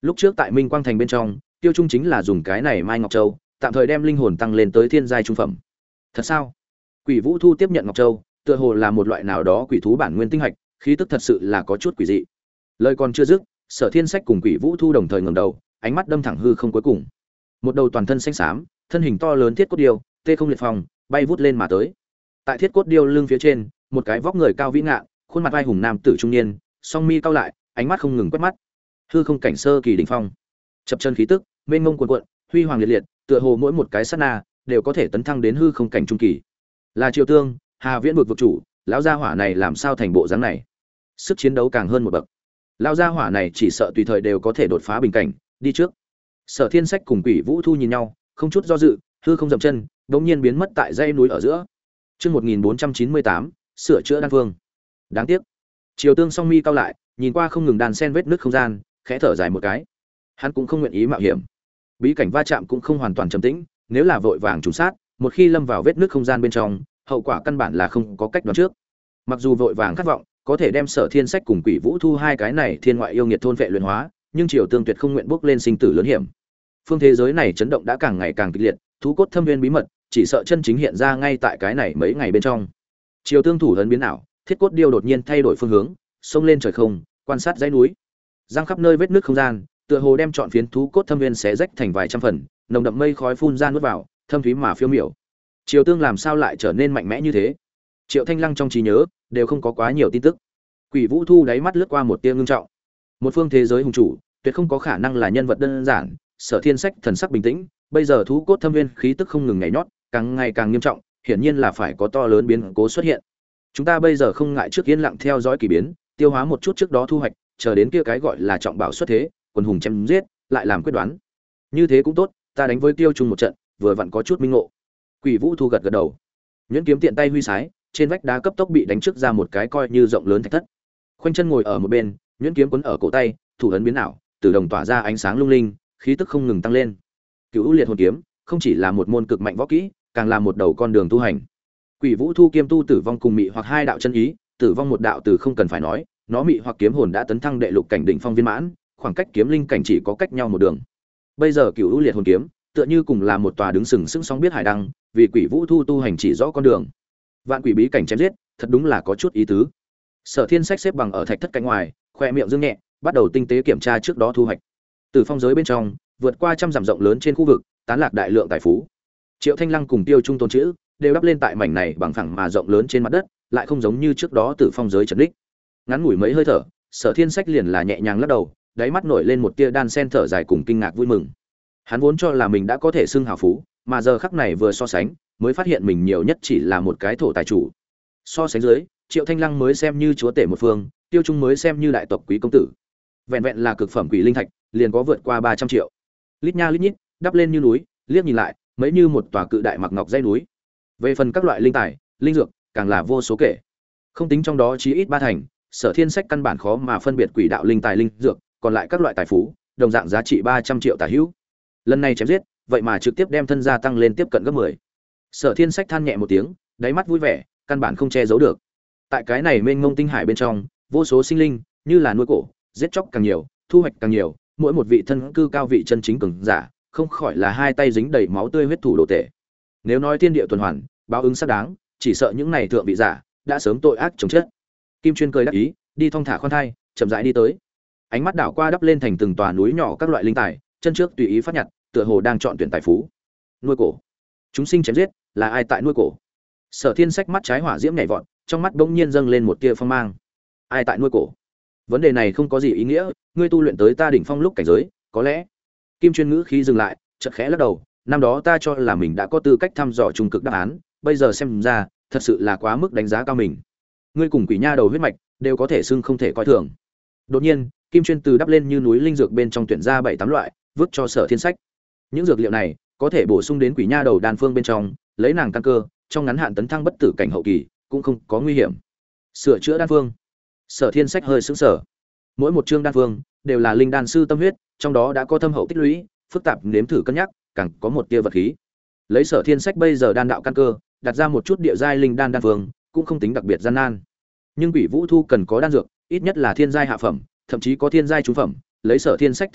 Lúc trước tại Minh Quang Thành bên trong, Tiêu Trung chính là dùng cái này Mai Ngọc Châu, tạm thời đem linh hồn tăng lên tới thiên giai trung phẩm. Thật sao? Quỷ Vũ Thu tiếp nhận Ngọc Châu, tựa hồ là một loại nào đó quỷ thú bản nguyên tinh hạch, khí tức thật sự là có chút quỷ dị. Lời còn chưa dứt, Sở Thiên Sách cùng Quỷ Vũ Thu đồng thời ngẩng đầu, ánh mắt đâm thẳng hư không cuối cùng. Một đầu toàn thân xanh xám, thân hình to lớn thiết cốt điêu, tê không liệt phòng, bay vút lên mà tới. Tại thiết cốt điêu lưng phía trên, một cái vóc người cao vĩ ngạn, khuôn mặt vai hùng nam tử trung niên, song mi cau lại, ánh mắt không ngừng quét mắt. Hư không cảnh sơ kỳ đỉnh phong, chập chân khí tức, mênh mông cuồn cuộn, huy hoàng liệt liệt, tựa hồ mỗi một cái sát na đều có thể tấn thăng đến hư không cảnh trung kỳ. Là Triều Tương, Hà Viễn vực vực chủ, lão gia hỏa này làm sao thành bộ dáng này? Sức chiến đấu càng hơn một bậc. Lão gia hỏa này chỉ sợ tùy thời đều có thể đột phá bình cảnh, đi trước. Sở Thiên Sách cùng Quỷ Vũ Thu nhìn nhau, không chút do dự, hư không dậm chân, đột nhiên biến mất tại dãy núi ở giữa. Chương 1498, sửa chữa đan phương. Đáng tiếc. Triều Tương song mi cao lại, nhìn qua không ngừng đàn sen vết nứt không gian, khẽ thở dài một cái. Hắn cũng không nguyện ý mạo hiểm. Bí cảnh va chạm cũng không hoàn toàn trầm tĩnh, nếu là vội vàng trùng sát, một khi lâm vào vết nứt không gian bên trong, hậu quả căn bản là không có cách đoán trước. Mặc dù vội vàng khát vọng có thể đem Sở Thiên Sách cùng Quỷ Vũ Thu hai cái này thiên ngoại yêu nghiệt thôn vệ luyện hóa, nhưng Triều Tương tuyệt không nguyện bước lên sinh tử lớn hiểm. Phương thế giới này chấn động đã càng ngày càng kịch liệt, thú cốt thâm viên bí mật, chỉ sợ chân chính hiện ra ngay tại cái này mấy ngày bên trong. Triều Tương thủ ấn biến ảo, thiết cốt điêu đột nhiên thay đổi phương hướng, xông lên trời không, quan sát dãy núi. Giang khắp nơi vết nứt không gian, tựa hồ đem trọn phiến thú cốt thâm viên xé rách thành vài trăm phần, nồng đậm mây khói phun ra nuốt vào, thâm thúy mà phiêu miểu. Triều Tương làm sao lại trở nên mạnh mẽ như thế? Triệu Thanh Lăng trong trí nhớ đều không có quá nhiều tin tức. Quỷ Vũ Thu đáy mắt lướt qua một tia ngưng trọng. Một phương thế giới hùng chủ, tuyệt không có khả năng là nhân vật đơn giản. Sở Thiên Sách thần sắc bình tĩnh, bây giờ thú cốt thâm viên khí tức không ngừng nhảy nhót, càng ngày càng nghiêm trọng, hiển nhiên là phải có to lớn biến cố xuất hiện. Chúng ta bây giờ không ngại trước yên lặng theo dõi kỳ biến, tiêu hóa một chút trước đó thu hoạch, chờ đến kia cái gọi là trọng bảo xuất thế, quần hùng chém giết, lại làm quyết đoán. Như thế cũng tốt, ta đánh với Tiêu Trung một trận, vừa vặn có chút minh ngộ. Quỷ Vũ Thu gật gật đầu. Nhuyễn kiếm tiện tay huy sái, trên vách đá cấp tốc bị đánh trước ra một cái coi như rộng lớn thạch thất. Khoanh chân ngồi ở một bên, nhuyễn kiếm quấn ở cổ tay, thủ ấn biến ảo, từ đồng tỏa ra ánh sáng lung linh, khí tức không ngừng tăng lên. Cửu Liệt Hồn Kiếm không chỉ là một môn cực mạnh võ kỹ, càng là một đầu con đường tu hành. Quỷ Vũ Thu kiêm tu tử vong cùng mị hoặc hai đạo chân ý, tử vong một đạo từ không cần phải nói, nó mị hoặc kiếm hồn đã tấn thăng đệ lục cảnh đỉnh phong viên mãn, khoảng cách kiếm linh cảnh chỉ có cách nhau một đường. Bây giờ Cửu Liệt Hồn Kiếm tựa như cùng là một tòa đứng sừng sững sóng biết hải đăng, vì Quỷ Vũ Thu tu hành chỉ rõ con đường. Vạn quỷ bí cảnh chém giết, thật đúng là có chút ý tứ. Sở Thiên Sách xếp bằng ở thạch thất cạnh ngoài, khoe miệng dương nhẹ, bắt đầu tinh tế kiểm tra trước đó thu hoạch. Từ phong giới bên trong, vượt qua trăm dặm rộng lớn trên khu vực, tán lạc đại lượng tài phú. Triệu Thanh Lăng cùng Tiêu Trung tôn chữ đều đắp lên tại mảnh này bằng phẳng mà rộng lớn trên mặt đất, lại không giống như trước đó từ phong giới trật đích. Ngắn ngủi mấy hơi thở, Sở Thiên Sách liền là nhẹ nhàng lắc đầu, đáy mắt nổi lên một tia đan sen thở dài cùng kinh ngạc vui mừng. Hắn vốn cho là mình đã có thể xưng hào phú, mà giờ khắc này vừa so sánh, mới phát hiện mình nhiều nhất chỉ là một cái thổ tài chủ. So sánh dưới, Triệu Thanh Lăng mới xem như chúa tể một phương, Tiêu Trung mới xem như đại tộc quý công tử. Vẹn vẹn là cực phẩm quỷ linh thạch, liền có vượt qua 300 triệu. Lít nha lít nhít, đắp lên như núi, liếc nhìn lại, mấy như một tòa cự đại mặc ngọc dãy núi. Về phần các loại linh tài, linh dược, càng là vô số kể. Không tính trong đó chí ít ba thành, Sở Thiên Sách căn bản khó mà phân biệt quỷ đạo linh tài linh dược, còn lại các loại tài phú, đồng dạng giá trị 300 triệu tả hữu. Lần này chém giết, vậy mà trực tiếp đem thân gia tăng lên tiếp cận gấp 10. Sở Thiên Sách than nhẹ một tiếng, đáy mắt vui vẻ, căn bản không che giấu được. Tại cái này mênh mông tinh hải bên trong, vô số sinh linh, như là nuôi cổ, giết chóc càng nhiều, thu hoạch càng nhiều, mỗi một vị thân cư cao vị chân chính cường giả, không khỏi là hai tay dính đầy máu tươi huyết thủ đồ tể. Nếu nói thiên địa tuần hoàn, báo ứng xác đáng, chỉ sợ những này thượng vị giả đã sớm tội ác chồng chết. Kim Chuyên cười đắc ý, đi thong thả khoan thai, chậm rãi đi tới. Ánh mắt đảo qua đắp lên thành từng tòa núi nhỏ các loại linh tài, chân trước tùy ý phát nhặt, tựa hồ đang chọn tuyển tài phú. Nuôi cổ, chúng sinh chém giết, là ai tại nuôi cổ? Sở Thiên Sách mắt trái hỏa diễm nhảy vọt, trong mắt bỗng nhiên dâng lên một tia phong mang. Ai tại nuôi cổ? Vấn đề này không có gì ý nghĩa, ngươi tu luyện tới ta đỉnh phong lúc cảnh giới, có lẽ. Kim Chuyên ngữ khí dừng lại, chợt khẽ lắc đầu, năm đó ta cho là mình đã có tư cách thăm dò trung cực đáp án, bây giờ xem ra, thật sự là quá mức đánh giá cao mình. Ngươi cùng quỷ nha đầu huyết mạch, đều có thể xưng không thể coi thường. Đột nhiên, Kim Chuyên từ đắp lên như núi linh dược bên trong tuyển ra 7-8 loại, vứt cho Sở Thiên Sách. Những dược liệu này có thể bổ sung đến quỷ nha đầu đan phương bên trong, lấy nàng căn cơ, trong ngắn hạn tấn thăng bất tử cảnh hậu kỳ, cũng không có nguy hiểm. Sửa chữa đan phương. Sở Thiên Sách hơi sững sờ. Mỗi một chương đan phương đều là linh đan sư tâm huyết, trong đó đã có thâm hậu tích lũy, phức tạp nếm thử cân nhắc, càng có một tia vật khí. Lấy Sở Thiên Sách bây giờ đan đạo căn cơ, đặt ra một chút địa giai linh đan đan phương, cũng không tính đặc biệt gian nan. Nhưng Quỷ Vũ Thu cần có đan dược, ít nhất là thiên giai hạ phẩm, thậm chí có thiên giai trung phẩm, lấy Sở Thiên Sách thực lực,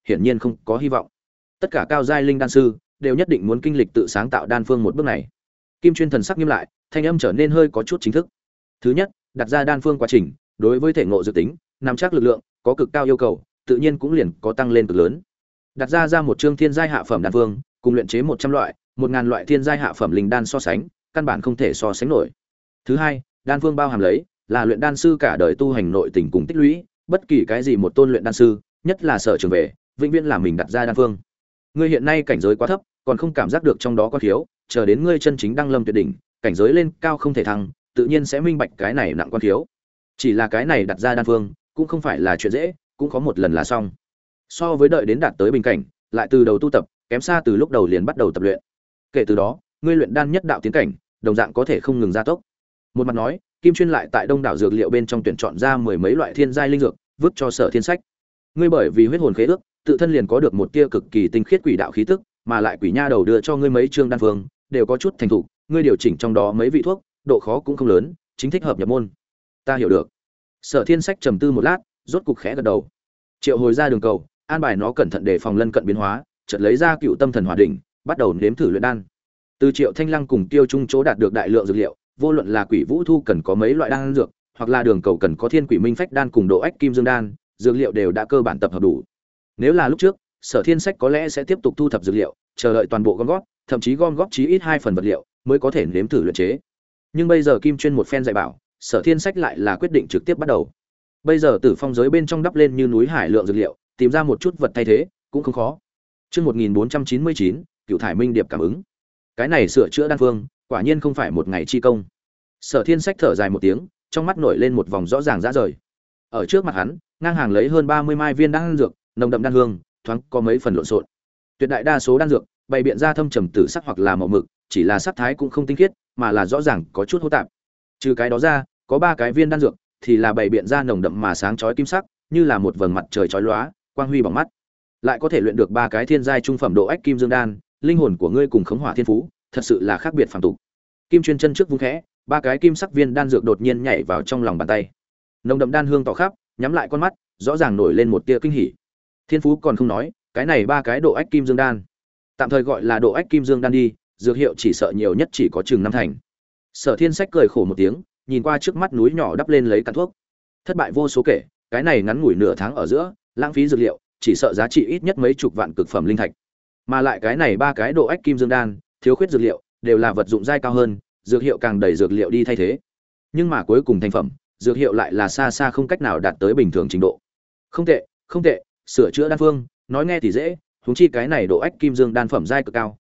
hiển nhiên không có hy vọng. Tất cả cao giai linh đan sư đều nhất định muốn kinh lịch tự sáng tạo đan phương một bước này. Kim Chuyên thần sắc nghiêm lại, thanh âm trở nên hơi có chút chính thức. Thứ nhất, đặt ra đan phương quá trình, đối với thể ngộ dự tính, nắm chắc lực lượng, có cực cao yêu cầu, tự nhiên cũng liền có tăng lên cực lớn. Đặt ra một chương thiên giai hạ phẩm đan phương, cùng luyện chế 100 loại, 1000 loại thiên giai hạ phẩm linh đan so sánh, căn bản không thể so sánh nổi. Thứ hai, đan phương bao hàm lấy là luyện đan sư cả đời tu hành nội tình cùng tích lũy, bất kỳ cái gì một tôn luyện đan sư, nhất là sở trường về, vĩnh viễn là mình đặt ra đan phương. Ngươi hiện nay cảnh giới quá thấp, còn không cảm giác được trong đó có thiếu, chờ đến ngươi chân chính đăng lâm tuyệt đỉnh, cảnh giới lên cao không thể thăng, tự nhiên sẽ minh bạch cái này nặng quan thiếu. Chỉ là cái này đặt ra đan phương, cũng không phải là chuyện dễ, cũng có một lần là xong. So với đợi đến đạt tới bình cảnh, lại từ đầu tu tập, kém xa từ lúc đầu liền bắt đầu tập luyện. Kể từ đó, ngươi luyện đan nhất đạo tiến cảnh, đồng dạng có thể không ngừng gia tốc. Một mặt nói, Kim Chuyên lại tại đông đảo dược liệu bên trong tuyển chọn ra mười mấy loại thiên giai linh dược, vứt cho Sở Thiên Sách. Ngươi bởi vì huyết hồn khế ước, tự thân liền có được một tia cực kỳ tinh khiết quỷ đạo khí tức, mà lại quỷ nha đầu đưa cho ngươi mấy chương đan phương, đều có chút thành thục, ngươi điều chỉnh trong đó mấy vị thuốc, độ khó cũng không lớn, chính thích hợp nhập môn. Ta hiểu được. Sở Thiên Sách trầm tư một lát, rốt cục khẽ gật đầu. Triệu hồi ra đường cầu, an bài nó cẩn thận để phòng lân cận biến hóa, chợt lấy ra Cựu Tâm Thần Hỏa đỉnh, bắt đầu nếm thử luyện đan. Từ Triệu Thanh Lăng cùng Tiêu Trung chỗ đạt được đại lượng dược liệu, vô luận là Quỷ Vũ Thu cần có mấy loại đan dược, hoặc là đường cầu cần có Thiên Quỷ Minh Phách đan cùng Độ Ách Kim Dương đan, dược liệu đều đã cơ bản tập hợp đủ. Nếu là lúc trước, Sở Thiên Sách có lẽ sẽ tiếp tục thu thập dược liệu, chờ đợi toàn bộ gom góp, thậm chí gom góp chí ít 2 phần vật liệu mới có thể nếm thử luyện chế. Nhưng bây giờ Kim Chuyên một phen dạy bảo, Sở Thiên Sách lại là quyết định trực tiếp bắt đầu. Bây giờ Tử Phong giới bên trong đắp lên như núi hải lượng dược liệu, tìm ra một chút vật thay thế cũng không khó. Chương 1499, Cựu Thải Minh Điệp cảm ứng. Cái này sửa chữa đan phương, quả nhiên không phải một ngày chi công. Sở Thiên Sách thở dài một tiếng, trong mắt nổi lên một vòng rõ ràng rã rời. Ở trước mặt hắn, ngang hàng lấy hơn 30 mai viên đan dược, nồng đậm đan hương, thoáng có mấy phần lộn xộn. Tuyệt đại đa số đan dược bày biện ra thâm trầm tử sắc hoặc là màu mực, chỉ là sắc thái cũng không tinh khiết, mà là rõ ràng có chút hỗn tạp. Trừ cái đó ra, có 3 cái viên đan dược thì là bày biện ra nồng đậm mà sáng chói kim sắc, như là một vầng mặt trời chói lóa, quang huy bằng mắt. Lại có thể luyện được 3 cái thiên giai trung phẩm độ ách kim dương đan, linh hồn của ngươi cùng khống hỏa thiên phú, thật sự là khác biệt phàm tục. Kim Chuyên chân trước vung khẽ, 3 cái kim sắc viên đan dược đột nhiên nhảy vào trong lòng bàn tay. Nồng đậm đan hương tỏ khắp, nhắm lại con mắt, rõ ràng nổi lên một tia kinh hỉ. Thiên phú còn không nói, cái này 3 cái độ ách kim dương đan, tạm thời gọi là độ ách kim dương đan đi, dược hiệu chỉ sợ nhiều nhất chỉ có chừng 5 thành. Sở Thiên Sách cười khổ một tiếng, nhìn qua trước mắt núi nhỏ đắp lên lấy cặn thuốc. Thất bại vô số kể, cái này ngắn ngủi nửa tháng ở giữa, lãng phí dược liệu, chỉ sợ giá trị ít nhất mấy chục vạn cực phẩm linh thạch. Mà lại cái này 3 cái độ ách kim dương đan, thiếu khuyết dược liệu, đều là vật dụng giai cao hơn, dược hiệu càng đầy dược liệu đi thay thế. Nhưng mà cuối cùng thành phẩm, dược hiệu lại là xa xa không cách nào đạt tới bình thường trình độ. Không tệ, không tệ, sửa chữa đan phương, nói nghe thì dễ, huống chi cái này độ ách kim dương đan phẩm giai cực cao,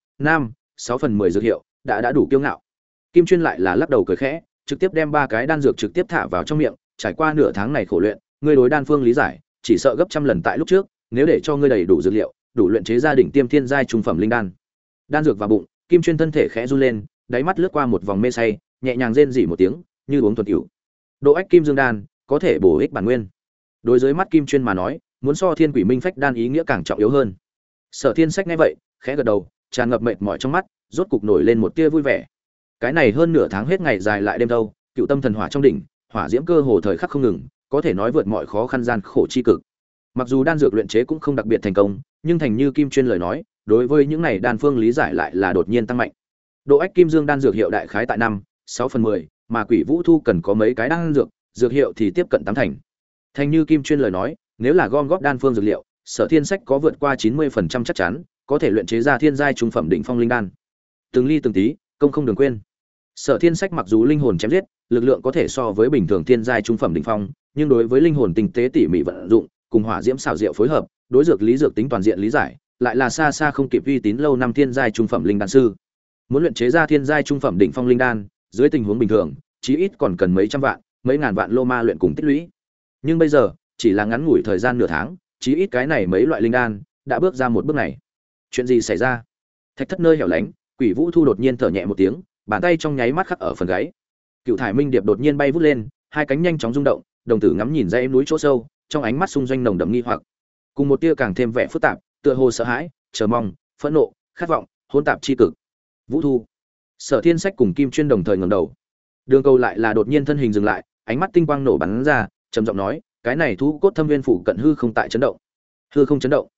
6/10 dược hiệu, đã đủ kiêu ngạo. Kim Chuyên lại là lắc đầu cười khẽ, trực tiếp đem 3 cái đan dược trực tiếp thả vào trong miệng, trải qua nửa tháng này khổ luyện, ngươi đối đan phương lý giải, chỉ sợ gấp trăm lần tại lúc trước, nếu để cho ngươi đầy đủ dược liệu, đủ luyện chế ra đỉnh tiêm thiên giai trung phẩm linh đan. Đan dược vào bụng, Kim Chuyên thân thể khẽ run lên, đáy mắt lướt qua một vòng mê say, nhẹ nhàng rên rỉ một tiếng, như uống thuần hữu. Độ ách kim dương đan, có thể bổ ích bản nguyên. Đối với mắt Kim Chuyên mà nói, muốn so Thiên Quỷ Minh Phách đan ý nghĩa càng trọng yếu hơn. Sở Thiên Sách nghe vậy, khẽ gật đầu, tràn ngập mệt mỏi trong mắt, rốt cục nổi lên một tia vui vẻ. Cái này hơn nửa tháng hết ngày dài lại đêm đâu, Cựu Tâm Thần Hỏa trong đỉnh, hỏa diễm cơ hồ thời khắc không ngừng, có thể nói vượt mọi khó khăn gian khổ chi cực. Mặc dù đan dược luyện chế cũng không đặc biệt thành công, nhưng thành như Kim Chuyên lời nói, đối với những này đan phương lý giải lại là đột nhiên tăng mạnh. Độ ách kim dương đan dược hiệu đại khái tại 5/6/10, mà Quỷ Vũ Thu cần có mấy cái đan dược hiệu thì tiếp cận 8 thành. Thành như Kim Chuyên lời nói, nếu là gom góp đan phương dược liệu, Sở Thiên Sách có vượt qua 90% chắc chắn có thể luyện chế ra thiên giai trung phẩm đỉnh phong linh đan. Từng ly từng tí, công không đường quên. Sở Thiên Sách mặc dù linh hồn chém giết, lực lượng có thể so với bình thường thiên giai trung phẩm đỉnh phong, nhưng đối với linh hồn tinh tế tỉ mỉ vận dụng, cùng hỏa diễm xảo diệu phối hợp, đối dược lý dược tính toàn diện lý giải, lại là xa xa không kịp uy tín lâu năm thiên giai trung phẩm linh đan sư. Muốn luyện chế ra thiên giai trung phẩm đỉnh phong linh đan, dưới tình huống bình thường, chí ít còn cần mấy trăm vạn, mấy ngàn vạn lô ma luyện cùng tích lũy. Nhưng bây giờ, chỉ là ngắn ngủi thời gian nửa tháng, chí ít cái này mấy loại linh đan đã bước ra một bước này. Chuyện gì xảy ra? Thạch thất nơi hẻo lánh, Quỷ Vũ Thu đột nhiên thở nhẹ một tiếng, bàn tay trong nháy mắt khắc ở phần gáy. Cựu Thải Minh Điệp đột nhiên bay vút lên, hai cánh nhanh chóng rung động, đồng tử ngắm nhìn dãy núi chỗ sâu, trong ánh mắt xung doanh nồng đậm nghi hoặc, cùng một tia càng thêm vẻ phức tạp, tựa hồ sợ hãi, chờ mong, phẫn nộ, khát vọng, hỗn tạp chi cực. Vũ Thu, Sở Thiên Sách cùng Kim Chuyên đồng thời ngẩng đầu. Đường Cầu lại là đột nhiên thân hình dừng lại, ánh mắt tinh quang nổ bắn ra, trầm giọng nói, cái này thú cốt thâm viên phủ cận hư không tại chấn động. Hư không chấn động.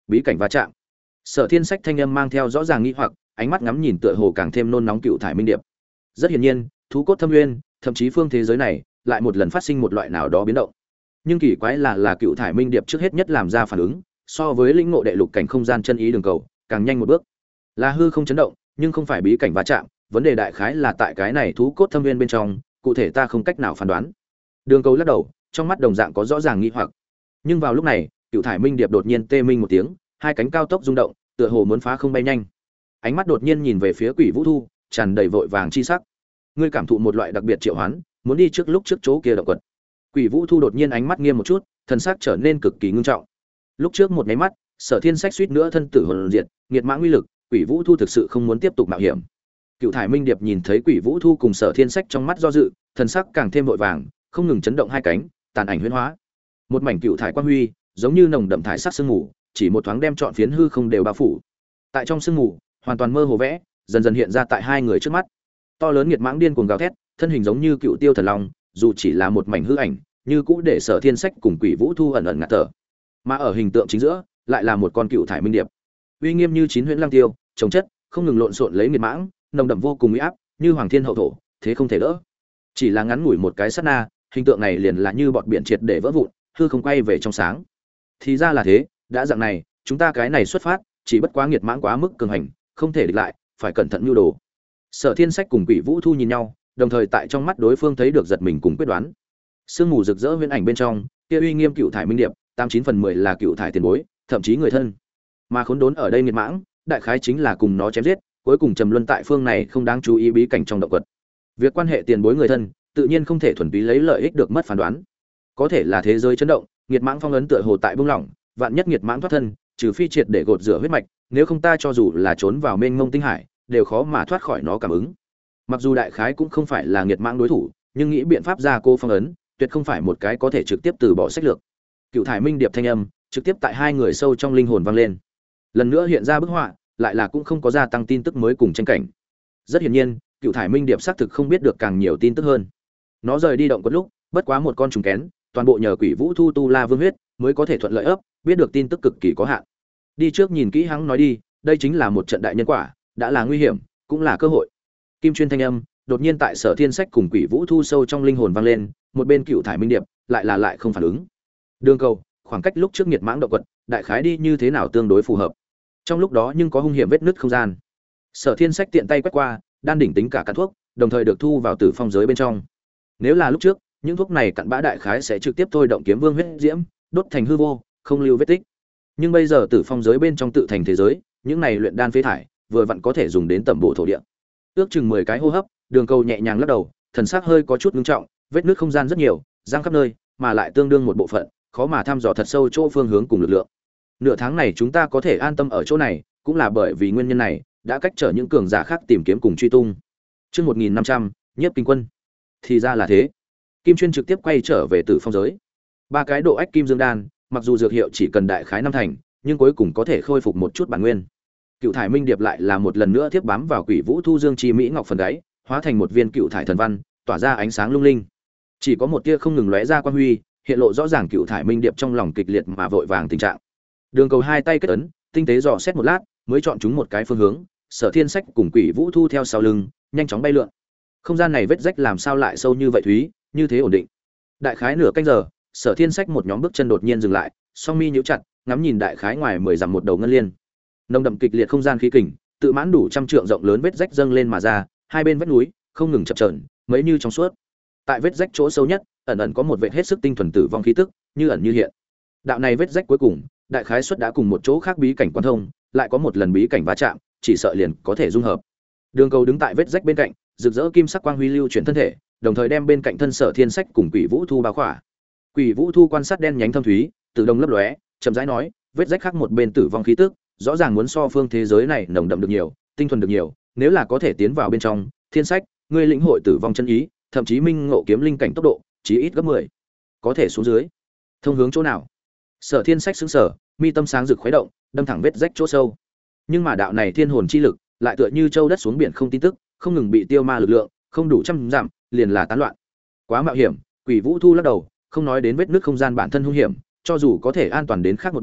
Bí cảnh va chạm. Sở Thiên Sách thanh âm mang theo rõ ràng nghi hoặc, ánh mắt ngắm nhìn tựa hồ càng thêm nôn nóng cựu thải minh điệp. Rất hiển nhiên, thú cốt thâm nguyên, thậm chí phương thế giới này lại một lần phát sinh một loại nào đó biến động. Nhưng kỳ quái là cựu thải minh điệp trước hết nhất làm ra phản ứng, so với lĩnh ngộ đệ lục cảnh không gian chân ý đường cầu, càng nhanh một bước. Là hư không chấn động, nhưng không phải bí cảnh va chạm, vấn đề đại khái là tại cái này thú cốt thâm nguyên bên trong, cụ thể ta không cách nào phán đoán. Đường cầu lắc đầu, trong mắt đồng dạng có rõ ràng nghi hoặc. Nhưng vào lúc này, cựu thải minh điệp đột nhiên tê minh một tiếng, hai cánh cao tốc rung động, tựa hồ muốn phá không bay nhanh. Ánh mắt đột nhiên nhìn về phía Quỷ Vũ Thu, tràn đầy vội vàng chi sắc. Ngươi cảm thụ một loại đặc biệt triệu hoán, muốn đi trước lúc trước chỗ kia động quật. Quỷ Vũ Thu đột nhiên ánh mắt nghiêm một chút, thần sắc trở nên cực kỳ ngưng trọng. Lúc trước một cái mắt, Sở Thiên Sách suýt nữa thân tử hồn diệt, nghiệt mã nguy lực, Quỷ Vũ Thu thực sự không muốn tiếp tục mạo hiểm. Cựu thải minh điệp nhìn thấy Quỷ Vũ Thu cùng Sở Thiên Sách trong mắt do dự, thần sắc càng thêm vội vàng, không ngừng chấn động hai cánh, tàn ảnh huyễn hóa. Một mảnh cựu thải quang huy, giống như nồng đậm thải sắc sương mù, chỉ một thoáng đem trọn phiến hư không đều bao phủ. Tại trong sương mù, hoàn toàn mơ hồ vẽ, dần dần hiện ra tại hai người trước mắt. To lớn nghiệt mãng điên cuồng gào thét, thân hình giống như cựu tiêu thần long, dù chỉ là một mảnh hư ảnh, như cũ để Sở Thiên Sách cùng Quỷ Vũ Thu ẩn ẩn ngạt thở. Mà ở hình tượng chính giữa, lại là một con cựu thải minh điệp, uy nghiêm như chín huyễn lang tiêu, trồng chất, không ngừng lộn xộn lấy nghiệt mãng, nồng đậm vô cùng uy áp, như hoàng thiên hậu thổ, thế không thể đỡ. Chỉ là ngắn ngủi một cái sát na, hình tượng này liền là như bọt biển triệt để vỡ vụn, hư không quay về trong sáng. Thì ra là thế, đã dạng này, chúng ta cái này xuất phát, chỉ bất quá nghiệt mãng quá mức cường hành, không thể địch lại, phải cẩn thận nhu đồ. Sở Thiên Sách cùng Quỷ Vũ Thu nhìn nhau, đồng thời tại trong mắt đối phương thấy được giật mình cùng quyết đoán. Sương mù rực rỡ huyễn ảnh bên trong, kia uy nghiêm cựu thải minh điệp, 89/10 là cựu thải tiền bối, thậm chí người thân. Mà khốn đốn ở đây nghiệt mãng, đại khái chính là cùng nó chém giết, cuối cùng trầm luân tại phương này không đáng chú ý bí cảnh trong động quật. Việc quan hệ tiền bối người thân, tự nhiên không thể thuần túy lấy lợi ích được mất phán đoán. Có thể là thế giới chấn động, nghiệt mãng phong ấn tựa hồ tại bông lỏng, vạn nhất nghiệt mãng thoát thân, trừ phi triệt để gột rửa huyết mạch, nếu không ta cho dù là trốn vào mênh mông tinh hải, đều khó mà thoát khỏi nó cảm ứng. Mặc dù đại khái cũng không phải là nghiệt mãng đối thủ, nhưng nghĩ biện pháp ra cô phong ấn, tuyệt không phải một cái có thể trực tiếp từ bỏ sách lược. Cựu thải minh điệp thanh âm, trực tiếp tại hai người sâu trong linh hồn vang lên. Lần nữa hiện ra bức họa, lại là cũng không có gia tăng tin tức mới cùng tranh cảnh. Rất hiển nhiên, cựu thải minh điệp xác thực không biết được càng nhiều tin tức hơn. Nó rời đi động quật lúc, bất quá một con trùng kén, toàn bộ nhờ Quỷ Vũ Thu tu la vương huyết mới có thể thuận lợi ấp, biết được tin tức cực kỳ có hạn. Đi trước nhìn kỹ hắn nói đi, đây chính là một trận đại nhân quả, đã là nguy hiểm, cũng là cơ hội. Kim chuyên thanh âm, đột nhiên tại Sở Thiên Sách cùng Quỷ Vũ Thu sâu trong linh hồn vang lên, một bên cựu thải minh điệp, lại không phản ứng. Đường cầu, khoảng cách lúc trước nghiệt mãng động quật, đại khái đi như thế nào tương đối phù hợp. Trong lúc đó nhưng có hung hiểm vết nứt không gian. Sở Thiên Sách tiện tay quét qua, đan đỉnh tính cả cặn thuốc, đồng thời được thu vào tử phong giới bên trong. Nếu là lúc trước, những thuốc này cặn bã đại khái sẽ trực tiếp thôi động kiếm vương huyết diễm, đốt thành hư vô, không lưu vết tích. Nhưng bây giờ tử phong giới bên trong tự thành thế giới, những này luyện đan phế thải, vừa vặn có thể dùng đến tẩm bổ thổ địa. Ước chừng 10 cái hô hấp, Đường Cầu nhẹ nhàng lắc đầu, thần sắc hơi có chút ngưng trọng, vết nứt không gian rất nhiều, giang khắp nơi, mà lại tương đương một bộ phận, khó mà thăm dò thật sâu chỗ phương hướng cùng lực lượng. Nửa tháng này chúng ta có thể an tâm ở chỗ này, cũng là bởi vì nguyên nhân này, đã cách trở những cường giả khác tìm kiếm cùng truy tung. Chương 1500, Nhiếp Kinh Quân. Thì ra là thế. Kim chuyên trực tiếp quay trở về tử phong giới. Ba cái độ ách kim dương đan, mặc dù dược hiệu chỉ cần đại khái năm thành, nhưng cuối cùng có thể khôi phục một chút bản nguyên. Cựu thải minh điệp lại là một lần nữa tiếp bám vào Quỷ Vũ Thu Dương chi mỹ ngọc phần gáy, hóa thành một viên cựu thải thần văn, tỏa ra ánh sáng lung linh. Chỉ có một tia không ngừng lóe ra quang huy, hiện lộ rõ ràng cựu thải minh điệp trong lòng kịch liệt mà vội vàng tình trạng. Đường Cầu hai tay kết ấn, tinh tế dò xét một lát, mới chọn chúng một cái phương hướng. Sở Thiên Sách cùng Quỷ Vũ Thu theo sau lưng, nhanh chóng bay lượn. Không gian này vết rách làm sao lại sâu như vậy thúy, như thế ổn định. Đại khái nửa canh giờ, Sở Thiên Sách một nhóm bước chân đột nhiên dừng lại, song mi nhíu chặt, ngắm nhìn đại khái ngoài 10 dặm một đầu ngân liên. Nồng đậm kịch liệt không gian khí kình, tự mãn đủ trăm trượng rộng lớn vết rách dâng lên mà ra, hai bên vách núi không ngừng chập chờn, mấy như trong suốt. Tại vết rách chỗ sâu nhất, ẩn ẩn có một vệt hết sức tinh thuần tử vong khí tức, như ẩn như hiện. Đạo này vết rách cuối cùng, đại khái suất đã cùng một chỗ khác bí cảnh quan thông, lại có một lần bí cảnh va chạm, chỉ sợ liền có thể dung hợp. Đường Cầu đứng tại vết rách bên cạnh, rực rỡ kim sắc quang huy lưu chuyển thân thể, đồng thời đem bên cạnh thân Sở Thiên Sách cùng Quỷ Vũ Thu bao khỏa. Quỷ Vũ Thu quan sát đen nhánh thâm thúy, tự động lấp lóe, chậm rãi nói, vết rách khác một bên tử vong khí tức, rõ ràng muốn so phương thế giới này nồng đậm được nhiều, tinh thuần được nhiều, nếu là có thể tiến vào bên trong, Thiên Sách, ngươi lĩnh hội tử vong chân ý, thậm chí minh ngộ kiếm linh cảnh tốc độ, chí ít gấp 10. Có thể xuống dưới. Thông hướng chỗ nào? Sở Thiên Sách sững sờ, mi tâm sáng rực khuấy động, đâm thẳng vết rách chỗ sâu. Nhưng mà đạo này thiên hồn chi lực, lại tựa như châu đất xuống biển không tin tức, không ngừng bị tiêu ma lực lượng, không đủ trăm dặm, liền là tán loạn. Quá mạo hiểm, Quỷ Vũ Thu lắc đầu, không nói đến vết nứt không gian bản thân hung hiểm, cho dù có thể an toàn đến khác một bên,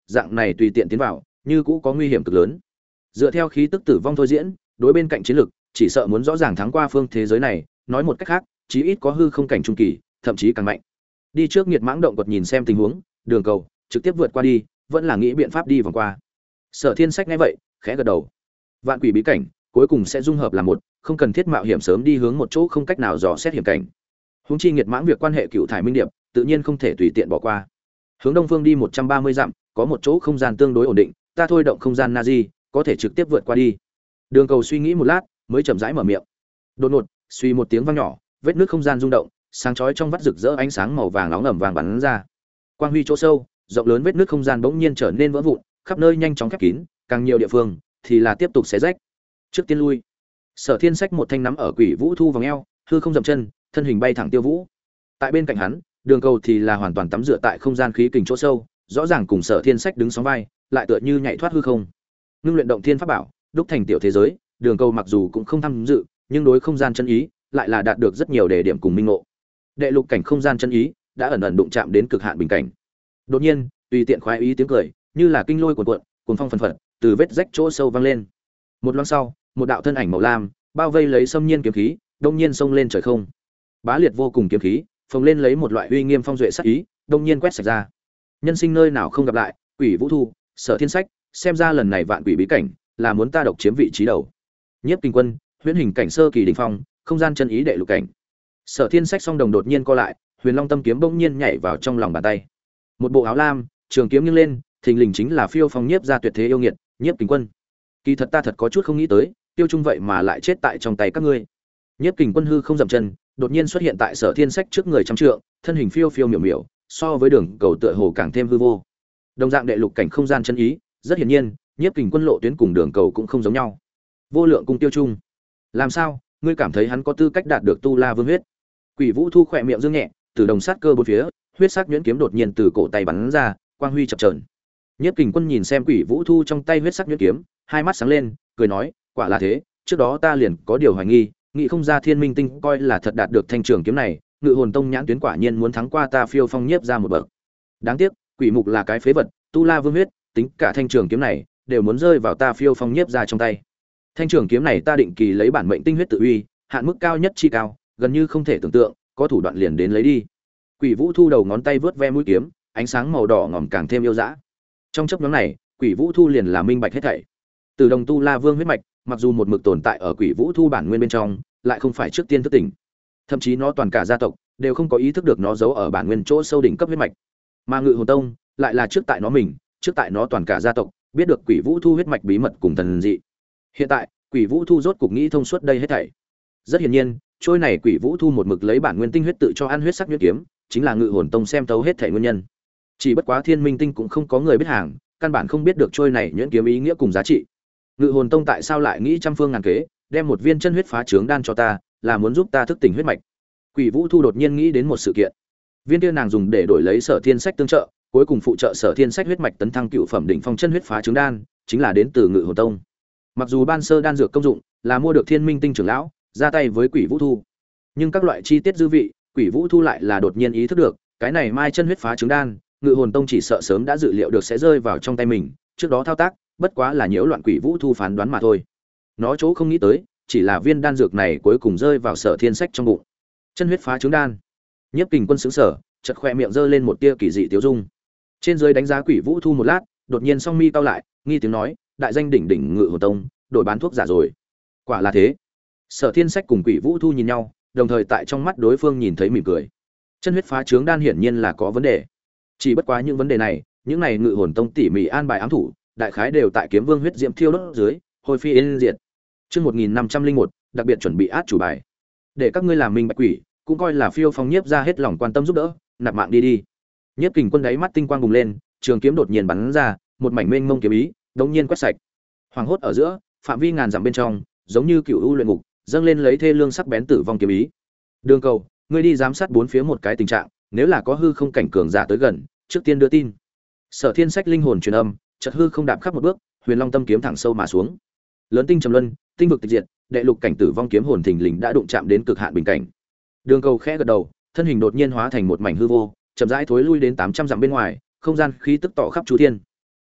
dạng này tùy tiện tiến vào như cũ có nguy hiểm cực lớn. Dựa theo khí tức tử vong thôi diễn, đối bên cạnh chiến lực chỉ sợ muốn rõ ràng thắng qua phương thế giới này, nói một cách khác chí ít có hư không cảnh trung kỳ, thậm chí càng mạnh. Đi trước nghiệt mãng động quật nhìn xem tình huống, đường cầu trực tiếp vượt qua đi, vẫn là nghĩ biện pháp đi vòng qua. Sở Thiên Sách nghe vậy khẽ gật đầu. Vạn quỷ bí cảnh cuối cùng sẽ dung hợp làm một, không cần thiết mạo hiểm sớm đi hướng một chỗ không cách nào dò xét hiểm cảnh. Huống chi nghiệt mãng việc quan hệ cựu thải minh điệp, tự nhiên không thể tùy tiện bỏ qua. Hướng đông phương đi 130 dặm, có một chỗ không gian tương đối ổn định, ta thôi động không gian Nazi, có thể trực tiếp vượt qua đi. Đường cầu suy nghĩ một lát, mới chậm rãi mở miệng. Đột ngột, suy một tiếng vang nhỏ, vết nứt không gian rung động, sáng chói trong vắt rực rỡ ánh sáng màu vàng nóng ẩm vàng bắn ra. Quang huy chỗ sâu, rộng lớn vết nứt không gian bỗng nhiên trở nên vỡ vụn, khắp nơi nhanh chóng khép kín, càng nhiều địa phương thì là tiếp tục xé rách. Trước tiên lui. Sở Thiên Sách một thanh nắm ở Quỷ Vũ Thu vòng eo, hư không dậm chân, thân hình bay thẳng tiêu vũ. Tại bên cạnh hắn, đường cầu thì là hoàn toàn tắm rửa tại không gian khí kình chỗ sâu, rõ ràng cùng Sở Thiên Sách đứng sóng vai, lại tựa như nhảy thoát hư không. Ngưng luyện động thiên pháp bảo, đúc thành tiểu thế giới, đường cầu mặc dù cũng không tham dự, nhưng đối không gian chân ý lại là đạt được rất nhiều đề điểm cùng minh ngộ. Đệ lục cảnh không gian chân ý đã ẩn ẩn đụng chạm đến cực hạn bình cảnh. Đột nhiên, tùy tiện khoái ý tiếng cười, như là kinh lôi cuồn cuộn, cuồng phong phần phật, từ vết rách chỗ sâu vang lên. Một loáng sau, một đạo thân ảnh màu lam, bao vây lấy xâm nhiên kiếm khí, đông nhiên xông lên trời không. Bá liệt vô cùng kiếm khí, phồng lên lấy một loại uy nghiêm phong duệ sát ý, đông nhiên quét sạch ra. Nhân sinh nơi nào không gặp lại, Quỷ Vũ Thu, Sở Thiên Sách, xem ra lần này vạn quỷ bí cảnh là muốn ta độc chiếm vị trí đầu. Nhiếp Kình Quân, huyễn hình cảnh sơ kỳ đỉnh phong, không gian chân ý đệ lục cảnh. Sở Thiên Sách song đồng đột nhiên co lại, Huyền Long tâm kiếm bỗng nhiên nhảy vào trong lòng bàn tay. Một bộ áo lam, trường kiếm nghiêng lên, thình lình chính là phiêu phong nhiếp ra tuyệt thế yêu nghiệt, Nhiếp Kình Quân. Kỳ thật ta thật có chút không nghĩ tới, Tiêu Trung vậy mà lại chết tại trong tay các ngươi. Nhiếp Kình Quân hư không dậm chân, đột nhiên xuất hiện tại Sở Thiên Sách trước người trăm trượng, thân hình phiêu phiêu miểu miểu, so với đường cầu tựa hồ càng thêm hư vô. Đồng dạng đệ lục cảnh không gian chân ý, rất hiển nhiên, Nhiếp Kình Quân lộ tuyến cùng đường cầu cũng không giống nhau. Vô lượng cùng Tiêu Trung, làm sao, ngươi cảm thấy hắn có tư cách đạt được tu la vương huyết? Quỷ Vũ Thu khỏe miệng dương nhẹ, từ đồng sát cơ bốn phía, huyết sắc nhuyễn kiếm đột nhiên từ cổ tay bắn ra, quang huy chập chờn. Nhiếp Kình Quân nhìn xem Quỷ Vũ Thu trong tay huyết sắc nhuyễn kiếm, hai mắt sáng lên, cười nói, quả là thế, trước đó ta liền có điều hoài nghi, nghĩ không ra Thiên Minh Tinh coi là thật đạt được thanh trường kiếm này, Ngự Hồn Tông nhãn tuyến quả nhiên muốn thắng qua ta Phiêu Phong Nhiếp ra một bậc. Đáng tiếc, Quỷ Mục là cái phế vật, tu la vương huyết, tính cả thanh trường kiếm này đều muốn rơi vào ta Phiêu Phong Nhiếp ra trong tay. Thanh trường kiếm này ta định kỳ lấy bản mệnh tinh huyết tự uy, hạn mức cao nhất chi cao, gần như không thể tưởng tượng, có thủ đoạn liền đến lấy đi. Quỷ Vũ Thu đầu ngón tay vớt ve mũi kiếm, ánh sáng màu đỏ ngòm càng thêm yêu dã. Trong chốc ngắn này, Quỷ Vũ Thu liền là minh bạch hết thảy. Từ đồng tu la vương huyết mạch, mặc dù một mực tồn tại ở Quỷ Vũ Thu bản nguyên bên trong, lại không phải trước tiên thức tỉnh. Thậm chí nó toàn cả gia tộc đều không có ý thức được nó giấu ở bản nguyên chỗ sâu đỉnh cấp huyết mạch. Mà Ngự Hồn Tông lại là trước tại nó mình, trước tại nó toàn cả gia tộc biết được Quỷ Vũ Thu huyết mạch bí mật cùng thần dị. Hiện tại, Quỷ Vũ Thu rốt cục nghĩ thông suốt đây hết thảy. Rất hiển nhiên, trôi này Quỷ Vũ Thu một mực lấy bản nguyên tinh huyết tự cho ăn huyết sắc nhuyễn kiếm, chính là Ngự Hồn Tông xem thấu hết thảy nguyên nhân. Chỉ bất quá Thiên Minh Tinh cũng không có người biết hàng, căn bản không biết được trôi này nhuyễn kiếm ý nghĩa cùng giá trị. Ngự Hồn Tông tại sao lại nghĩ trăm phương ngàn kế, đem một viên chân huyết phá trướng đan cho ta, là muốn giúp ta thức tỉnh huyết mạch. Quỷ Vũ Thu đột nhiên nghĩ đến một sự kiện. Viên kia nàng dùng để đổi lấy Sở Thiên Sách tương trợ, cuối cùng phụ trợ Sở Thiên Sách huyết mạch tấn thăng cựu phẩm đỉnh phong chân huyết phá trướng đan, chính là đến từ Ngự Hồn Tông. Mặc dù ban sơ đan dược công dụng là mua được Thiên Minh Tinh trưởng lão, ra tay với Quỷ Vũ Thu, nhưng các loại chi tiết dư vị, Quỷ Vũ Thu lại là đột nhiên ý thức được, cái này mai chân huyết phá trứng đan, Ngự Hồn Tông chỉ sợ sớm đã dự liệu được sẽ rơi vào trong tay mình, trước đó thao tác, bất quá là nhiễu loạn Quỷ Vũ Thu phán đoán mà thôi. Nó chỗ không nghĩ tới, chỉ là viên đan dược này cuối cùng rơi vào Sở Thiên Sách trong bụng. Chân huyết phá trứng đan. Nhiếp Kình Quân sững sờ, chợt khoe miệng giơ lên một tia kỳ dị tiêu dung. Trên dưới đánh giá Quỷ Vũ Thu một lát, đột nhiên song mi cau lại, nghi tiếng nói, đại danh đỉnh đỉnh Ngự Hồn Tông, đổi bán thuốc giả rồi. Quả là thế. Sở Thiên Sách cùng Quỷ Vũ Thu nhìn nhau, đồng thời tại trong mắt đối phương nhìn thấy mỉm cười. Chân huyết phá trướng đan hiển nhiên là có vấn đề. Chỉ bất quá những vấn đề này, những này Ngự Hồn Tông tỉ mỉ an bài ám thủ, đại khái đều tại Kiếm Vương huyết diễm thiêu đốt dưới, hồi phi yên diệt. Chương 1501, đặc biệt chuẩn bị át chủ bài. Để các ngươi làm minh bạch quỷ, cũng coi là Phiêu Phong Nhiếp ra hết lòng quan tâm giúp đỡ, nạp mạng đi đi. Nhiếp Kình Quân đáy mắt tinh quang bùng lên, trường kiếm đột nhiên bắn ra, một mảnh mênh mông kiếm ý, đột nhiên quét sạch. Hoàng hốt ở giữa, phạm vi ngàn dặm bên trong, giống như cựu u luyện ngục, dâng lên lấy thê lương sắc bén tử vong kiếm ý. Đường Cầu, ngươi đi giám sát bốn phía một cái tình trạng, nếu là có hư không cảnh cường giả tới gần, trước tiên đưa tin. Sở Thiên Sách linh hồn truyền âm, chợt hư không đạp khắp một bước, Huyền Long tâm kiếm thẳng sâu mà xuống. Lớn tinh trầm luân, tinh vực tịch diệt, đệ lục cảnh tử vong kiếm hồn thình lình đã đụng chạm đến cực hạn bình cảnh. Đường Cầu khẽ gật đầu, thân hình đột nhiên hóa thành một mảnh hư vô, chậm rãi thối lui đến 800 dặm bên ngoài, không gian khí tức tỏ khắp chu thiên.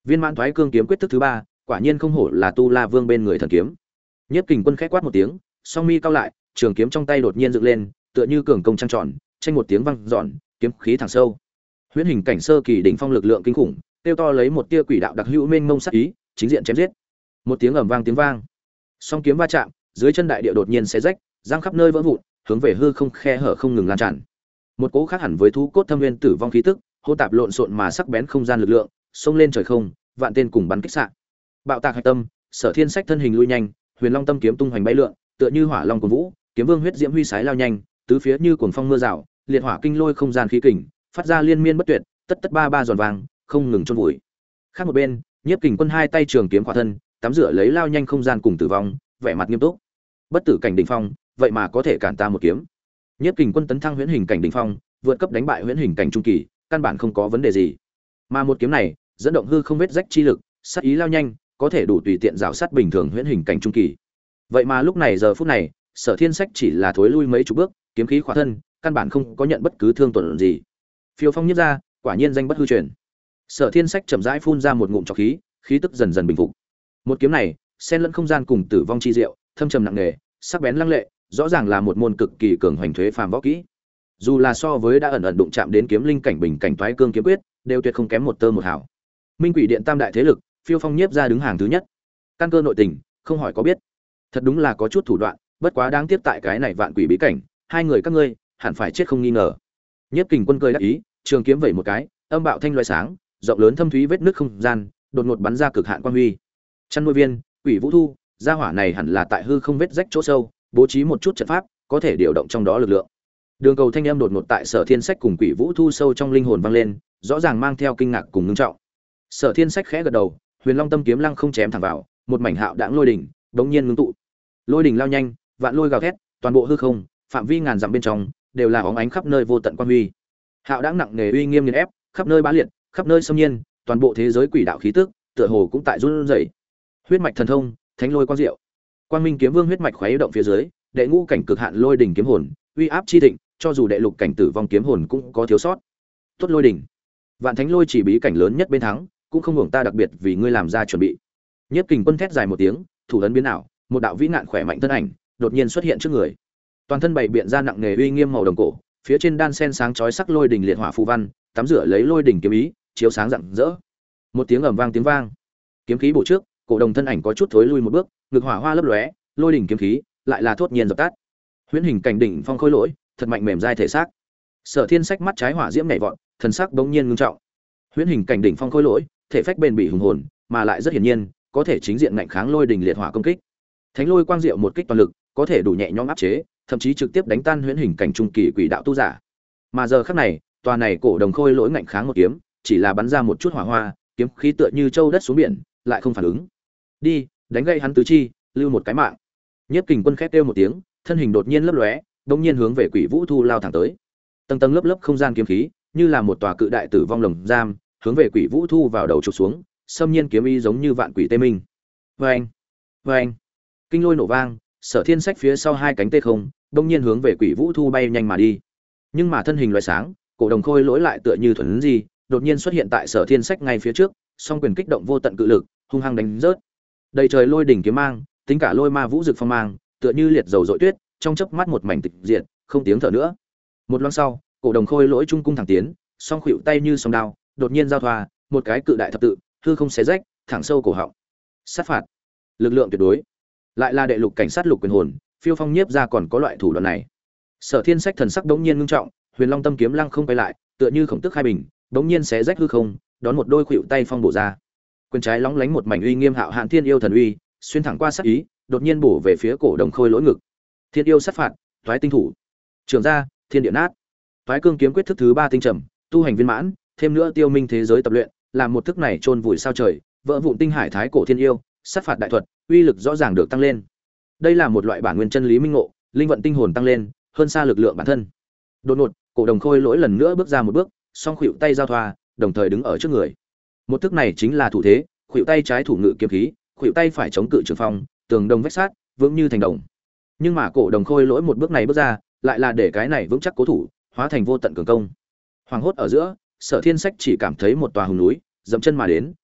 Viên mãn thoái cương kiếm quyết thức thứ ba, quả nhiên không hổ là Tu La Vương bên người thần kiếm. Nhiếp Kình Quân khẽ quát một tiếng, song mi cao lại, trường kiếm trong tay đột nhiên dựng lên, tựa như cường công trăng tròn, tranh một tiếng vang dọn, kiếm khí thẳng sâu. Huyễn hình cảnh sơ kỳ đỉnh phong lực lượng kinh khủng, tiêu to lấy một tia quỷ đạo đặc hữu mênh mông sát ý, chính diện chém giết. Một tiếng ầm vang tiếng vang, song kiếm va chạm, dưới chân đại địa đột nhiên xé rách, răng khắp nơi vỡ vụn, hướng về hư không khe hở không ngừng lan tràn. Một cỗ khác hẳn với thú cốt thâm nguyên tử vong khí tức, hỗn tạp lộn xộn mà sắc bén không gian lực lượng, xông lên trời không, vạn tên cùng bắn kích xạ. Bạo tạc hạch tâm, Sở Thiên Sách thân hình lui nhanh, Huyền Long tâm kiếm tung hoành bay lượn, tựa như hỏa long cuồn vũ, kiếm vương huyết diễm huy sái lao nhanh, tứ phía như cuồng phong mưa rào, liệt hỏa kinh lôi không gian khí kình, phát ra liên miên bất tuyệt, tất tất ba ba giòn vàng, không ngừng chôn vùi. Khác một bên, Nhiếp Kình Quân hai tay trường kiếm khỏa thân, tắm rửa lấy lao nhanh không gian cùng tử vong, vẻ mặt nghiêm túc. Bất tử cảnh đỉnh phong, vậy mà có thể cản ta một kiếm. Nhiếp Kình Quân tấn thăng huyễn hình cảnh đỉnh phong, vượt cấp đánh bại huyễn hình cảnh trung kỳ, căn bản không có vấn đề gì. Mà một kiếm này, dẫn động hư không vết rách chi lực, sát ý lao nhanh, có thể đủ tùy tiện rào sát bình thường huyễn hình cảnh trung kỳ. Vậy mà lúc này giờ phút này, Sở Thiên Sách chỉ là thối lui mấy chục bước, kiếm khí khỏa thân, căn bản không có nhận bất cứ thương tổn gì. Phiêu phong nhất ra, quả nhiên danh bất hư truyền. Sở Thiên Sách chậm rãi phun ra một ngụm trọc khí, khí tức dần dần bình phục. Một kiếm này, xen lẫn không gian cùng tử vong chi diệu, thâm trầm nặng nề, sắc bén lăng lệ, rõ ràng là một môn cực kỳ cường hoành thuế phàm võ kỹ. Dù là so với đã ẩn ẩn đụng chạm đến kiếm linh cảnh bình cảnh toái cương kiếm quyết, đều tuyệt không kém một tơ một hào. Minh Quỷ Điện tam đại thế lực, Phiêu Phong Nhiếp ra đứng hàng thứ nhất. Căn cơ nội tình, không hỏi có biết. Thật đúng là có chút thủ đoạn, bất quá đáng tiếc tại cái này vạn quỷ bí cảnh, hai người các ngươi hẳn phải chết không nghi ngờ. Nhiếp Kình Quân cười đắc ý, trường kiếm vẩy một cái, âm bạo thanh loại sáng, rộng lớn thâm thúy vết nứt không gian, đột ngột bắn ra cực hạn quang huy. Chăn nuôi viên, Quỷ Vũ Thu, gia hỏa này hẳn là tại hư không vết rách chỗ sâu, bố trí một chút trận pháp, có thể điều động trong đó lực lượng. Đường cầu thanh âm đột ngột tại Sở Thiên Sách cùng Quỷ Vũ Thu sâu trong linh hồn vang lên, rõ ràng mang theo kinh ngạc cùng ngưng trọng. Sở Thiên Sách khẽ gật đầu, Huyền Long tâm kiếm lăng không chém thẳng vào, một mảnh hạo đãng lôi đỉnh, bỗng nhiên ngưng tụ. Lôi đỉnh lao nhanh, vạn lôi gào thét, toàn bộ hư không, phạm vi ngàn dặm bên trong, đều là óng ánh khắp nơi vô tận quan huy. Hạo đãng nặng nề uy nghiêm nghiền ép, khắp nơi bá liệt, khắp nơi xâm nhiên, toàn bộ thế giới quỷ đạo khí tức, tựa hồ cũng tại run rẩy. Huyết mạch thần thông, thánh lôi quang diệu. Quang Minh kiếm vương huyết mạch khuấy động phía dưới, đệ ngũ cảnh cực hạn lôi đỉnh kiếm hồn, uy áp chi thịnh, cho dù đệ lục cảnh tử vong kiếm hồn cũng có thiếu sót. Tốt lôi đỉnh. Vạn thánh lôi chỉ bí cảnh lớn nhất bên thắng, cũng không hưởng ta đặc biệt vì ngươi làm ra chuẩn bị. Nhiếp Kình Quân thét dài một tiếng, thủ ấn biến ảo, một đạo vĩ nạn khỏe mạnh thân ảnh, đột nhiên xuất hiện trước người. Toàn thân bảy biện ra nặng nề uy nghiêm màu đồng cổ, phía trên đan sen sáng chói sắc lôi đỉnh liệt hỏa phù văn, tắm rửa lấy lôi đỉnh kiếm ý, chiếu sáng rạng rỡ. Một tiếng ầm vang tiếng vang, kiếm khí bổ trước, cổ đồng thân ảnh có chút thối lui một bước, ngực hỏa hoa lấp lóe, lôi đỉnh kiếm khí lại là thốt nhiên dập tắt. Huyễn hình cảnh đỉnh phong khôi lỗi, thật mạnh mềm dai thể xác. Sở Thiên Sách mắt trái hỏa diễm nhảy vọt, thần sắc bỗng nhiên ngưng trọng. Huyễn hình cảnh đỉnh phong khôi lỗi, thể phách bền bỉ hùng hồn, mà lại rất hiển nhiên, có thể chính diện ngạnh kháng lôi đỉnh liệt hỏa công kích. Thánh lôi quang diệu một kích toàn lực, có thể đủ nhẹ nhõm áp chế, thậm chí trực tiếp đánh tan huyễn hình cảnh trung kỳ quỷ đạo tu giả. Mà giờ khắc này, tòa này cổ đồng khôi lỗi ngạnh kháng một kiếm, chỉ là bắn ra một chút hỏa hoa, kiếm khí tựa như châu đất xuống biển, lại không phản ứng. Đi, đánh gây hắn tứ chi, lưu một cái mạng. Nhiếp Kình Quân khét kêu một tiếng, thân hình đột nhiên lấp lóe, đột nhiên hướng về Quỷ Vũ Thu lao thẳng tới. Tầng tầng lớp lớp không gian kiếm khí, như là một tòa cự đại tử vong lồng giam, hướng về Quỷ Vũ Thu vào đầu chụp xuống, xâm nhiên kiếm ý giống như vạn quỷ tê minh. Oeng, oeng, kinh lôi nổ vang, Sở Thiên Sách phía sau hai cánh tê không, đột nhiên hướng về Quỷ Vũ Thu bay nhanh mà đi. Nhưng mà thân hình loại sáng, cổ đồng khôi lỗi lại tựa như thuần gì, đột nhiên xuất hiện tại Sở Thiên Sách ngay phía trước, song quyền kích động vô tận cự lực, hung hăng đánh rớt. Đầy trời lôi đỉnh kiếm mang, tính cả lôi ma vũ dực phong mang, tựa như liệt dầu dội tuyết, trong chớp mắt một mảnh tịch diệt, không tiếng thở nữa. Một loáng sau, cổ đồng khôi lỗi trung cung thẳng tiến, song khuỷu tay như song đao, đột nhiên giao thoa, một cái cự đại thập tự, hư không xé rách, thẳng sâu cổ họng. Sát phạt, lực lượng tuyệt đối. Lại là đệ lục cảnh sát lục quyền hồn, Phiêu Phong Nhiếp ra còn có loại thủ đoạn này. Sở Thiên Sách thần sắc đống nhiên ngưng trọng, Huyền Long tâm kiếm lăng không quay lại, tựa như khổng tức hai bình, đống nhiên xé rách hư không, đón một đôi khuỷu tay phong bổ ra. Quyền trái lóng lánh một mảnh uy nghiêm hạo hạn thiên yêu thần uy, xuyên thẳng qua sát ý, đột nhiên bổ về phía cổ đồng khôi lỗi ngực. Thiên yêu sát phạt, toái tinh thủ. Trường ra, thiên địa nát. Toái cương kiếm quyết thức thứ 3 tinh trầm, tu hành viên mãn, thêm nữa tiêu minh thế giới tập luyện, làm một thức này chôn vùi sao trời, vỡ vụn tinh hải thái cổ thiên yêu, sát phạt đại thuật, uy lực rõ ràng được tăng lên. Đây là một loại bản nguyên chân lý minh ngộ, linh vận tinh hồn tăng lên, hơn xa lực lượng bản thân. Đột ngột, cổ đồng khôi lỗi lần nữa bước ra một bước, song khuỷu tay giao thoa, đồng thời đứng ở trước người. Một thức này chính là thủ thế, khuỷu tay trái thủ ngự kiếm khí, khuỷu tay phải chống cự trường phong, tường đồng vách sát, vững như thành đồng. Nhưng mà cổ đồng khôi lỗi một bước này bước ra, lại là để cái này vững chắc cố thủ, hóa thành vô tận cường công. Hoàng hốt ở giữa, Sở Thiên Sách chỉ cảm thấy một tòa hùng núi, dậm chân mà đến,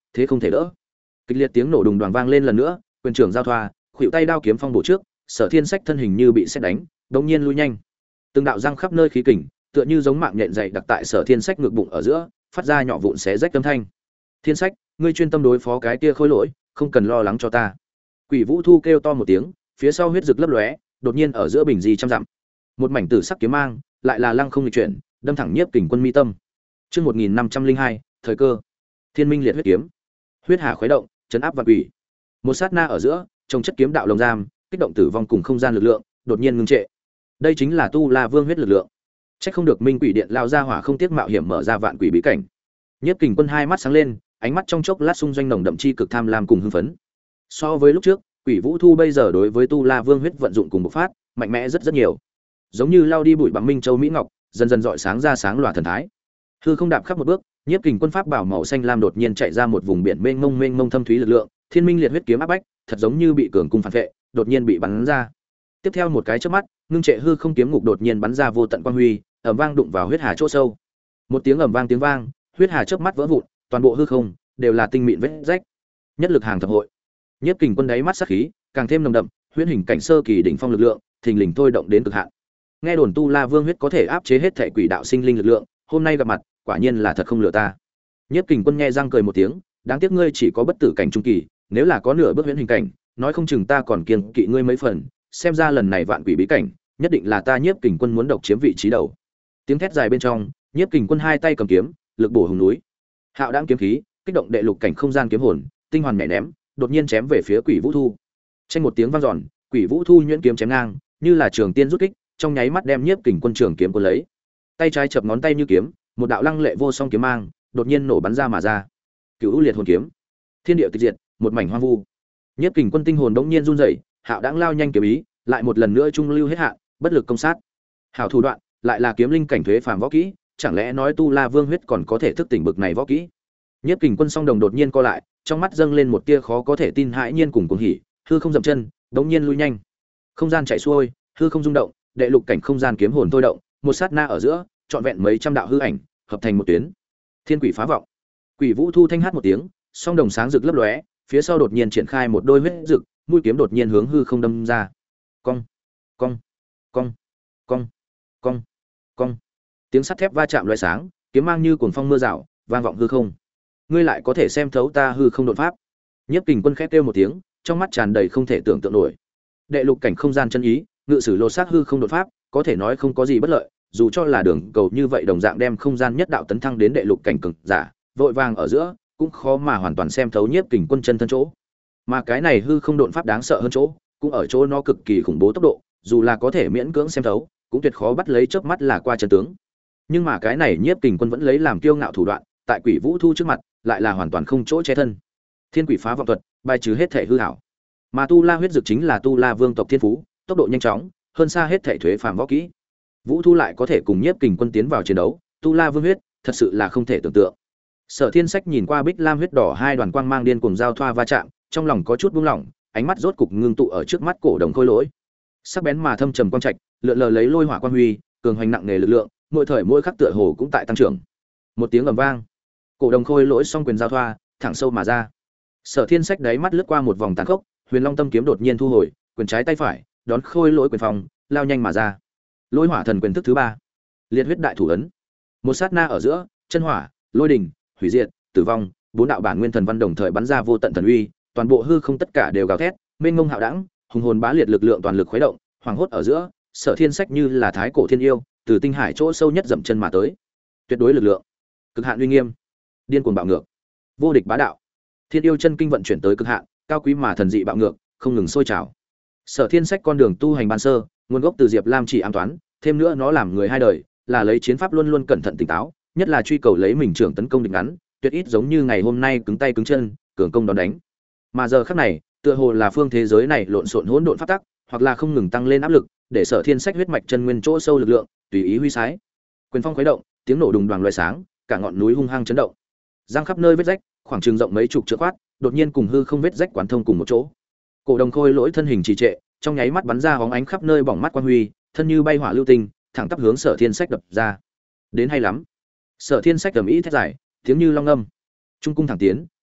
thế không thể đỡ. Kịch liệt tiếng nổ đùng đoàng vang lên lần nữa, quyền trưởng giao thoa, khuỷu tay đao kiếm phong bổ trước, Sở Thiên Sách thân hình như bị sét đánh, đột nhiên lui nhanh. Từng đạo răng khắp nơi khí kình, tựa như giống mạng nhện dày đặc tại Sở Thiên Sách ngực bụng ở giữa, phát ra nhỏ vụn xé rách âm thanh. Thiên Sách, ngươi chuyên tâm đối phó cái kia khôi lỗi, không cần lo lắng cho ta. Quỷ Vũ Thu kêu to một tiếng, phía sau huyết rực lấp lóe, đột nhiên ở giữa bình di trăm dặm. Một mảnh tử sắc kiếm mang, lại là lăng không lịch chuyển, đâm thẳng Nhiếp Kình Quân mi tâm. Chương 1502, thời cơ. Thiên Minh liệt huyết kiếm. Huyết hà khuấy động, chấn áp vạn quỷ. Một sát na ở giữa, trong chất kiếm đạo lồng giam, kích động tử vong cùng không gian lực lượng, đột nhiên ngưng trệ. Đây chính là Tu La Vương huyết lực lượng. Chắc không được Minh Quỷ Điện lao ra hỏa không tiếc mạo hiểm mở ra vạn quỷ bí cảnh. Nhiếp Kình Quân hai mắt sáng lên, ánh mắt trong chốc lát xung doanh nồng đậm chi cực tham lam cùng hưng phấn. So với lúc trước, Quỷ Vũ Thu bây giờ đối với Tu La Vương huyết vận dụng cùng bộc phát, mạnh mẽ rất nhiều. Giống như lao đi bụi bằng minh châu mỹ ngọc, dần dần rọi sáng ra sáng lòa thần thái. Hư không đạp khắp một bước, Nhiếp Kình Quân pháp bảo màu xanh lam đột nhiên chạy ra một vùng biển mênh mông thâm thúy lực lượng, Thiên Minh liệt huyết kiếm áp bách, thật giống như bị cường cung phản vệ, đột nhiên bị bắn ra. Tiếp theo một cái chớp mắt, ngưng trệ hư không kiếm ngục đột nhiên bắn ra vô tận quang huy, ầm vang đụng vào huyết hà chỗ sâu. Một tiếng ầm vang tiếng vang, huyết hà chớp mắt vỡ vụn, toàn bộ hư không đều là tinh mịn vết rách. Nhất lực hàng thập hội. Nhiếp Kình Quân đáy mắt sát khí càng thêm nồng đậm, huyễn hình cảnh sơ kỳ đỉnh phong lực lượng, thình lình thôi động đến cực hạn. Nghe đồn Tu La Vương huyết có thể áp chế hết thể quỷ đạo sinh linh lực lượng, hôm nay gặp mặt, quả nhiên là thật không lừa ta. Nhiếp Kình Quân nghe răng cười một tiếng, đáng tiếc ngươi chỉ có bất tử cảnh trung kỳ, nếu là có nửa bước huyễn hình cảnh, nói không chừng ta còn kiêng kỵ ngươi mấy phần, xem ra lần này vạn quỷ bí cảnh, nhất định là ta Nhiếp Kình Quân muốn độc chiếm vị trí đầu. Tiếng thét dài bên trong, Nhiếp Kình Quân hai tay cầm kiếm, lực bổ hùng núi. Hạo đãng kiếm khí, kích động đệ lục cảnh không gian kiếm hồn, tinh hoàn nhảy ném, đột nhiên chém về phía Quỷ Vũ Thu. Chênh một tiếng vang dọn, Quỷ Vũ Thu nhuyễn kiếm chém ngang, như là trường tiên rút kích, trong nháy mắt đem Nhiếp Kình Quân trường kiếm cuốn lấy. Tay trái chập ngón tay như kiếm, một đạo lăng lệ vô song kiếm mang, đột nhiên nổ bắn ra mà ra. Cửu liệt hồn kiếm, thiên địa tịch diệt, một mảnh hoang vu. Nhiếp Kình Quân tinh hồn đống nhiên run rẩy, hạo đãng lao nhanh kiếm ý, lại một lần nữa trung lưu hết hạn, bất lực công sát. Hảo thủ đoạn, lại là kiếm linh cảnh thuế phàm võ kỹ, chẳng lẽ nói Tu La Vương huyết còn có thể thức tỉnh bực này võ kỹ? Nhiếp Kình Quân song đồng đột nhiên co lại, trong mắt dâng lên một tia khó có thể tin hãi nhiên cùng cuồng hỉ, hư không dậm chân, đống nhiên lui nhanh. Không gian chảy xuôi, hư không rung động, đệ lục cảnh không gian kiếm hồn thôi động, một sát na ở giữa, trọn vẹn mấy trăm đạo hư ảnh, hợp thành một tuyến. Thiên quỷ phá vọng. Quỷ Vũ Thu thanh hát một tiếng, song đồng sáng rực lấp lóe, phía sau đột nhiên triển khai một đôi huyết rực, mũi kiếm đột nhiên hướng hư không đâm ra. Cong, cong, cong, cong, cong, cong. Tiếng sắt thép va chạm lóe sáng, kiếm mang như cuồng phong mưa rào, vang vọng hư không. Ngươi lại có thể xem thấu ta hư không đột pháp. Nhiếp Kình Quân khẽ kêu một tiếng, trong mắt tràn đầy không thể tưởng tượng nổi. Đệ lục cảnh không gian chân ý, ngự sử lô sát hư không đột pháp, có thể nói không có gì bất lợi, dù cho là đường cầu như vậy đồng dạng đem không gian nhất đạo tấn thăng đến đệ lục cảnh cực giả, vội vàng ở giữa, cũng khó mà hoàn toàn xem thấu Nhiếp Kình Quân chân thân chỗ. Mà cái này hư không đột pháp đáng sợ hơn chỗ, cũng ở chỗ nó cực kỳ khủng bố tốc độ, dù là có thể miễn cưỡng xem thấu, cũng tuyệt khó bắt lấy chớp mắt là qua chân tướng. Nhưng mà cái này Nhiếp Kình Quân vẫn lấy làm kiêu ngạo thủ đoạn, tại Quỷ Vũ Thu trước mặt, lại là hoàn toàn không chỗ che thân. Thiên quỷ phá vọng thuật, bài trừ hết thể hư ảo. Mà Tu La huyết dực chính là Tu La Vương tộc thiên phú, tốc độ nhanh chóng, hơn xa hết thể thuế phàm võ kỹ. Vũ Thu lại có thể cùng Nhiếp Kình Quân tiến vào chiến đấu, Tu La Vương huyết, thật sự là không thể tưởng tượng. Sở Thiên Sách nhìn qua Bích Lam huyết đỏ hai đoàn quang mang điên cuồng giao thoa va chạm, trong lòng có chút buông lỏng, ánh mắt rốt cục ngưng tụ ở trước mắt cổ đồng khôi lỗi. Sắc bén mà thâm trầm quang trạch, lượn lờ lấy lôi hỏa quang huy, cường hoành nặng nề lực lượng, mỗi thời mỗi khắc tựa hồ cũng tại tăng trưởng. Một tiếng ầm vang, cổ đồng khôi lỗi song quyền giao thoa, thẳng sâu mà ra. Sở Thiên Sách đáy mắt lướt qua một vòng tàn khốc, Huyền Long Tâm kiếm đột nhiên thu hồi, quyền trái tay phải, đón khôi lỗi quyền phòng, lao nhanh mà ra. Lôi hỏa thần quyền thức thứ ba, liệt huyết đại thủ ấn. Một sát na ở giữa, chân hỏa, lôi đình, hủy diệt, tử vong, bốn đạo bản nguyên thần văn đồng thời bắn ra vô tận thần uy, toàn bộ hư không tất cả đều gào thét, mênh mông hạo đẳng, hùng hồn bá liệt lực lượng toàn lực khuấy động, hoàng hốt ở giữa, Sở Thiên Sách như là thái cổ thiên yêu, từ tinh hải chỗ sâu nhất dậm chân mà tới. Tuyệt đối lực lượng, cực hạn uy nghiêm, điên cuồng bạo ngược, vô địch bá đạo. Thiên yêu chân kinh vận chuyển tới cực hạn, cao quý mà thần dị bạo ngược, không ngừng sôi trào. Sở Thiên Sách con đường tu hành ban sơ, nguồn gốc từ Diệp Lam chỉ ám toán, thêm nữa nó làm người hai đời, là lấy chiến pháp luôn luôn cẩn thận tỉnh táo, nhất là truy cầu lấy mình trưởng tấn công địch ngắn, tuyệt ít giống như ngày hôm nay cứng tay cứng chân, cường công đón đánh. Mà giờ khắc này, tựa hồ là phương thế giới này lộn xộn hỗn độn pháp tắc, hoặc là không ngừng tăng lên áp lực, để Sở Thiên Sách huyết mạch chân nguyên chỗ sâu lực lượng, tùy ý huy sái. Quyền phong khuấy động, tiếng nổ đùng đoàng loé sáng, cả ngọn núi hung hăng chấn động. Giang khắp nơi vết rách, khoảng chừng rộng mấy chục trượng quát, đột nhiên cùng hư không vết rách quán thông cùng một chỗ. Cổ đồng khôi lỗi thân hình trì trệ, trong nháy mắt bắn ra hóng ánh khắp nơi bỏng mắt quang huy, thân như bay hỏa lưu tinh, thẳng tắp hướng Sở Thiên Sách đập ra. Đến hay lắm. Sở Thiên Sách ầm ĩ thét dài, tiếng như long âm. Trung cung thẳng tiến,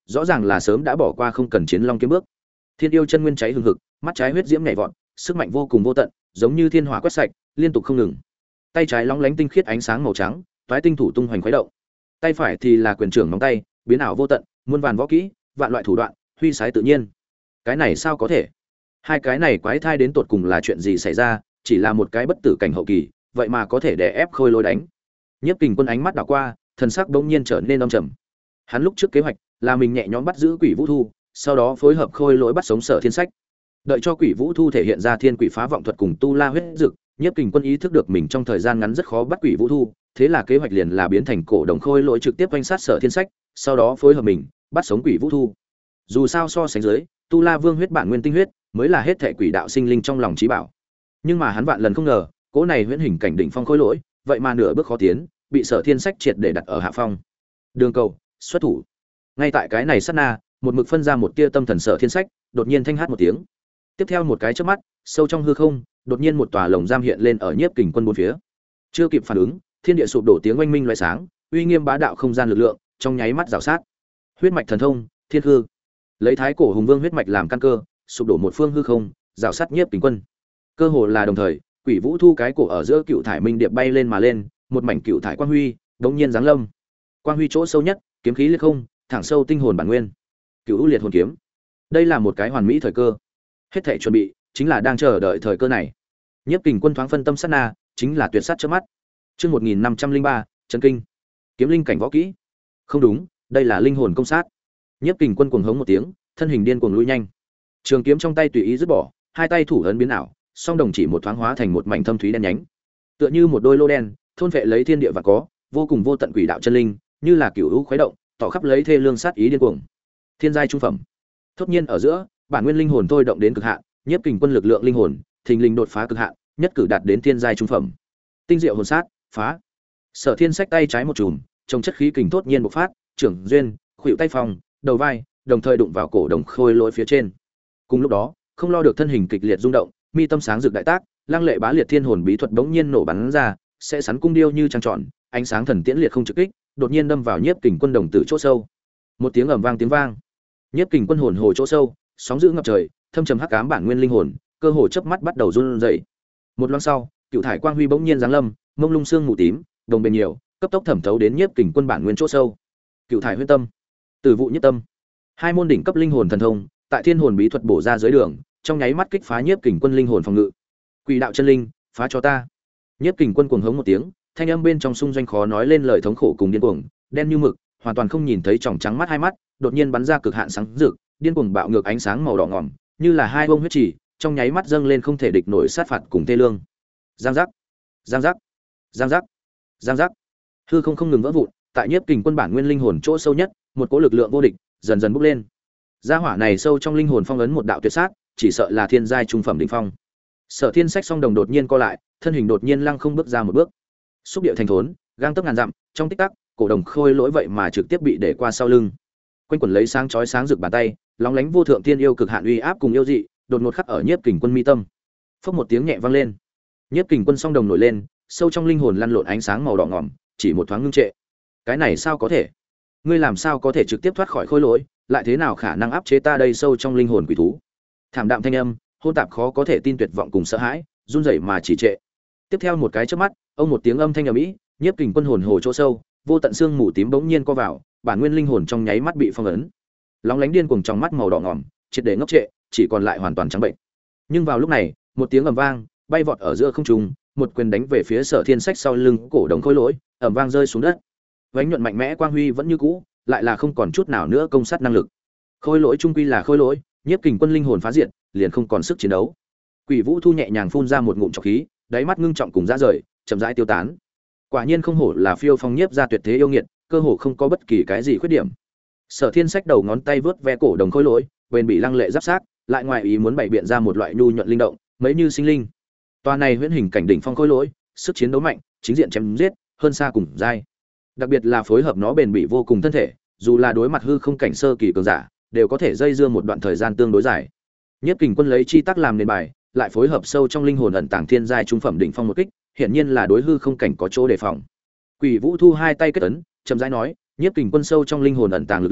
rõ ràng là sớm đã bỏ qua không cần chiến long kiếm bước. Thiên yêu chân nguyên cháy hừng hực, mắt trái huyết diễm nhảy vọt, sức mạnh vô cùng vô tận, giống như thiên hỏa quét sạch, liên tục không ngừng. Tay trái long lánh tinh khiết ánh sáng màu trắng, toái tinh thủ tung hoành khuấy động. Tay phải thì là quyền trưởng nắm tay, biến ảo vô tận, muôn vàn võ kỹ, vạn loại thủ đoạn, huy sái tự nhiên. Cái này sao có thể? Hai cái này quái thai đến tột cùng là chuyện gì xảy ra, chỉ là một cái bất tử cảnh hậu kỳ, vậy mà có thể đè ép Khôi Lỗi đánh. Nhiếp Kình Quân ánh mắt đảo qua, thần sắc bỗng nhiên trở nên âm trầm. Hắn lúc trước kế hoạch là mình nhẹ nhõm bắt giữ Quỷ Vũ Thu, sau đó phối hợp Khôi Lỗi bắt sống Sở Thiên Sách. Đợi cho Quỷ Vũ Thu thể hiện ra Thiên Quỷ phá vọng thuật cùng Tu La huyết dực, Nhiếp Kình Quân ý thức được mình trong thời gian ngắn rất khó bắt Quỷ Vũ Thu, thế là kế hoạch liền là biến thành cổ đồng Khôi Lỗi trực tiếp quanh sát Sở Thiên Sách, sau đó phối hợp mình bắt sống Quỷ Vũ Thu. Dù sao so sánh dưới, Tu La Vương huyết bản nguyên tinh huyết mới là hết thảy quỷ đạo sinh linh trong lòng chí bảo. Nhưng mà hắn vạn lần không ngờ, cỗ này huyễn hình cảnh đỉnh phong Khôi Lỗi, vậy mà nửa bước khó tiến, bị Sở Thiên Sách triệt để đặt ở hạ phong. Đường Cầu, xuất thủ. Ngay tại cái này sát na, một mực phân ra một tia tâm thần Sở Thiên Sách, đột nhiên thanh hát một tiếng. Tiếp theo một cái chớp mắt, sâu trong hư không, đột nhiên một tòa lồng giam hiện lên ở Nhiếp Kình Quân bốn phía. Chưa kịp phản ứng, thiên địa sụp đổ tiếng oanh minh loé sáng, uy nghiêm bá đạo không gian lực lượng, trong nháy mắt rào sát. Huyết mạch thần thông, Thiên hư. Lấy thái cổ hùng vương huyết mạch làm căn cơ, sụp đổ một phương hư không, rào sát Nhiếp Kình Quân. Cơ hồ là đồng thời, Quỷ Vũ Thu cái cổ ở giữa cựu thải minh điệp bay lên mà lên, một mảnh cựu thải quang huy, đống nhiên giáng lâm. Quang huy chỗ sâu nhất, kiếm khí liệt không, thẳng sâu tinh hồn bản nguyên. Cựu liệt hồn kiếm. Đây là một cái hoàn mỹ thời cơ. Hết thảy chuẩn bị, chính là đang chờ đợi thời cơ này. Nhiếp Kình Quân thoáng phân tâm sát na, chính là tuyệt sát trước mắt. Chương 1503, chấn kinh. Kiếm linh cảnh võ kỹ. Không đúng, đây là linh hồn công sát. Nhiếp Kình Quân cuồng hống một tiếng, thân hình điên cuồng lui nhanh. Trường kiếm trong tay tùy ý dứt bỏ, hai tay thủ ấn biến ảo, song đồng chỉ một thoáng hóa thành một mảnh thâm thúy đen nhánh. Tựa như một đôi lô đen, thôn vệ lấy thiên địa và có, vô cùng vô tận quỷ đạo chân linh, như là cửu u khuấy động, tỏ khắp lấy thê lương sát ý điên cuồng. Thiên giai trung phẩm. Thốt nhiên ở giữa, bản nguyên linh hồn thôi động đến cực hạn, Nhiếp Kình Quân lực lượng linh hồn, thình lình đột phá cực hạn, nhất cử đạt đến thiên giai trung phẩm. Tinh diệu hồn sát, phá. Sở Thiên Sách tay trái một chùm, trong chất khí kình thốt nhiên bộc phát, trưởng duyên, khuỷu tay phòng, đầu vai, đồng thời đụng vào cổ đồng Khôi Lỗi phía trên. Cùng lúc đó, không lo được thân hình kịch liệt rung động, mi tâm sáng rực đại tác, lăng lệ bá liệt thiên hồn bí thuật bỗng nhiên nổ bắn ra, sẽ sắn cung điêu như trăng tròn, ánh sáng thần tiễn liệt không trực kích, đột nhiên đâm vào Nhiếp Kình Quân đồng tử chỗ sâu. Một tiếng ầm vang tiếng vang. Nhiếp Kình Quân hồn hồ chỗ sâu, sóng dữ ngập trời, thâm trầm hắc ám bản nguyên linh hồn, cơ hồ chớp mắt bắt đầu run rẩy. Một loáng sau, cựu thải quang huy bỗng nhiên giáng lâm, mông lung xương mù tím, đồng bền nhiều, cấp tốc thẩm thấu đến Nhiếp Kình Quân bản nguyên chỗ sâu. Cựu thải huyết tâm, Tử vụ nhất tâm, hai môn đỉnh cấp linh hồn thần thông, tại thiên hồn bí thuật bổ ra dưới đường, trong nháy mắt kích phá Nhiếp Kình Quân linh hồn phòng ngự. Quỷ đạo chân linh, phá cho ta. Nhiếp Kình Quân cuồng hống một tiếng, thanh âm bên trong xung doanh khó nói lên lời thống khổ cùng điên cuồng, đen như mực, hoàn toàn không nhìn thấy tròng trắng mắt hai mắt, đột nhiên bắn ra cực hạn sáng rực, điên cuồng bạo ngược ánh sáng màu đỏ ngòm, như là hai bông huyết chỉ, trong nháy mắt dâng lên không thể địch nổi sát phạt cùng tê lương. Giang giác, giang giác, giang giác, giang giác. Hư không ngừng vỡ vụn, tại Nhiếp Kình Quân bản nguyên linh hồn chỗ sâu nhất, một cỗ lực lượng vô địch dần dần bốc lên. Gia hỏa này sâu trong linh hồn phong ấn một đạo tuyệt sát, chỉ sợ là thiên giai trung phẩm đỉnh phong. Sở Thiên Sách song đồng đột nhiên co lại, thân hình đột nhiên lăng không bước ra một bước. Xúc điệu thành thốn, gang tấc ngàn dặm, trong tích tắc, cổ đồng Khôi Lỗi vậy mà trực tiếp bị để qua sau lưng. Quanh quần lấy sáng chói sáng rực bàn tay, lóng lánh vô thượng tiên yêu cực hạn uy áp cùng yêu dị, đột ngột khắc ở Nhiếp Kình Quân mi tâm. Phốc một tiếng nhẹ vang lên. Nhiếp Kình Quân song đồng nổi lên, sâu trong linh hồn lăn lộn ánh sáng màu đỏ ngòm, chỉ một thoáng ngưng trệ. Cái này sao có thể? Ngươi làm sao có thể trực tiếp thoát khỏi Khôi Lỗi, lại thế nào khả năng áp chế ta đây sâu trong linh hồn quỷ thú? Thảm đạm thanh âm, hôn tạp khó có thể tin tuyệt vọng cùng sợ hãi, run rẩy mà chỉ trệ. Tiếp theo một cái chớp mắt, ông một tiếng âm thanh ầm ĩ, Nhiếp Kình Quân hồn hồ chỗ sâu, vô tận xương mù tím bỗng nhiên co vào, bản nguyên linh hồn trong nháy mắt bị phong ấn. Lóng lánh điên cuồng trong mắt màu đỏ ngòm, triệt để ngốc trệ, chỉ còn lại hoàn toàn trắng bệnh. Nhưng vào lúc này, một tiếng ầm vang, bay vọt ở giữa không trung, một quyền đánh về phía Sở Thiên Sách sau lưng cổ đồng Khôi Lỗi, ầm vang rơi xuống đất. Vánh nhuận mạnh mẽ quang huy vẫn như cũ, lại là không còn chút nào nữa công sát năng lực. Khôi Lỗi trung quy là Khôi Lỗi, Nhiếp Kình Quân linh hồn phá diệt, liền không còn sức chiến đấu. Quỷ Vũ Thu nhẹ nhàng phun ra một ngụm trọc khí, đáy mắt ngưng trọng cùng ra rời, chậm rãi tiêu tán. Quả nhiên không hổ là phiêu phong nhiếp ra tuyệt thế yêu nghiệt, cơ hồ không có bất kỳ cái gì khuyết điểm. Sở Thiên Sách đầu ngón tay vớt ve cổ đồng Khôi Lỗi, bên bị lăng lệ giáp sát, lại ngoài ý muốn bày biện ra một loại nhu nhuận linh động, mấy như sinh linh. Toa này huyễn hình cảnh đỉnh phong Khôi Lỗi, sức chiến đấu mạnh, chính diện chém giết, hơn xa cùng giai. Đặc biệt là phối hợp nó bền bỉ vô cùng thân thể, dù là đối mặt hư không cảnh sơ kỳ cường giả, đều có thể dây dưa một đoạn thời gian tương đối dài. Nhiếp Kình Quân lấy chi tác làm nền bài, lại phối hợp sâu trong linh hồn ẩn tàng thiên giai trung phẩm đỉnh phong một kích, hiển nhiên là đối hư không cảnh có chỗ đề phòng. Quỷ Vũ Thu hai tay kết ấn, chậm rãi nói, Nhiếp Kình Quân sâu trong linh hồn ẩn tàng lực lượng,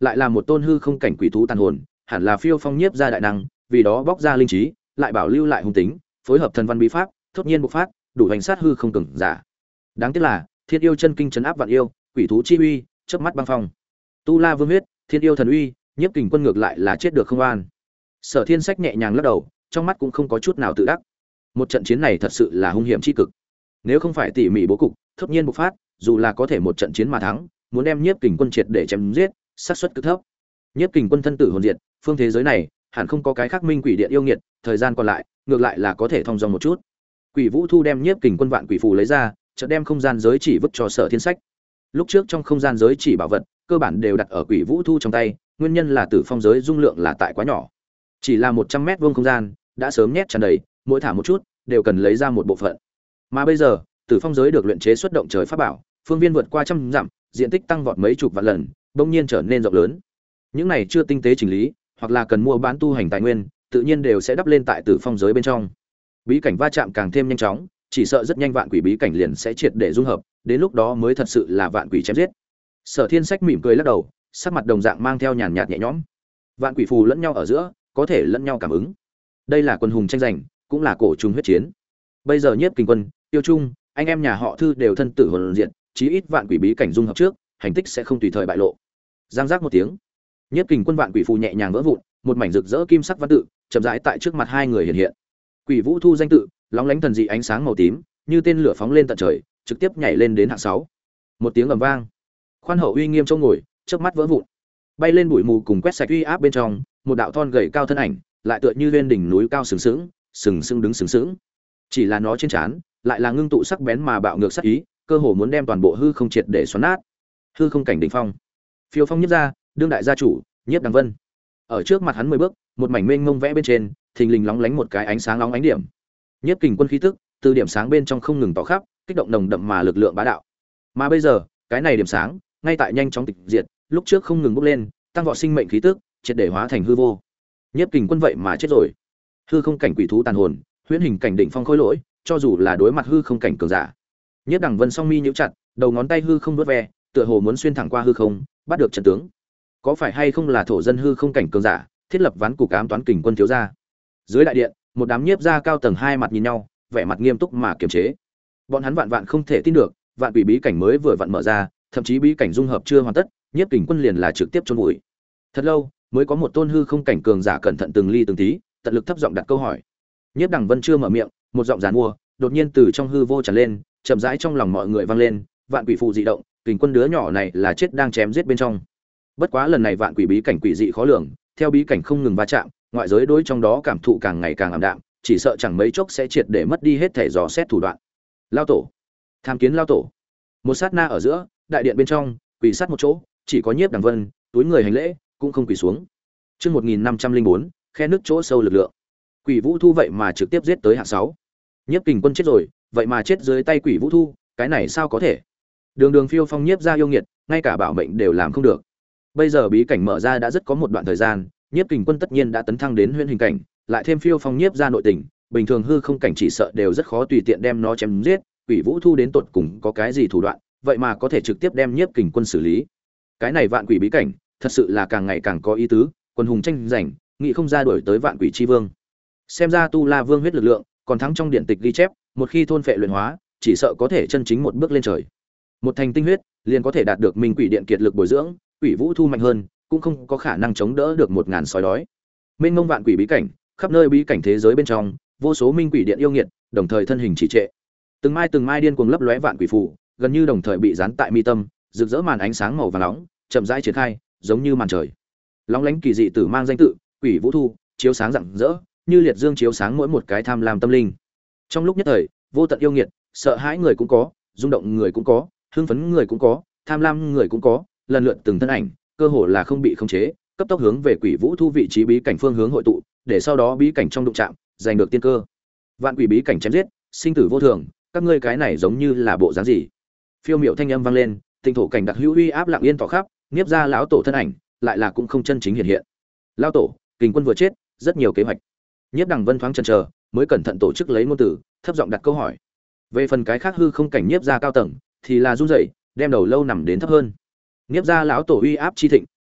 lại là một tôn hư không cảnh quỷ thú tàn hồn, hẳn là phiêu phong nhiếp ra đại năng, vì đó bóc ra linh trí, lại bảo lưu lại hung tính, phối hợp thần văn bí pháp, thốt nhiên bộc phát, đủ hành sát hư không cường giả. Đáng tiếc là, Thiên yêu chân kinh trấn áp vạn yêu, quỷ thú chi uy, chớp mắt băng phong. Tu La Vương huyết, Thiên yêu thần uy, Nhiếp Kình Quân ngược lại là chết được không an. Sở Thiên Sách nhẹ nhàng lắc đầu, trong mắt cũng không có chút nào tự đắc. Một trận chiến này thật sự là hung hiểm chi cực. Nếu không phải tỉ mỉ bố cục, thốt nhiên bộc phát, dù là có thể một trận chiến mà thắng, muốn đem Nhiếp Kình Quân triệt để chém giết, xác suất cực thấp. Nhiếp Kình Quân thân tử hồn diệt, phương thế giới này hẳn không có cái khác minh quỷ điện yêu nghiệt, thời gian còn lại, ngược lại là có thể thông dong một chút. Quỷ Vũ Thu đem Nhiếp Kình Quân vạn quỷ phù lấy ra, chợt đem không gian giới chỉ vứt cho Sở Thiên Sách. Lúc trước trong không gian giới chỉ bảo vật, cơ bản đều đặt ở Quỷ Vũ Thu trong tay, nguyên nhân là Tử Phong giới dung lượng là tại quá nhỏ. Chỉ là 100 mét vuông không gian, đã sớm nhét tràn đầy, mỗi thả một chút, đều cần lấy ra một bộ phận. Mà bây giờ, Tử Phong giới được luyện chế xuất động trời pháp bảo, phương viên vượt qua trăm dặm, diện tích tăng vọt mấy chục vạn lần, bỗng nhiên trở nên rộng lớn. Những này chưa tinh tế chỉnh lý, hoặc là cần mua bán tu hành tài nguyên, tự nhiên đều sẽ đắp lên tại Tử Phong giới bên trong. Bí cảnh va chạm càng thêm nhanh chóng, chỉ sợ rất nhanh vạn quỷ bí cảnh liền sẽ triệt để dung hợp, đến lúc đó mới thật sự là vạn quỷ chém giết. Sở Thiên Sách mỉm cười lắc đầu, sắc mặt đồng dạng mang theo nhàn nhạt nhẹ nhõm. Vạn quỷ phù lẫn nhau ở giữa, có thể lẫn nhau cảm ứng. Đây là quân hùng tranh giành, cũng là cổ trùng huyết chiến. Bây giờ Nhiếp Kình Quân, Tiêu Trung, anh em nhà họ Thư đều thân tử hồn diệt, chí ít vạn quỷ bí cảnh dung hợp trước, hành tích sẽ không tùy thời bại lộ. Giang giác một tiếng, Nhiếp Kình Quân vạn quỷ phù nhẹ nhàng vỡ vụn, một mảnh rực rỡ kim sắc văn tự chậm rãi tại trước mặt hai người hiện hiện. Quỷ Vũ Thu danh tự, lóng lánh thần dị ánh sáng màu tím, như tên lửa phóng lên tận trời, trực tiếp nhảy lên đến hạng 6. Một tiếng ầm vang, khoan hậu uy nghiêm chỗ ngồi, chớp mắt vỡ vụn. Bay lên bụi mù cùng quét sạch uy áp bên trong, một đạo thon gầy cao thân ảnh, lại tựa như lên đỉnh núi cao sừng sững đứng sừng sững. Chỉ là nó trên trán, lại là ngưng tụ sắc bén mà bạo ngược sắc ý, cơ hồ muốn đem toàn bộ hư không triệt để xoắn nát. Hư không cảnh đỉnh phong. Phiêu Phong Nhiếp gia, đương đại gia chủ, Nhiếp Đằng Vân. Ở trước mặt hắn 10 bước, một mảnh mênh mông vẽ bên trên, thình lình lóng lánh một cái ánh sáng lóng ánh điểm. Nhiếp Kình Quân khí tức, từ điểm sáng bên trong không ngừng tỏ khắp, kích động nồng đậm mà lực lượng bá đạo. Mà bây giờ, cái này điểm sáng, ngay tại nhanh chóng tịch diệt, lúc trước không ngừng bốc lên, tăng vọt sinh mệnh khí tức, triệt để hóa thành hư vô. Nhiếp Kình Quân vậy mà chết rồi. Hư không cảnh quỷ thú tàn hồn, huyễn hình cảnh đỉnh phong khôi lỗi, cho dù là đối mặt hư không cảnh cường giả. Nhiếp Đằng Vân song mi nhíu chặt, đầu ngón tay hư không vuốt ve, tựa hồ muốn xuyên thẳng qua hư không, bắt được trận tướng. Có phải hay không là thổ dân hư không cảnh cường giả, thiết lập ván cục ám toán Kình Quân thiếu gia? Dưới đại điện, một đám nhiếp gia cao tầng hai mặt nhìn nhau, vẻ mặt nghiêm túc mà kiềm chế. Bọn hắn vạn vạn không thể tin được, vạn quỷ bí cảnh mới vừa vặn mở ra, thậm chí bí cảnh dung hợp chưa hoàn tất, Nhiếp Kình Quân liền là trực tiếp chôn vùi. Thật lâu, mới có một tôn hư không cảnh cường giả cẩn thận từng ly từng tí, tận lực thấp giọng đặt câu hỏi. Nhiếp Đằng Vân chưa mở miệng, một giọng giàn mua, đột nhiên từ trong hư vô tràn lên, chậm rãi trong lòng mọi người vang lên, vạn quỷ phù dị động, Kình Quân đứa nhỏ này là chết đang chém giết bên trong. Bất quá lần này vạn quỷ bí cảnh quỷ dị khó lường, theo bí cảnh không ngừng va chạm, ngoại giới đối trong đó cảm thụ càng ngày càng ảm đạm, chỉ sợ chẳng mấy chốc sẽ triệt để mất đi hết thể dò xét thủ đoạn. Lao tổ, tham kiến lao tổ. Một sát na ở giữa, đại điện bên trong, quỳ sát một chỗ, chỉ có Nhiếp Đằng Vân, túi người hành lễ, cũng không quỳ xuống. Chương 1504, khe nước chỗ sâu lực lượng. Quỷ Vũ Thu vậy mà trực tiếp giết tới hạng 6. Nhiếp Kình Quân chết rồi, vậy mà chết dưới tay Quỷ Vũ Thu, cái này sao có thể? Đường Đường Phiêu Phong Nhiếp gia yêu nghiệt, ngay cả bảo mệnh đều làm không được. Bây giờ bí cảnh mở ra đã rất có một đoạn thời gian, Nhiếp Kình Quân tất nhiên đã tấn thăng đến huyễn hình cảnh, lại thêm Phiêu Phong Nhiếp gia nội tình, bình thường hư không cảnh chỉ sợ đều rất khó tùy tiện đem nó chém giết, Quỷ Vũ Thu đến tột cùng có cái gì thủ đoạn, vậy mà có thể trực tiếp đem Nhiếp Kình Quân xử lý. Cái này vạn quỷ bí cảnh, thật sự là càng ngày càng có ý tứ, quân hùng tranh giành, nghị không ra đuổi tới vạn quỷ chi vương. Xem ra Tu La Vương huyết lực lượng, còn thắng trong điện tịch ghi chép, một khi thôn phệ luyện hóa, chỉ sợ có thể chân chính một bước lên trời. Một thành tinh huyết, liền có thể đạt được minh quỷ điện kiệt lực bồi dưỡng, Quỷ Vũ Thu mạnh hơn, cũng không có khả năng chống đỡ được 1000 sói đói. Mênh mông vạn quỷ bí cảnh, khắp nơi bí cảnh thế giới bên trong, vô số minh quỷ điện yêu nghiệt, đồng thời thân hình chỉ trệ. Từng mai điên cuồng lấp lóe vạn quỷ phù, gần như đồng thời bị dán tại mi tâm, rực rỡ màn ánh sáng màu vàng nóng, chậm rãi triển khai, giống như màn trời. Lóng lánh kỳ dị tử mang danh tự, Quỷ Vũ Thu, chiếu sáng rạng rỡ, như liệt dương chiếu sáng mỗi một cái tham lam tâm linh. Trong lúc nhất thời, vô tận yêu nghiệt, sợ hãi người cũng có, rung động người cũng có, hưng phấn người cũng có, tham lam người cũng có, lần lượt từng thân ảnh, cơ hồ là không bị khống chế, cấp tốc hướng về Quỷ Vũ Thu vị trí bí cảnh phương hướng hội tụ, để sau đó bí cảnh trong đụng chạm, giành được tiên cơ. Vạn quỷ bí cảnh chém giết, sinh tử vô thường, các ngươi cái này giống như là bộ dáng gì? Phiêu miệu thanh âm vang lên, tinh thổ cảnh đặc hữu uy áp lặng yên tỏ khắp, Niếp gia lão tổ thân ảnh, lại là cũng không chân chính hiện hiện. Lão tổ, Kình Quân vừa chết, rất nhiều kế hoạch. Nhiếp Đằng Vân thoáng chần chờ, mới cẩn thận tổ chức lấy ngôn từ, thấp giọng đặt câu hỏi. Về phần cái khác hư không cảnh Nhiếp gia cao tầng, thì là run rẩy, đem đầu lâu nằm đến thấp hơn. Niếp gia lão tổ uy áp chi thịnh,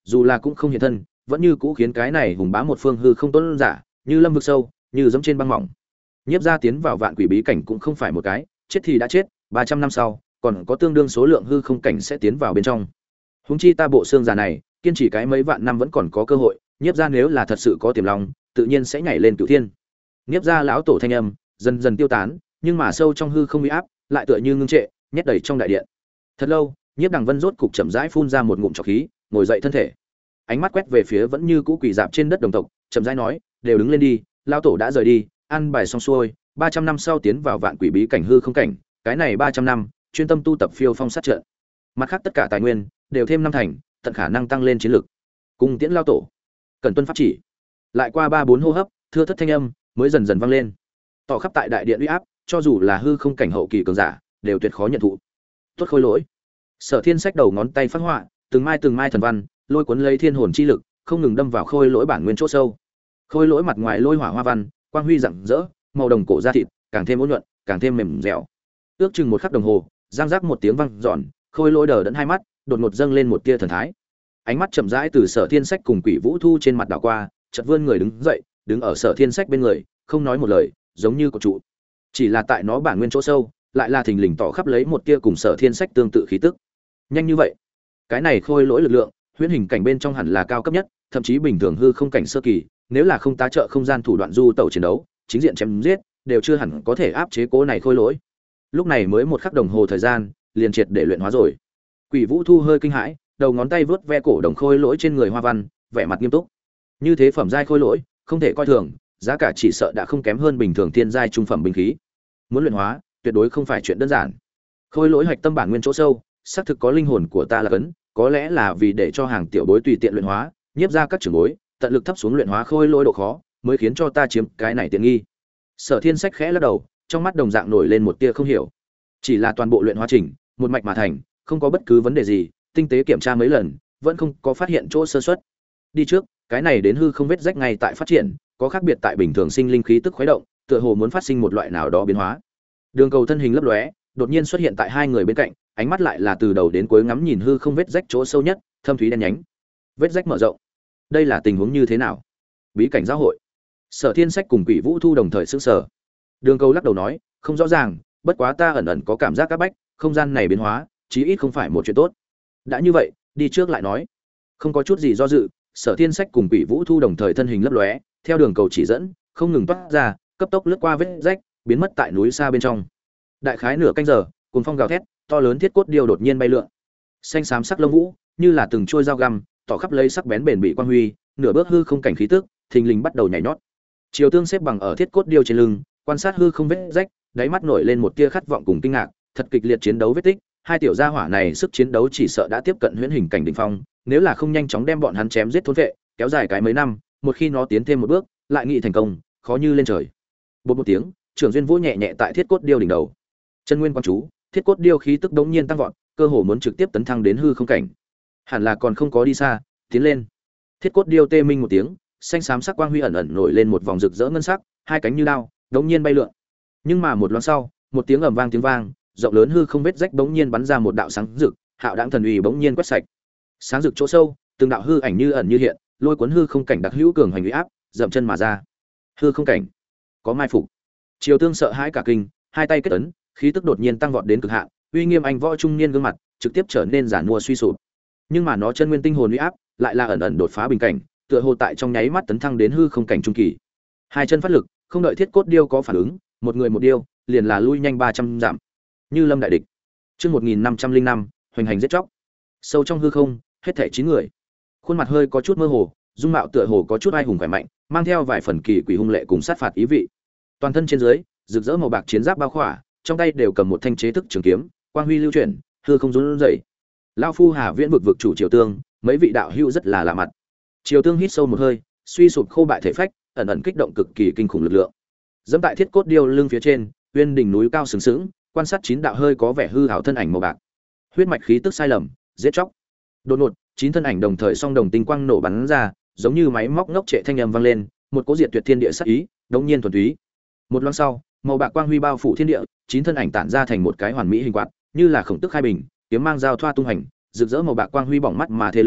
dù là cũng không hiện thân, vẫn như cũ khiến cái này hùng bá một phương hư không tuấn giả, như lâm vực sâu, như dẫm trên băng mỏng. Nhiếp gia tiến vào vạn quỷ bí cảnh cũng không phải một cái, chết thì đã chết, 300 năm sau, còn có tương đương số lượng hư không cảnh sẽ tiến vào bên trong. Huống chi ta bộ xương già này, kiên trì cái mấy vạn năm vẫn còn có cơ hội, Nhiếp gia nếu là thật sự có tiềm lòng, tự nhiên sẽ nhảy lên cửu thiên. Nhiếp gia lão tổ thanh âm dần dần tiêu tán, nhưng mà sâu trong hư không uy áp, lại tựa như ngưng trệ, nhét đầy trong đại điện. Thật lâu, Nhiếp Đằng Vân rốt cục chậm rãi phun ra một ngụm trọc khí, ngồi dậy thân thể. Ánh mắt quét về phía vẫn như cũ quỳ dạp trên đất đồng tộc, chậm rãi nói, "Đều đứng lên đi, lão tổ đã rời đi, ăn bài xong xuôi, 300 năm sau tiến vào vạn quỷ bí cảnh hư không cảnh, cái này 300 năm, chuyên tâm tu tập phiêu phong sát trận. Mặt khác tất cả tài nguyên đều thêm năm thành, tận khả năng tăng lên chiến lực. Cùng tiễn lão tổ." Cần tuân pháp chỉ. Lại qua 3-4 hô hấp, thưa thất thanh âm mới dần dần vang lên. Tỏ khắp tại đại điện uy áp, cho dù là hư không cảnh hậu kỳ cường giả, đều tuyệt khó nhận thụ. Tốt khôi lỗi. Sở Thiên sách đầu ngón tay phát họa, từng mai thần văn, lôi cuốn lấy thiên hồn chi lực, không ngừng đâm vào khôi lỗi bản nguyên chỗ sâu. Khôi lỗi mặt ngoài lôi hỏa hoa văn, quang huy rạng rỡ, màu đồng cổ da thịt càng thêm uốn nhuận, càng thêm mềm dẻo. Ước chừng một khắc đồng hồ, giang giác một tiếng vang dọn, khôi lỗi đờ đẫn hai mắt, đột ngột dâng lên một tia thần thái. Ánh mắt chậm rãi từ Sở Thiên sách cùng Quỷ Vũ Thu trên mặt đảo qua, chợt vươn người đứng dậy, đứng ở Sở Thiên sách bên người, không nói một lời, giống như cột trụ. Chỉ là tại nó bản nguyên chỗ sâu, lại là thình lình tỏ khắp lấy một tia cùng Sở Thiên sách tương tự khí tức. Nhanh như vậy, cái này khôi lỗi lực lượng, huyễn hình cảnh bên trong hẳn là cao cấp nhất, thậm chí bình thường hư không cảnh sơ kỳ, nếu là không tá trợ không gian thủ đoạn du tẩu chiến đấu, chính diện chém giết, đều chưa hẳn có thể áp chế cố này khôi lỗi. Lúc này mới một khắc đồng hồ thời gian, liền triệt để luyện hóa rồi. Quỷ Vũ Thu hơi kinh hãi, đầu ngón tay vướt ve cổ đồng khôi lỗi trên người hoa văn, vẻ mặt nghiêm túc. Như thế phẩm giai khôi lỗi, không thể coi thường, giá cả chỉ sợ đã không kém hơn bình thường thiên giai trung phẩm binh khí. Muốn luyện hóa, tuyệt đối không phải chuyện đơn giản. Khôi lỗi hạch tâm bản nguyên chỗ sâu, xác thực có linh hồn của ta là cấn, có lẽ là vì để cho hàng tiểu bối tùy tiện luyện hóa, nhiếp ra các trưởng bối, tận lực thấp xuống luyện hóa khôi lỗi độ khó, mới khiến cho ta chiếm cái này tiện nghi. Sở Thiên sách khẽ lắc đầu, trong mắt đồng dạng nổi lên một tia không hiểu. Chỉ là toàn bộ luyện hóa trình, một mạch mà thành, không có bất cứ vấn đề gì, tinh tế kiểm tra mấy lần, vẫn không có phát hiện chỗ sơ suất. Đi trước, cái này đến hư không vết rách ngay tại phát triển, có khác biệt tại bình thường sinh linh khí tức khuấy động, tựa hồ muốn phát sinh một loại nào đó biến hóa. Đường Cầu thân hình lấp lóe, đột nhiên xuất hiện tại hai người bên cạnh, ánh mắt lại là từ đầu đến cuối ngắm nhìn hư không vết rách chỗ sâu nhất, thâm thúy đen nhánh. Vết rách mở rộng. Đây là tình huống như thế nào? Bí cảnh giáo hội. Sở Thiên sách cùng Quỷ Vũ Thu đồng thời sững sờ. Đường Cầu lắc đầu nói, không rõ ràng, bất quá ta ẩn ẩn có cảm giác các bách, không gian này biến hóa, chí ít không phải một chuyện tốt. Đã như vậy, đi trước lại nói. Không có chút gì do dự, Sở Thiên sách cùng Quỷ Vũ Thu đồng thời thân hình lấp lóe, theo đường cầu chỉ dẫn, không ngừng toát ra, cấp tốc lướt qua vết rách, biến mất tại núi xa bên trong. Đại khái nửa canh giờ, cuồng phong gào thét, to lớn thiết cốt điêu đột nhiên bay lượn. Xanh xám sắc lông vũ, như là từng trôi dao găm, tỏ khắp lấy sắc bén bền bị quang huy, nửa bước hư không cảnh khí tức, thình lình bắt đầu nhảy nhót. Triều Tương xếp bằng ở thiết cốt điêu trên lưng, quan sát hư không vết rách, đáy mắt nổi lên một tia khát vọng cùng kinh ngạc, thật kịch liệt chiến đấu vết tích, hai tiểu gia hỏa này sức chiến đấu chỉ sợ đã tiếp cận huyễn hình cảnh đỉnh phong, nếu là không nhanh chóng đem bọn hắn chém giết thôn vệ, kéo dài cái mấy năm, một khi nó tiến thêm một bước, lại nghị thành công, khó như lên trời. Bột một tiếng, Trưởng Duyên vỗ nhẹ nhẹ tại thiết cốt điêu đỉnh đầu. Chân nguyên quan chú, thiết cốt điêu khí tức đống nhiên tăng vọt, cơ hồ muốn trực tiếp tấn thăng đến hư không cảnh. Hẳn là còn không có đi xa, tiến lên. Thiết cốt điêu tê minh một tiếng, xanh xám sắc quang huy ẩn ẩn nổi lên một vòng rực rỡ ngân sắc, hai cánh như đao, đống nhiên bay lượn. Nhưng mà một loáng sau, một tiếng ầm vang tiếng vang, rộng lớn hư không vết rách bỗng nhiên bắn ra một đạo sáng rực, hạo đãng thần uy bỗng nhiên quét sạch. Sáng rực chỗ sâu, từng đạo hư ảnh như ẩn như hiện, lôi cuốn hư không cảnh đặc hữu cường hành uy áp, dậm chân mà ra. Hư không cảnh, có mai phục. Triều Tương sợ hãi cả kinh, hai tay kết ấn, khí tức đột nhiên tăng vọt đến cực hạn, uy nghiêm anh võ trung niên gương mặt trực tiếp trở nên giản mua suy sụp. Nhưng mà nó chân nguyên tinh hồn uy áp lại là ẩn ẩn đột phá bình cảnh, tựa hồ tại trong nháy mắt tấn thăng đến hư không cảnh trung kỳ. Hai chân phát lực, không đợi thiết cốt điêu có phản ứng, một người một điêu, liền là lui nhanh 300 dặm. Như lâm đại địch. Chương 1505, hoành hành giết chóc. Sâu trong hư không, hết thảy 9 người. Khuôn mặt hơi có chút mơ hồ, dung mạo tựa hồ có chút ai hùng khỏe mạnh, mang theo vài phần kỳ quỷ hung lệ cùng sát phạt ý vị. Toàn thân trên dưới, rực rỡ màu bạc chiến giáp bao khỏa, trong tay đều cầm một thanh chế thức trường kiếm, quang huy lưu chuyển, hư không run rẩy. Lão phu Hà Viễn vực vực chủ Triều Tương, mấy vị đạo hữu rất là lạ mặt. Triều Tương hít sâu một hơi, suy sụp khô bại thể phách, ẩn ẩn kích động cực kỳ kinh khủng lực lượng. Dẫm tại thiết cốt điêu lưng phía trên, uyên đỉnh núi cao sừng sững, quan sát 9 đạo hơi có vẻ hư ảo thân ảnh màu bạc. Huyết mạch khí tức sai lầm, giết chóc. Đột ngột, 9 thân ảnh đồng thời song đồng tinh quang nổ bắn ra, giống như máy móc ngốc trệ thanh âm vang lên, một cỗ diệt tuyệt thiên địa sát ý, đống nhiên thuần túy. Một loáng sau, màu bạc quang huy bao phủ thiên địa, 9 thân ảnh tản ra thành một cái hoàn mỹ hình quạt, như là khổng tức khai bình, kiếm mang giao thoa tung hành, rực rỡ màu bạc quang huy bỏng mắt mà thê lương,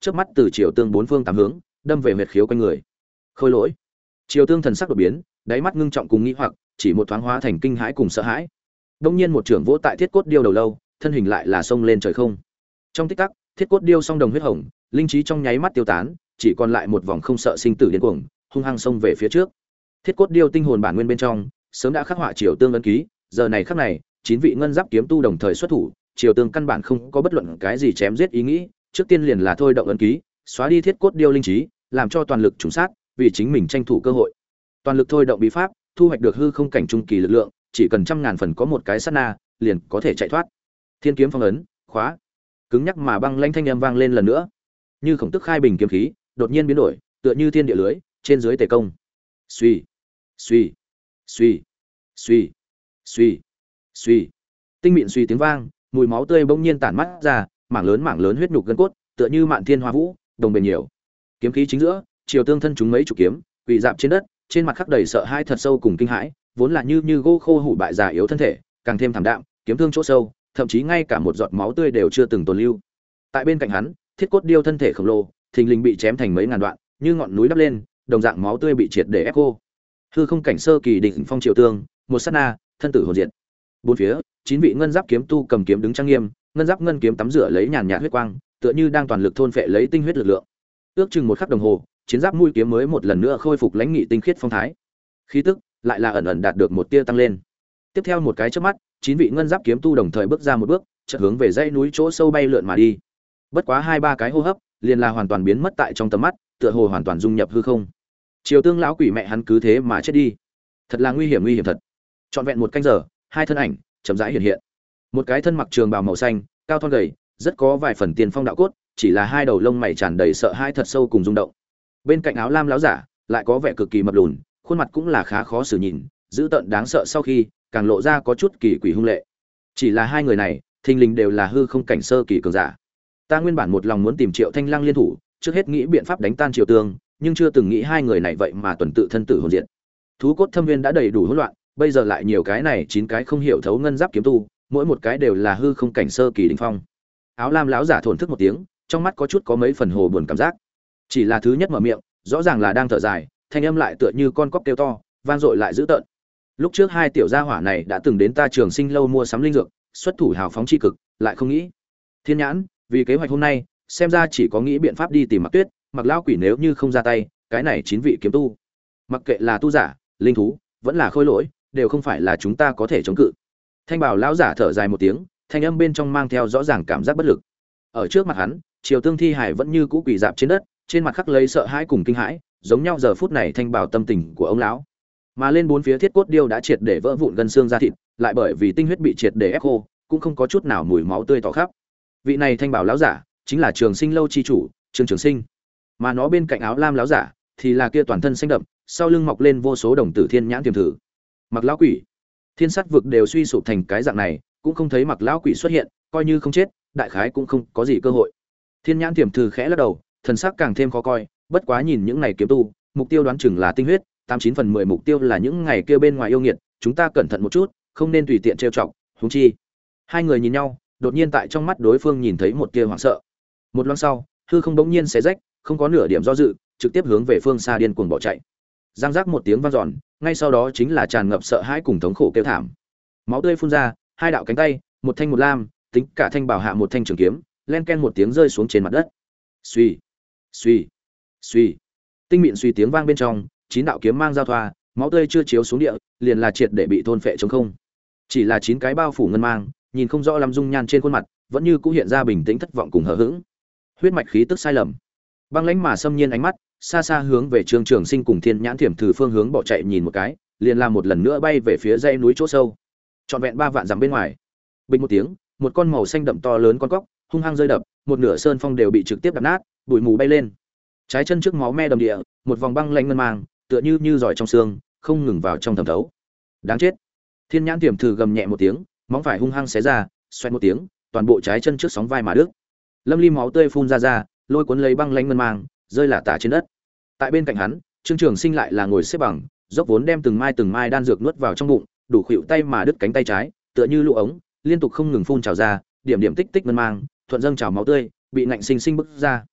chớp mắt từ Triều Tương bốn phương tám hướng đâm về huyệt khiếu quanh người. Khôi lỗi. Triều Tương thần sắc đột biến, đáy mắt ngưng trọng cùng nghi hoặc, chỉ một thoáng hóa thành kinh hãi cùng sợ hãi. Đông nhiên một trưởng vỗ tại thiết cốt điêu đầu lâu, thân hình lại là xông lên trời không. Trong tích tắc, thiết cốt điêu song đồng huyết hồng, linh trí trong nháy mắt tiêu tán, chỉ còn lại một vòng không sợ sinh tử điên cuồng, hung hăng xông về phía trước. Thiết cốt điêu tinh hồn bản nguyên bên trong, sớm đã khắc họa Triều Tương ấn ký, giờ này khắc này, 9 vị ngân giáp kiếm tu đồng thời xuất thủ, Triều Tương căn bản không có bất luận cái gì chém giết ý nghĩ, trước tiên liền là thôi động ấn ký, xóa đi thiết cốt điêu linh trí, làm cho toàn lực trùng sát, vì chính mình tranh thủ cơ hội. Toàn lực thôi động bí pháp, thu hoạch được hư không cảnh trung kỳ lực lượng, chỉ cần trăm ngàn phần có một cái sát na, liền có thể chạy thoát. Thiên kiếm phong ấn, khóa. Cứng nhắc mà băng lãnh thanh âm vang lên lần nữa. Như khổng tức khai bình kiếm khí, đột nhiên biến đổi, tựa như thiên địa lưới, trên dưới tề công. Suy, suy, suy, suy, suy, suy. Tinh mịn suy tiếng vang, mùi máu tươi bỗng nhiên tản mắt ra, mảng lớn huyết nhục gân cốt, tựa như mạn thiên hoa vũ, đồng bền nhiều. Kiếm khí chính giữa, Triều Tương thân chúng mấy chục kiếm, quỳ dạp trên đất, trên mặt khắc đầy sợ hãi thật sâu cùng kinh hãi, vốn là như gỗ khô hủ bại già yếu thân thể, càng thêm thảm đạm, kiếm thương chỗ sâu, thậm chí ngay cả một giọt máu tươi đều chưa từng tồn lưu. Tại bên cạnh hắn, thiết cốt điêu thân thể khổng lồ, thình lình bị chém thành mấy ngàn đoạn, như ngọn núi đắp lên, đồng dạng máu tươi bị triệt để ép khô. Hư không cảnh sơ kỳ đỉnh phong Triều Tương, một sát na, thân tử hồn diệt. Bốn phía, 9 vị ngân giáp kiếm tu cầm kiếm đứng trang nghiêm, ngân giáp ngân kiếm tắm rửa lấy nhàn nhạt huyết quang, tựa như đang toàn lực thôn phệ lấy tinh huyết lực lượng. Ước chừng một khắc đồng hồ, chiến giáp mũi kiếm mới một lần nữa khôi phục lãnh nghị tinh khiết phong thái. Khí tức lại là ẩn ẩn đạt được một tia tăng lên. Tiếp theo một cái chớp mắt, 9 vị ngân giáp kiếm tu đồng thời bước ra một bước, chợt hướng về dãy núi chỗ sâu bay lượn mà đi. Bất quá 2-3 cái hô hấp, liền là hoàn toàn biến mất tại trong tầm mắt, tựa hồ hoàn toàn dung nhập hư không. Triều Tương lão quỷ mẹ hắn cứ thế mà chết đi. Thật là nguy hiểm thật. Trọn vẹn một canh giờ, hai thân ảnh chậm rãi hiện hiện. Một cái thân mặc trường bào màu xanh, cao thon gầy, rất có vài phần tiền phong đạo cốt, chỉ là hai đầu lông mày tràn đầy sợ hãi thật sâu cùng rung động. Bên cạnh áo lam lão giả, lại có vẻ cực kỳ mập lùn, khuôn mặt cũng là khá khó xử nhìn, dữ tợn đáng sợ sau khi, càng lộ ra có chút kỳ quỷ hung lệ. Chỉ là hai người này, thình lình đều là hư không cảnh sơ kỳ cường giả. Ta nguyên bản một lòng muốn tìm Triệu Thanh Lăng liên thủ, trước hết nghĩ biện pháp đánh tan Triều Tương, nhưng chưa từng nghĩ hai người này vậy mà tuần tự thân tử hồn diệt. Thú cốt thâm viên đã đầy đủ hỗn loạn, bây giờ lại nhiều cái này 9 cái không hiểu thấu ngân giáp kiếm tu, mỗi một cái đều là hư không cảnh sơ kỳ đỉnh phong. Áo lam lão giả thổn thức một tiếng, trong mắt có chút có mấy phần hồ buồn cảm giác. Chỉ là thứ nhất mở miệng, rõ ràng là đang thở dài, thanh âm lại tựa như con cóc kêu to, vang dội lại dữ tợn. Lúc trước hai tiểu gia hỏa này đã từng đến ta Trường Sinh lâu mua sắm linh dược, xuất thủ hào phóng chi cực, lại không nghĩ. Thiên nhãn, vì kế hoạch hôm nay, xem ra chỉ có nghĩ biện pháp đi tìm Mặc Tuyết, Mặc lão quỷ nếu như không ra tay, cái này 9 vị kiếm tu, mặc kệ là tu giả, linh thú, vẫn là khôi lỗi, đều không phải là chúng ta có thể chống cự. Thanh bảo lão giả thở dài một tiếng, thanh âm bên trong mang theo rõ ràng cảm giác bất lực. Ở trước mặt hắn, Triều Tương thi hải vẫn như cũ quỳ dạp trên đất, trên mặt khắc lấy sợ hãi cùng kinh hãi, giống nhau giờ phút này thanh bảo tâm tình của ông lão. Mà lên bốn phía thiết cốt điêu đã triệt để vỡ vụn gân xương da thịt, lại bởi vì tinh huyết bị triệt để ép khô, cũng không có chút nào mùi máu tươi tỏ khắp. Vị này thanh bảo lão giả, chính là Trường Sinh lâu chi chủ, Trương Trường Sinh. Mà nó bên cạnh áo lam lão giả, thì là kia toàn thân xanh đậm, sau lưng mọc lên vô số đồng tử thiên nhãn tiềm thử. Mặc lão quỷ, thiên sát vực đều suy sụp thành cái dạng này, cũng không thấy Mặc lão quỷ xuất hiện, coi như không chết, đại khái cũng không có gì cơ hội. Thiên nhãn tiềm thử khẽ lắc đầu, thần sắc càng thêm khó coi, bất quá nhìn những này kiếm tu, mục tiêu đoán chừng là tinh huyết, 89 phần 10 mục tiêu là những ngày kia bên ngoài yêu nghiệt, chúng ta cẩn thận một chút, không nên tùy tiện trêu chọc, huống chi. Hai người nhìn nhau, đột nhiên tại trong mắt đối phương nhìn thấy một tia hoảng sợ. Một loáng sau, hư không bỗng nhiên xé rách, không có nửa điểm do dự, trực tiếp hướng về phương xa điên cuồng bỏ chạy. Giang giác một tiếng vang dọn, ngay sau đó chính là tràn ngập sợ hãi cùng thống khổ kêu thảm. Máu tươi phun ra, hai đạo cánh tay, một thanh một lam, tính cả thanh bảo hạ một thanh trường kiếm, len ken một tiếng rơi xuống trên mặt đất. Suy, suy, suy. Tinh mịn suy tiếng vang bên trong, 9 đạo kiếm mang giao thoa, máu tươi chưa chiếu xuống địa, liền là triệt để bị thôn phệ trống không. Chỉ là 9 cái bao phủ ngân mang, nhìn không rõ lắm dung nhan trên khuôn mặt, vẫn như cũ hiện ra bình tĩnh thất vọng cùng hờ hững. Huyết mạch khí tức sai lầm. Băng lãnh mà xâm nhiên ánh mắt, xa xa hướng về Trương Trường Sinh cùng Thiên Nhãn Thiểm Thử phương hướng bỏ chạy nhìn một cái, liền làm một lần nữa bay về phía dãy núi chỗ sâu. Trọn vẹn 3 vạn dặm bên ngoài. Bình một tiếng, một con màu xanh đậm to lớn con cóc, hung hăng rơi đập, một nửa sơn phong đều bị trực tiếp đập nát, bụi mù bay lên. Trái chân trước máu me đầm địa, một vòng băng lãnh ngân mang, tựa như giỏi trong xương, không ngừng vào trong thẩm thấu. Đáng chết. Thiên Nhãn Thiểm Thử gầm nhẹ một tiếng, móng phải hung hăng xé ra, xoẹt một tiếng, toàn bộ trái chân trước sóng vai mà đứt. Lâm ly máu tươi phun ra, lôi cuốn lấy băng lãnh ngân mang, rơi lả tả trên đất. Tại bên cạnh hắn, Trương Trường Sinh lại là ngồi xếp bằng, dốc vốn đem từng mai đan dược nuốt vào trong bụng, đủ khuỵu tay mà đứt cánh tay trái, tựa như lũ ống, liên tục không ngừng phun trào ra, điểm điểm tích tích ngân mang, thuận dâng trào máu tươi, bị ngạnh sinh sinh bức ra.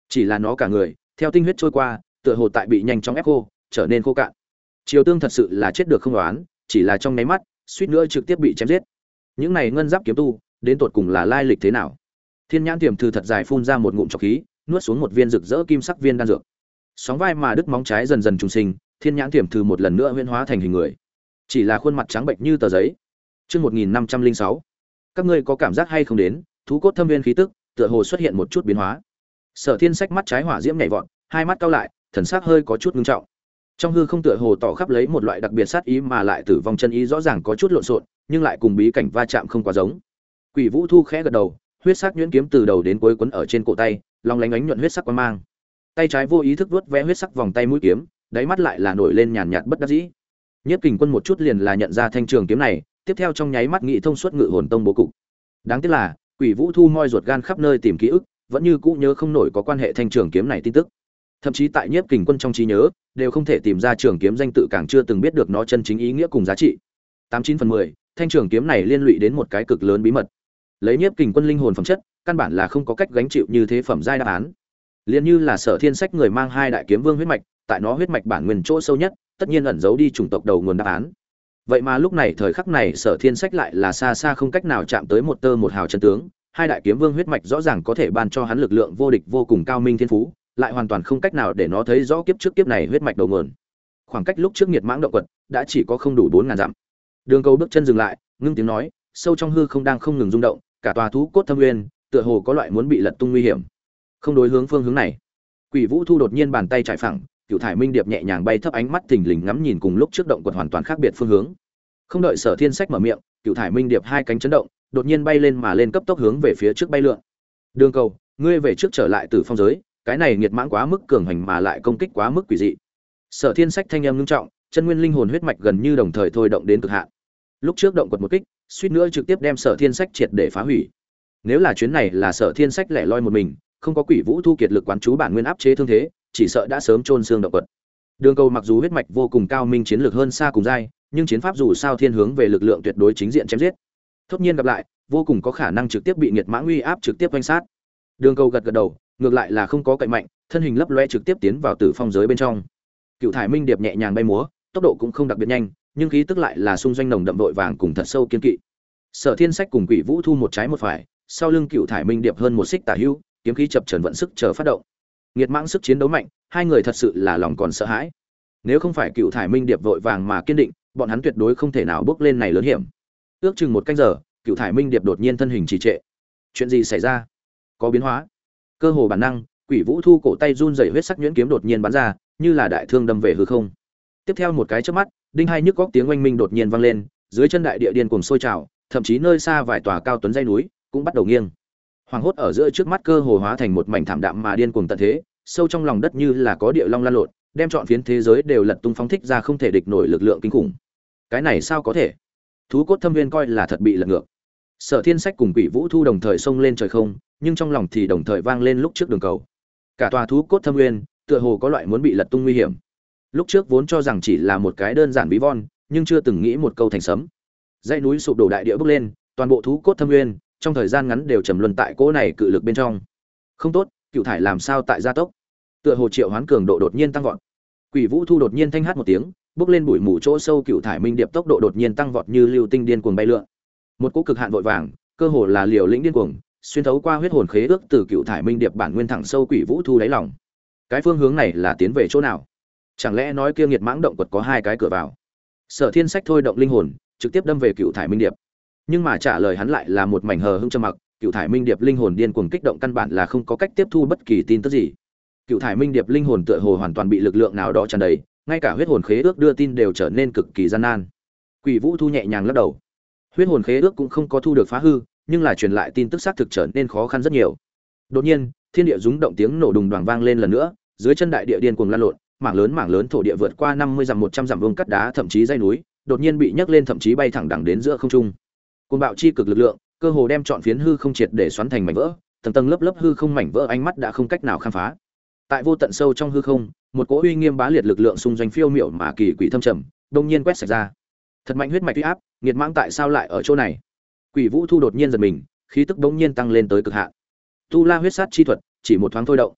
Chỉ là nó cả người, theo tinh huyết trôi qua, tựa hồ tại bị nhanh chóng ép khô, trở nên khô cạn. Triều Tương thật sự là chết được không đoán, chỉ là trong nháy mắt, suýt nữa trực tiếp bị chém giết. Những này ngân giáp kiếm tu, đến tột cùng là lai lịch thế nào? Thiên Nhãn Tiềm Thư thật dài phun ra một ngụm trọc khí, nuốt xuống một viên rực rỡ kim sắc viên đan dược. Sóng vai mà đứt móng trái dần dần trùng sinh, Thiên Nhãn Tiềm Thư một lần nữa huyễn hóa thành hình người. Chỉ là khuôn mặt trắng bệnh như tờ giấy. Chương 1506. Các ngươi có cảm giác hay không đến, thú cốt thâm viên khí tức, tựa hồ xuất hiện một chút biến hóa. Sở Thiên Sách mắt trái hỏa diễm nhảy vọt, hai mắt cau lại, thần sắc hơi có chút ngưng trọng. Trong hư không tựa hồ tỏ khắp lấy một loại đặc biệt sát ý mà lại tử vong chân ý rõ ràng có chút lộn xộn, nhưng lại cùng bí cảnh va chạm không quá giống. Quỷ Vũ Thu khẽ gật đầu, huyết sắc nhuyễn kiếm từ đầu đến cuối quấn ở trên cổ tay, long lánh ánh nhuận huyết sắc quang mang. Tay trái vô ý thức vuốt vẽ huyết sắc vòng tay mũi kiếm, đáy mắt lại là nổi lên nhàn nhạt bất đắc dĩ. Nhiếp Kình Quân một chút liền là nhận ra thanh trường kiếm này, tiếp theo trong nháy mắt nghĩ thông suốt Ngự Hồn Tông bố cục. Đáng tiếc là, Quỷ Vũ Thu moi ruột gan khắp nơi tìm ký ức, vẫn như cũ nhớ không nổi có quan hệ thanh trường kiếm này tin tức. Thậm chí tại Nhiếp Kình Quân trong trí nhớ, đều không thể tìm ra trường kiếm danh tự, càng chưa từng biết được nó chân chính ý nghĩa cùng giá trị. 89/10, thanh trường kiếm này liên lụy đến một cái cực lớn bí mật. Lấy Nhiếp Kình Quân linh hồn phẩm chất, căn bản là không có cách gánh chịu như thế phẩm giai đáp án. Liên như là Sở Thiên Sách người mang hai đại kiếm vương huyết mạch, tại nó huyết mạch bản nguyên chỗ sâu nhất, tất nhiên ẩn giấu đi chủng tộc đầu nguồn đáp án. Vậy mà lúc này thời khắc này Sở Thiên Sách lại là xa xa không cách nào chạm tới một tơ một hào chân tướng, hai đại kiếm vương huyết mạch rõ ràng có thể ban cho hắn lực lượng vô địch vô cùng cao minh thiên phú, lại hoàn toàn không cách nào để nó thấy rõ kiếp trước kiếp này huyết mạch đầu nguồn. Khoảng cách lúc trước nghiệt mãng động quật đã chỉ có không đủ 4000 dặm. Đường Cầu bước chân dừng lại, ngưng tiếng nói, sâu trong hư không đang không ngừng rung động, cả tòa thú cốt thâm nguyên, tựa hồ có loại muốn bị lật tung nguy hiểm. Không đối hướng phương hướng này. Quỷ Vũ Thu đột nhiên bàn tay trải phẳng, Cửu Thải Minh Điệp nhẹ nhàng bay thấp, ánh mắt thình lình ngắm nhìn cùng lúc trước động quật hoàn toàn khác biệt phương hướng. Không đợi Sở Thiên Sách mở miệng, Cửu Thải Minh Điệp hai cánh chấn động, đột nhiên bay lên mà lên cấp tốc hướng về phía trước bay lượn. Đường Cầu, ngươi về trước trở lại Tử Phong giới, cái này nghiệt mãng quá mức cường hành mà lại công kích quá mức quỷ dị. Sở Thiên Sách thanh âm ngưng trọng, chân nguyên linh hồn huyết mạch gần như đồng thời thôi động đến cực hạn. Lúc trước động quật một kích, suýt nữa trực tiếp đem Sở Thiên Sách triệt để phá hủy. Nếu là chuyến này là Sở Thiên Sách lẻ loi một mình, không có Quỷ Vũ Thu kiệt lực quán chú bản nguyên áp chế thương thế, chỉ sợ đã sớm chôn xương động quật. Đường Cầu mặc dù huyết mạch vô cùng cao minh, chiến lược hơn xa cùng giai, nhưng chiến pháp dù sao thiên hướng về lực lượng tuyệt đối chính diện chém giết. Thốt nhiên gặp lại, vô cùng có khả năng trực tiếp bị nghiệt mãng uy áp trực tiếp quanh sát. Đường Cầu gật gật đầu, ngược lại là không có cậy mạnh, thân hình lấp loe trực tiếp tiến vào Tử Phong giới bên trong. Cựu Thải Minh Điệp nhẹ nhàng bay múa, tốc độ cũng không đặc biệt nhanh, nhưng khí tức lại là xung doanh nồng đậm vội vàng cùng thật sâu kiên kỵ. Sở Thiên Sách cùng Quỷ Vũ Thu một trái một phải, sau lưng Cựu Thải Minh Điệp hơn một xích tả hữu, kiếm khí chập chờn vận sức chờ phát động. Nghiệt mãng sức chiến đấu mạnh, hai người thật sự là lòng còn sợ hãi. Nếu không phải Cựu Thải Minh Điệp vội vàng mà kiên định, bọn hắn tuyệt đối không thể nào bước lên này lớn hiểm. Ước chừng một canh giờ, Cựu Thải Minh Điệp đột nhiên thân hình trì trệ. Chuyện gì xảy ra? Có biến hóa. Cơ hồ bản năng, Quỷ Vũ Thu cổ tay run rẩy, huyết sắc nhuyễn kiếm đột nhiên bắn ra, như là đại thương đâm về hư không. Tiếp theo một cái chớp mắt, đinh hai nhức góc tiếng oanh minh đột nhiên vang lên, dưới chân đại địa điên cuồng sôi trào, thậm chí nơi xa vài tòa cao tuấn dãy núi cũng bắt đầu nghiêng. Hoàng hốt ở giữa trước mắt cơ hồ hóa thành một mảnh thảm đạm mà điên cuồng tận thế, sâu trong lòng đất như là có địa long lan lộn, đem trọn phiến thế giới đều lật tung, phóng thích ra không thể địch nổi lực lượng kinh khủng. Cái này sao có thể? Thú cốt thâm viên coi là thật bị lật ngược. Sở Thiên Sách cùng Quỷ Vũ Thu đồng thời xông lên trời không, nhưng trong lòng thì đồng thời vang lên lúc trước Đường Cầu. Cả tòa thú cốt thâm nguyên, tựa hồ có loại muốn bị lật tung nguy hiểm. Lúc trước vốn cho rằng chỉ là một cái đơn giản ví von, nhưng chưa từng nghĩ một câu thành sấm. Dãy núi sụp đổ, đại địa bốc lên, toàn bộ thú cốt thâm nguyên, trong thời gian ngắn đều trầm luân tại cỗ này cự lực bên trong. Không tốt, Cựu Thải làm sao tại gia tốc? Tựa hồ triệu hoán cường độ đột nhiên tăng vọt. Quỷ Vũ Thu đột nhiên thanh hát một tiếng, bước lên bụi mù chỗ sâu, Cựu Thải Minh Điệp tốc độ đột nhiên tăng vọt như lưu tinh điên cuồng bay lượn. Một cỗ cực hạn vội vàng, cơ hồ là liều lĩnh điên cuồng, xuyên thấu qua huyết hồn khế ước từ Cựu Thải Minh Điệp bản nguyên thẳng sâu Quỷ Vũ Thu đáy lòng. Cái phương hướng này là tiến về chỗ nào? Chẳng lẽ nói kia nghiệt mãng động quật có hai cái cửa vào? Sở Thiên Sách thôi động linh hồn, trực tiếp đâm về Cựu Thải Minh Điệp. Nhưng mà trả lời hắn lại là một mảnh hờ hững trầm mặc. Cựu Thải Minh Điệp linh hồn điên cuồng kích động, căn bản là không có cách tiếp thu bất kỳ tin tức gì. Cựu Thải Minh Điệp linh hồn tựa hồ hoàn toàn bị lực lượng nào đó tràn đầy, ngay cả huyết hồn khế ước đưa tin đều trở nên cực kỳ gian nan. Quỷ Vũ Thu nhẹ nhàng lắc đầu. Huyết hồn khế ước cũng không có thu được phá hư, nhưng là truyền lại tin tức xác thực trở nên khó khăn rất nhiều. Đột nhiên, thiên địa rúng động, tiếng nổ đùng đoàng vang lên lần nữa, dưới chân đại địa điên cuồng lan lộn, mảng lớn thổ địa vượt qua 50 dặm 100 dặm vuông cắt đá, thậm chí dãy núi, đột nhiên bị nhấc lên, thậm chí bay thẳng đẳng đến giữa không trung. Cuồng bạo chi cực lực lượng, cơ hồ đem trọn phiến hư không triệt để xoắn thành mảnh vỡ, tầng tầng lớp lớp hư không mảnh vỡ, ánh mắt đã không cách nào khám phá. Tại vô tận sâu trong hư không, một cỗ uy nghiêm bá liệt lực lượng xung doanh phiêu miểu mà kỳ quỷ thâm trầm, đông nhiên quét sạch ra. Thật mạnh huyết mạch uy áp, nghiệt mãng tại sao lại ở chỗ này? Quỷ Vũ Thu đột nhiên giật mình, khí tức bỗng nhiên tăng lên tới cực hạn. Tu La huyết sát chi thuật, chỉ một thoáng thôi động.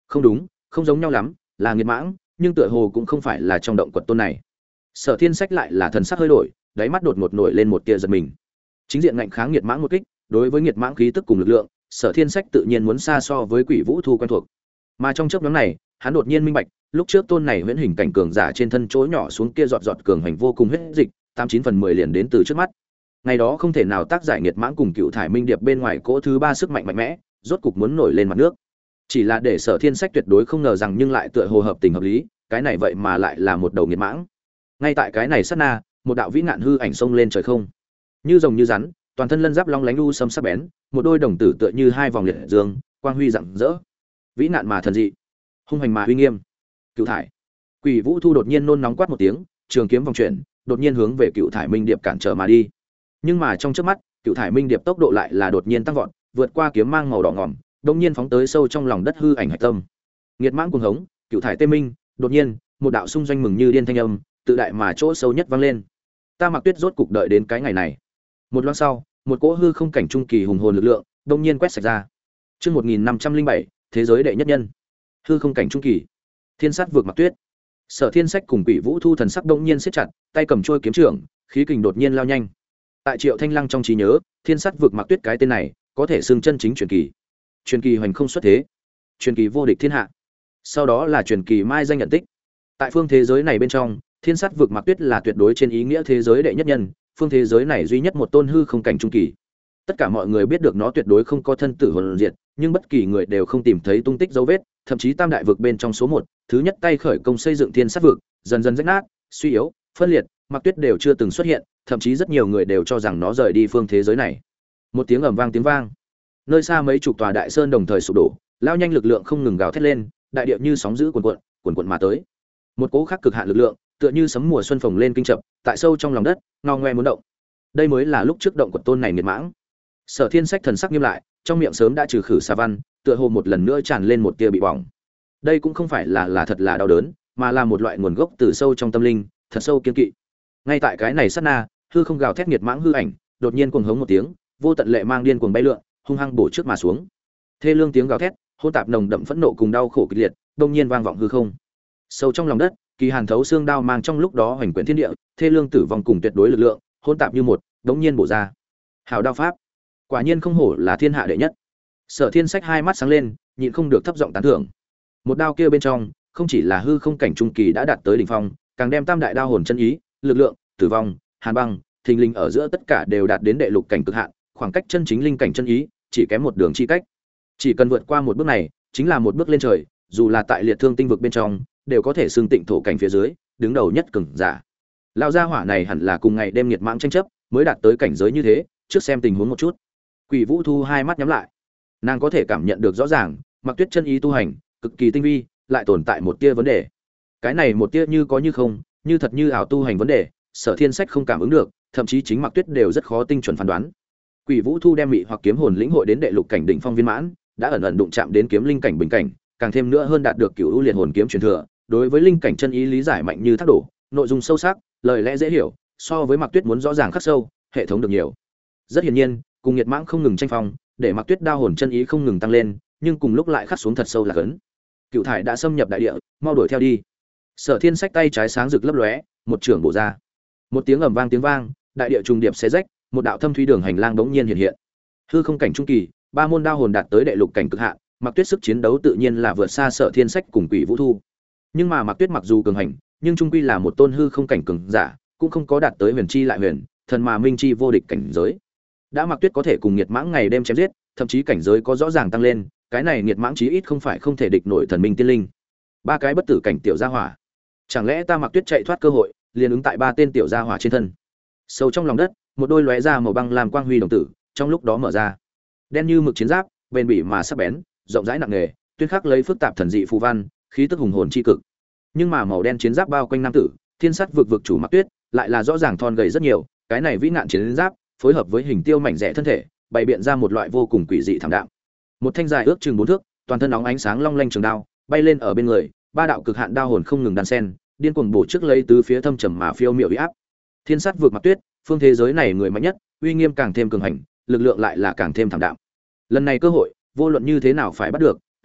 Không đúng, không giống nhau lắm, là nghiệt mãng, nhưng tựa hồ cũng không phải là trong động quật tôn này. Sở Thiên Sách lại là thần sắc hơi đổi, đáy mắt đột ngột nổi lên một tia giật mình. Chính diện ngạnh kháng nghiệt mãng một kích, đối với nghiệt mãng khí tức cùng lực lượng, Sở Thiên Sách tự nhiên muốn xa so với Quỷ Vũ Thu quen thuộc. Mà trong chốc ngắn này, hắn đột nhiên minh bạch, lúc trước tôn này huyễn hình cảnh cường giả trên thân chỗ nhỏ xuống kia giọt giọt cường hành vô cùng huyết dịch, 89/10 liền đến từ trước mắt. Ngày đó không thể nào tác giải nghiệt mãng cùng Cựu Thải Minh Điệp bên ngoài cỗ thứ ba sức mạnh mạnh mẽ, rốt cục muốn nổi lên mặt nước. Chỉ là để Sở Thiên Sách tuyệt đối không ngờ rằng nhưng lại tựa hồ hợp tình hợp lý, cái này vậy mà lại là một đầu nghiệt mãng. Ngay tại cái này sát na, một đạo vĩ nạn hư ảnh xông lên trời không, như rồng như rắn, toàn thân lân giáp long lánh u sâm sắc bén, một đôi đồng tử tựa như hai vòng liệt dương, quang huy rạng rỡ. Vĩ nạn mà thần dị, hung hành mà uy nghiêm. Cựu Thải. Quỷ Vũ Thu đột nhiên nôn nóng quát một tiếng, trường kiếm vòng chuyển, đột nhiên hướng về Cựu Thải Minh Điệp cản trở mà đi. Nhưng mà trong chớp mắt, Cựu Thải Minh Điệp tốc độ lại là đột nhiên tăng vọt, vượt qua kiếm mang màu đỏ ngòm, đột nhiên phóng tới sâu trong lòng đất hư ảnh hạch tâm. Nghiệt mãng cuồng hống, Cựu Thải Tê Minh, đột nhiên, một đạo xung doanh mừng như điên thanh âm, tự đại mà chỗ sâu nhất vang lên. Ta Mặc Tuyết rốt cục đợi đến cái ngày này. Một loáng sau, một cỗ hư không cảnh trung kỳ hùng hồn lực lượng, đột nhiên quét sạch ra. Chương 1507, thế giới đệ nhất nhân. Hư không cảnh trung kỳ. Thiên sát vượt Mặc Tuyết. Sở Thiên Sách cùng Quỷ Vũ Thu thần sắc đột nhiên siết chặt, tay cầm trôi kiếm trưởng, khí kình đột nhiên lao nhanh. Tại Triệu Thanh Lăng trong trí nhớ, Thiên sát vượt Mặc Tuyết cái tên này, có thể xưng chân chính truyền kỳ. Truyền kỳ hoành không xuất thế, truyền kỳ vô địch thiên hạ. Sau đó là truyền kỳ mai danh nhận tích. Tại phương thế giới này bên trong, Thiên sát vượt Mặc Tuyết là tuyệt đối trên ý nghĩa thế giới đệ nhất nhân, phương thế giới này duy nhất một tôn hư không cảnh trung kỳ. Tất cả mọi người biết được nó tuyệt đối không có thân tử hồn diệt, nhưng bất kỳ người đều không tìm thấy tung tích dấu vết, thậm chí tam đại vực bên trong số 1, thứ nhất tay khởi công xây dựng thiên sát vực, dần dần rách nát, suy yếu, phân liệt, Mặc Tuyết đều chưa từng xuất hiện, thậm chí rất nhiều người đều cho rằng nó rời đi phương thế giới này. Một tiếng ầm vang tiếng vang, nơi xa mấy chục tòa đại sơn đồng thời sụp đổ, lao nhanh lực lượng không ngừng gào thét lên, đại địa như sóng dữ cuồn cuộn mà tới. Một cỗ khắc cực hạn lực lượng, tựa như sấm mùa xuân phồng lên kinh chập, tại sâu trong lòng đất, ngao ngoe muốn động. Đây mới là lúc trước động của tôn này nghiệt mãng. Sở Thiên Sách thần sắc nghiêm lại, trong miệng sớm đã trừ khử xà văn, tựa hồ một lần nữa tràn lên một tia bị bỏng. Đây cũng không phải là thật là đau đớn, mà là một loại nguồn gốc từ sâu trong tâm linh, thật sâu kiên kỵ. Ngay tại cái này sát na, hư không gào thét nghiệt mãng hư ảnh, đột nhiên cuồng hống một tiếng, vô tận lệ mang điên cuồng bay lượn, hung hăng bổ trước mà xuống. Thê lương tiếng gào thét, hỗn tạp nồng đậm phẫn nộ cùng đau khổ kịch liệt, đột nhiên vang vọng hư không. Sâu trong lòng đất, kỳ hàn thấu xương đao mang trong lúc đó hoành quyển thiên địa, thê lương tử vong cùng tuyệt đối lực lượng, hỗn tạp như một, đột nhiên bổ ra. Hào đao pháp, quả nhiên không hổ là thiên hạ đệ nhất. Sở Thiên Sách hai mắt sáng lên, nhịn không được thấp giọng tán thưởng. Một đao kia bên trong, không chỉ là hư không cảnh trung kỳ đã đạt tới đỉnh phong, càng đem tam đại đao hồn chân ý, lực lượng, tử vong, hàn băng, thình linh ở giữa tất cả đều đạt đến đệ lục cảnh cực hạn, khoảng cách chân chính linh cảnh chân ý chỉ kém một đường chi cách. Chỉ cần vượt qua một bước này, chính là một bước lên trời, dù là tại liệt thương tinh vực bên trong, đều có thể xưng tịnh thổ cảnh phía dưới, đứng đầu nhất cường giả. Lão gia hỏa này hẳn là cùng ngày đêm nghiệt mãng tranh chấp, mới đạt tới cảnh giới như thế, trước xem tình huống một chút. Quỷ Vũ Thu hai mắt nhắm lại, nàng có thể cảm nhận được rõ ràng, Mặc Tuyết chân ý tu hành cực kỳ tinh vi, lại tồn tại một tia vấn đề. Cái này một tia như có như không, như thật như ảo tu hành vấn đề, Sở Thiên Sách không cảm ứng được, thậm chí chính Mặc Tuyết đều rất khó tinh chuẩn phán đoán. Quỷ Vũ Thu đem mị hoặc kiếm hồn lĩnh hội đến đệ lục cảnh đỉnh phong viên mãn, đã ẩn ẩn đụng chạm đến kiếm linh cảnh bình cảnh, càng thêm nữa hơn đạt được cửu u liệt hồn kiếm truyền thừa, đối với linh cảnh chân ý lý giải mạnh như thác đổ, nội dung sâu sắc, lời lẽ dễ hiểu, so với Mặc Tuyết muốn rõ ràng khắc sâu, hệ thống được nhiều. Rất hiển nhiên, cùng Nhiệt Mãng không ngừng tranh phong, để Mặc Tuyết đao hồn chân ý không ngừng tăng lên, nhưng cùng lúc lại khắc xuống thật sâu là cấn. Cựu thải đã xâm nhập đại địa, mau đuổi theo đi. Sở Thiên Sách tay trái sáng rực lấp lóe, một trường bổ ra. Một tiếng ầm vang tiếng vang, đại địa trùng điệp xé rách, một đạo thâm thúy đường hành lang bỗng nhiên hiện hiện. Hư không cảnh trung kỳ, ba môn đao hồn đạt tới đệ lục cảnh cực hạn, Mặc Tuyết sức chiến đấu tự nhiên là vượt xa Sở Thiên Sách cùng Quỷ Vũ Thu. Nhưng mà Mặc Tuyết mặc dù cường hành, nhưng trung quy là một tôn hư không cảnh cường giả, cũng không có đạt tới huyền chi lại huyền, thần mà minh chi vô địch cảnh giới. Đã Mặc Tuyết có thể cùng Nhiệt Mãng ngày đêm chém giết, thậm chí cảnh giới có rõ ràng tăng lên, cái này Nhiệt Mãng chí ít không phải không thể địch nổi thần minh tiên linh. Ba cái bất tử cảnh tiểu gia hỏa, chẳng lẽ ta Mặc Tuyết chạy thoát cơ hội, liền ứng tại ba tên tiểu gia hỏa trên thân. Sâu trong lòng đất, một đôi lóe ra màu băng làm quang huy đồng tử, trong lúc đó mở ra. Đen như mực chiến giáp, bền bỉ mà sắc bén, rộng rãi nặng nề, tuyên khắc lấy phức tạp thần dị phù văn, khí tức hùng hồn chi cực. Nhưng mà màu đen chiến giáp bao quanh nam tử, thiên sát vực vực chủ Mặc Tuyết, lại là rõ ràng thon gầy rất nhiều, cái này vĩ nạn chiến giáp, phối hợp với hình tiêu mảnh rẻ thân thể, bày biện ra một loại vô cùng quỷ dị thảm đạm. Một thanh dài ước chừng 4 thước, toàn thân óng ánh sáng long lanh trường đao, bay lên ở bên người, ba đạo cực hạn đao hồn không ngừng đan sen, điên cuồng bổ trước lấy tứ phía thâm trầm mà phiêu miểu uy áp. Thiên sát vực Mặc Tuyết, phương thế giới này người mạnh nhất, uy nghiêm càng thêm cường hành, lực lượng lại là càng thêm thảm đạm. Lần này cơ hội, vô luận như thế nào phải bắt được,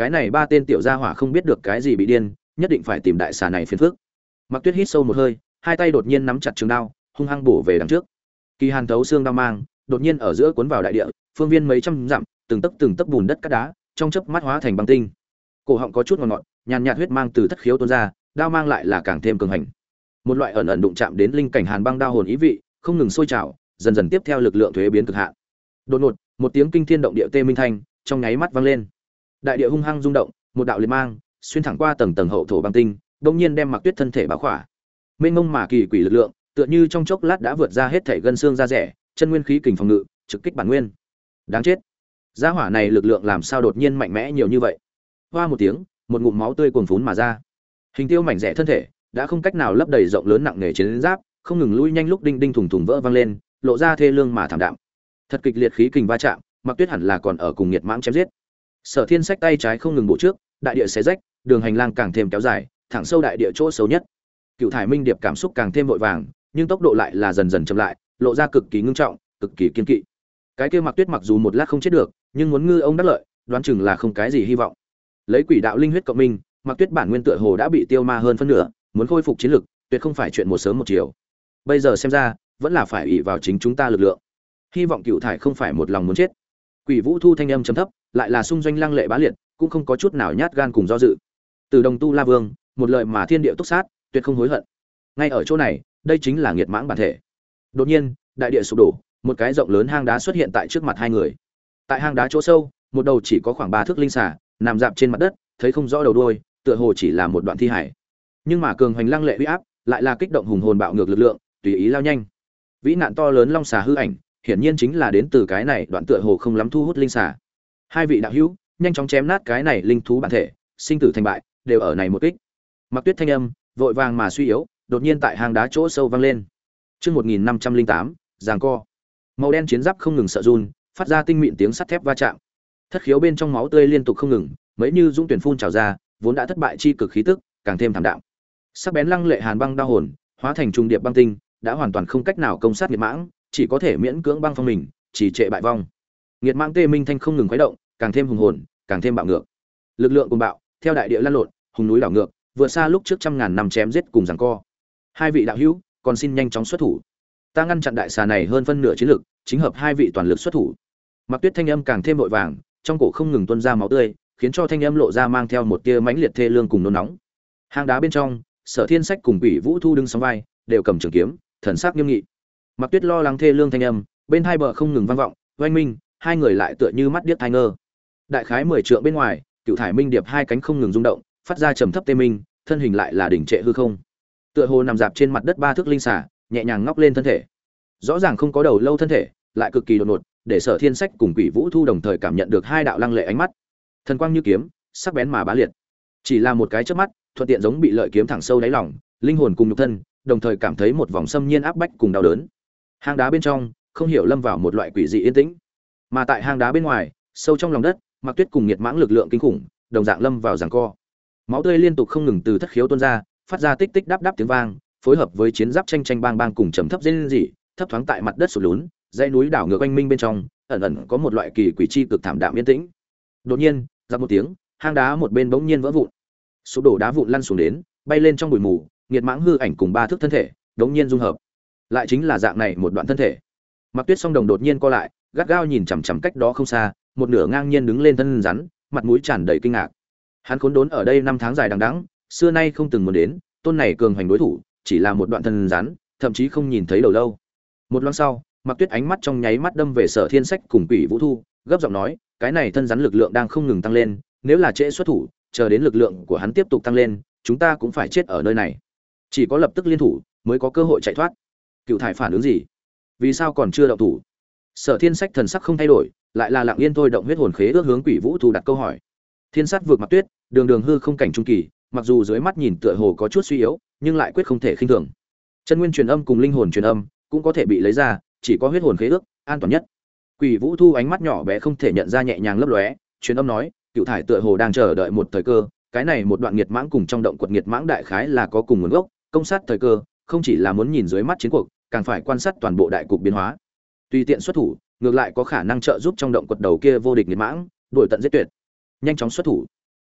cái này ba tên tiểu gia hỏa không biết được cái gì bị điên, nhất định phải tìm đại xà này phiền phức. Mặc Tuyết hít sâu một hơi, hai tay đột nhiên nắm chặt trường đao, hung hăng bổ về đằng trước. Kỳ hàn thấu xương đao mang, đột nhiên ở giữa cuốn vào đại địa, phương viên mấy trăm dặm, từng tấc bùn đất cát đá, trong chớp mắt hóa thành băng tinh. Cổ họng có chút ngọt ngọt, nhàn nhạt huyết mang từ thất khiếu tuôn ra, đao mang lại là càng thêm cường hành. Một loại ẩn ẩn đụng chạm đến linh cảnh hàn băng đao hồn ý vị, không ngừng sôi trào, dần dần tiếp theo lực lượng thuế biến cực hạn. Đột ngột, một tiếng kinh thiên động địa tê minh thanh, trong nháy mắt vang lên. Đại địa hung hăng rung động, một đạo liệt mang xuyên thẳng qua tầng tầng hậu thổ băng tinh, đột nhiên đem Mặc Tuyết thân thể bao khỏa. Mênh mông mà kỳ quỷ lực lượng, tựa như trong chốc lát đã vượt ra hết thể gân xương da rẻ, chân nguyên khí kình phòng ngự, trực kích bản nguyên. Đáng chết. Gia hỏa này lực lượng làm sao đột nhiên mạnh mẽ nhiều như vậy? Hoa một tiếng, một ngụm máu tươi cuồn phún mà ra. Hình Tiêu mảnh rẻ thân thể đã không cách nào lấp đầy rộng lớn nặng nề chiến giáp, không ngừng lui nhanh lúc đinh đinh thủng thủng vỡ vang lên, lộ ra thê lương mà thảm đạm. Thật kịch liệt khí kình va chạm, Mặc Tuyết hẳn là còn ở cùng nghiệt mãng chém giết. Sở Thiên Sách tay trái không ngừng bổ trước, đại địa xé rách, đường hành lang càng thêm kéo dài, thẳng sâu đại địa chỗ xấu nhất. Cựu Thải Minh Điệp cảm xúc càng thêm vội vàng, nhưng tốc độ lại là dần dần chậm lại, lộ ra cực kỳ ngưng trọng, cực kỳ kiên kỵ. Cái kia Mặc Tuyết mặc dù một lát không chết được, nhưng muốn ngư ông đắc lợi, đoán chừng là không cái gì hy vọng. Lấy quỷ đạo linh huyết cộng minh, Mặc Tuyết bản nguyên tựa hồ đã bị tiêu ma hơn phân nửa, muốn khôi phục chiến lực, tuyệt không phải chuyện một sớm một chiều. Bây giờ xem ra, vẫn là phải ỷ vào chính chúng ta lực lượng. Hy vọng Cựu Thải không phải một lòng muốn chết. Quỷ Vũ Thu thanh âm trầm thấp, lại là xung doanh lăng lệ bá liệt, cũng không có chút nào nhát gan cùng do dự. Từ Đồng Tu La Vương, một lời mà thiên địa túc sát, tuyệt không hối hận. Ngay ở chỗ này, đây chính là nghiệt mãng bản thể. Đột nhiên, đại địa sụp đổ, một cái rộng lớn hang đá xuất hiện tại trước mặt hai người. Tại hang đá chỗ sâu, một đầu chỉ có khoảng 3 thước linh xà, nằm dạp trên mặt đất, thấy không rõ đầu đuôi, tựa hồ chỉ là một đoạn thi hải. Nhưng mà cường hoành lăng lệ uy áp, lại là kích động hùng hồn bạo ngược lực lượng, tùy ý lao nhanh. Vĩ nạn to lớn long xà hư ảnh, hiển nhiên chính là đến từ cái này đoạn tựa hồ không lắm thu hút linh xà. Hai vị đạo hữu, nhanh chóng chém nát cái này linh thú bản thể, sinh tử thành bại đều ở này một kích. Mặc Tuyết thanh âm vội vàng mà suy yếu, đột nhiên tại hang đá chỗ sâu vang lên. Chương 1508, giằng co. Màu đen chiến giáp không ngừng sợ run, phát ra tinh mịn tiếng sắt thép va chạm. Thất khiếu bên trong máu tươi liên tục không ngừng, mấy như dũng tuyển phun trào ra, vốn đã thất bại chi cực khí tức, càng thêm thảm đạm. Sắc bén lăng lệ hàn băng đao hồn, hóa thành trung điệp băng tinh, đã hoàn toàn không cách nào công sát nghiệt mãng, chỉ có thể miễn cưỡng băng phong mình, chỉ trệ bại vong. Nghiệt mãng tê minh thanh không ngừng khuấy động, càng thêm hùng hồn, càng thêm bạo ngược. Lực lượng cuồng bạo, theo đại địa lan lộn, hùng núi đảo ngược, vượt xa lúc trước trăm ngàn năm chém giết cùng giằng co. Hai vị đạo hữu, còn xin nhanh chóng xuất thủ. Ta ngăn chặn đại xà này hơn phân nửa chiến lực, chính hợp hai vị toàn lực xuất thủ. Mặc Tuyết thanh âm càng thêm vội vàng, trong cổ không ngừng tuôn ra máu tươi, khiến cho thanh âm lộ ra mang theo một tia mãnh liệt thê lương cùng nôn nóng. Hang đá bên trong, Sở Thiên Sách cùng Quỷ Vũ Thu đứng song vai, đều cầm trường kiếm, thần sắc nghiêm nghị. Mặc Tuyết lo lắng thê lương thanh âm, bên hai bờ không ngừng vang vọng, oanh minh, hai người lại tựa như mắt điếc tai ngơ. Đại khái 10 trượng bên ngoài, Cựu Thải Minh Điệp hai cánh không ngừng rung động, phát ra trầm thấp tê minh, thân hình lại là đỉnh trệ hư không. Tựa hồ nằm dạp trên mặt đất 3 thước linh xà, nhẹ nhàng ngóc lên thân thể. Rõ ràng không có đầu lâu thân thể, lại cực kỳ đột ngột, để Sở Thiên Sách cùng Quỷ Vũ Thu đồng thời cảm nhận được hai đạo lăng lệ ánh mắt. Thần quang như kiếm, sắc bén mà bá liệt. Chỉ là một cái chớp mắt, thuận tiện giống bị lợi kiếm thẳng sâu đáy lòng, linh hồn cùng nhục thân, đồng thời cảm thấy một vòng xâm nhiên áp bách cùng đau đớn. Hang đá bên trong, không hiểu lâm vào một loại quỷ dị yên tĩnh. Mà tại hang đá bên ngoài, sâu trong lòng đất, Mặc Tuyết cùng nghiệt mãng lực lượng kinh khủng, đồng dạng lâm vào giằng co. Máu tươi liên tục không ngừng từ thất khiếu tuôn ra, phát ra tích tích đáp đáp tiếng vang, phối hợp với chiến giáp tranh tranh bang bang cùng trầm thấp rên rỉ, thấp thoáng tại mặt đất sụt lún, dãy núi đảo ngược quanh minh bên trong, ẩn ẩn có một loại kỳ quỷ chi cực thảm đạm yên tĩnh. Đột nhiên, giặc một tiếng, hang đá một bên bỗng nhiên vỡ vụn. Sụp đổ đá vụn lăn xuống đến, bay lên trong bụi mù, nghiệt mãng hư ảnh cùng 3 thước thân thể, đống nhiên dung hợp. Lại chính là dạng này một đoạn thân thể. Mặc Tuyết song đồng đột nhiên co lại, gắt gao nhìn chằm chằm cách đó không xa, một nửa ngang nhiên đứng lên thân rắn, mặt mũi tràn đầy kinh ngạc. Hắn khốn đốn ở đây 5 tháng dài đằng đẵng, xưa nay không từng muốn đến, tôn này cường hành đối thủ, chỉ là một đoạn thân rắn, thậm chí không nhìn thấy đầu lâu. Một loáng sau, Mặc Tuyết ánh mắt trong nháy mắt đâm về Sở Thiên Sách cùng Quỷ Vũ Thu, gấp giọng nói, cái này thân rắn lực lượng đang không ngừng tăng lên, nếu là trễ xuất thủ, chờ đến lực lượng của hắn tiếp tục tăng lên, chúng ta cũng phải chết ở nơi này. Chỉ có lập tức liên thủ, mới có cơ hội chạy thoát. Cựu Thải phản ứng gì? Vì sao còn chưa động thủ? Sở Thiên Sách thần sắc không thay đổi, lại là lặng yên thôi động huyết hồn khế ước hướng Quỷ Vũ Thu đặt câu hỏi. Thiên sát vượt Mặc Tuyết, đường đường hư không cảnh trung kỳ, mặc dù dưới mắt nhìn tựa hồ có chút suy yếu, nhưng lại quyết không thể khinh thường. Chân nguyên truyền âm cùng linh hồn truyền âm cũng có thể bị lấy ra, chỉ có huyết hồn khế ước an toàn nhất. Quỷ Vũ Thu ánh mắt nhỏ bé không thể nhận ra nhẹ nhàng lấp lóe, truyền âm nói, Cựu Thải tựa hồ đang chờ đợi một thời cơ, cái này một đoạn nghiệt mãng cùng trong động quật nghiệt mãng đại khái là có cùng nguồn gốc, công sát thời cơ, không chỉ là muốn nhìn dưới mắt chiến cuộc, càng phải quan sát toàn bộ đại cục biến hóa. Tùy tiện xuất thủ, ngược lại có khả năng trợ giúp trong động quật đầu kia vô địch nghiệt mãng, đuổi tận giết tuyệt. Nhanh chóng xuất thủ.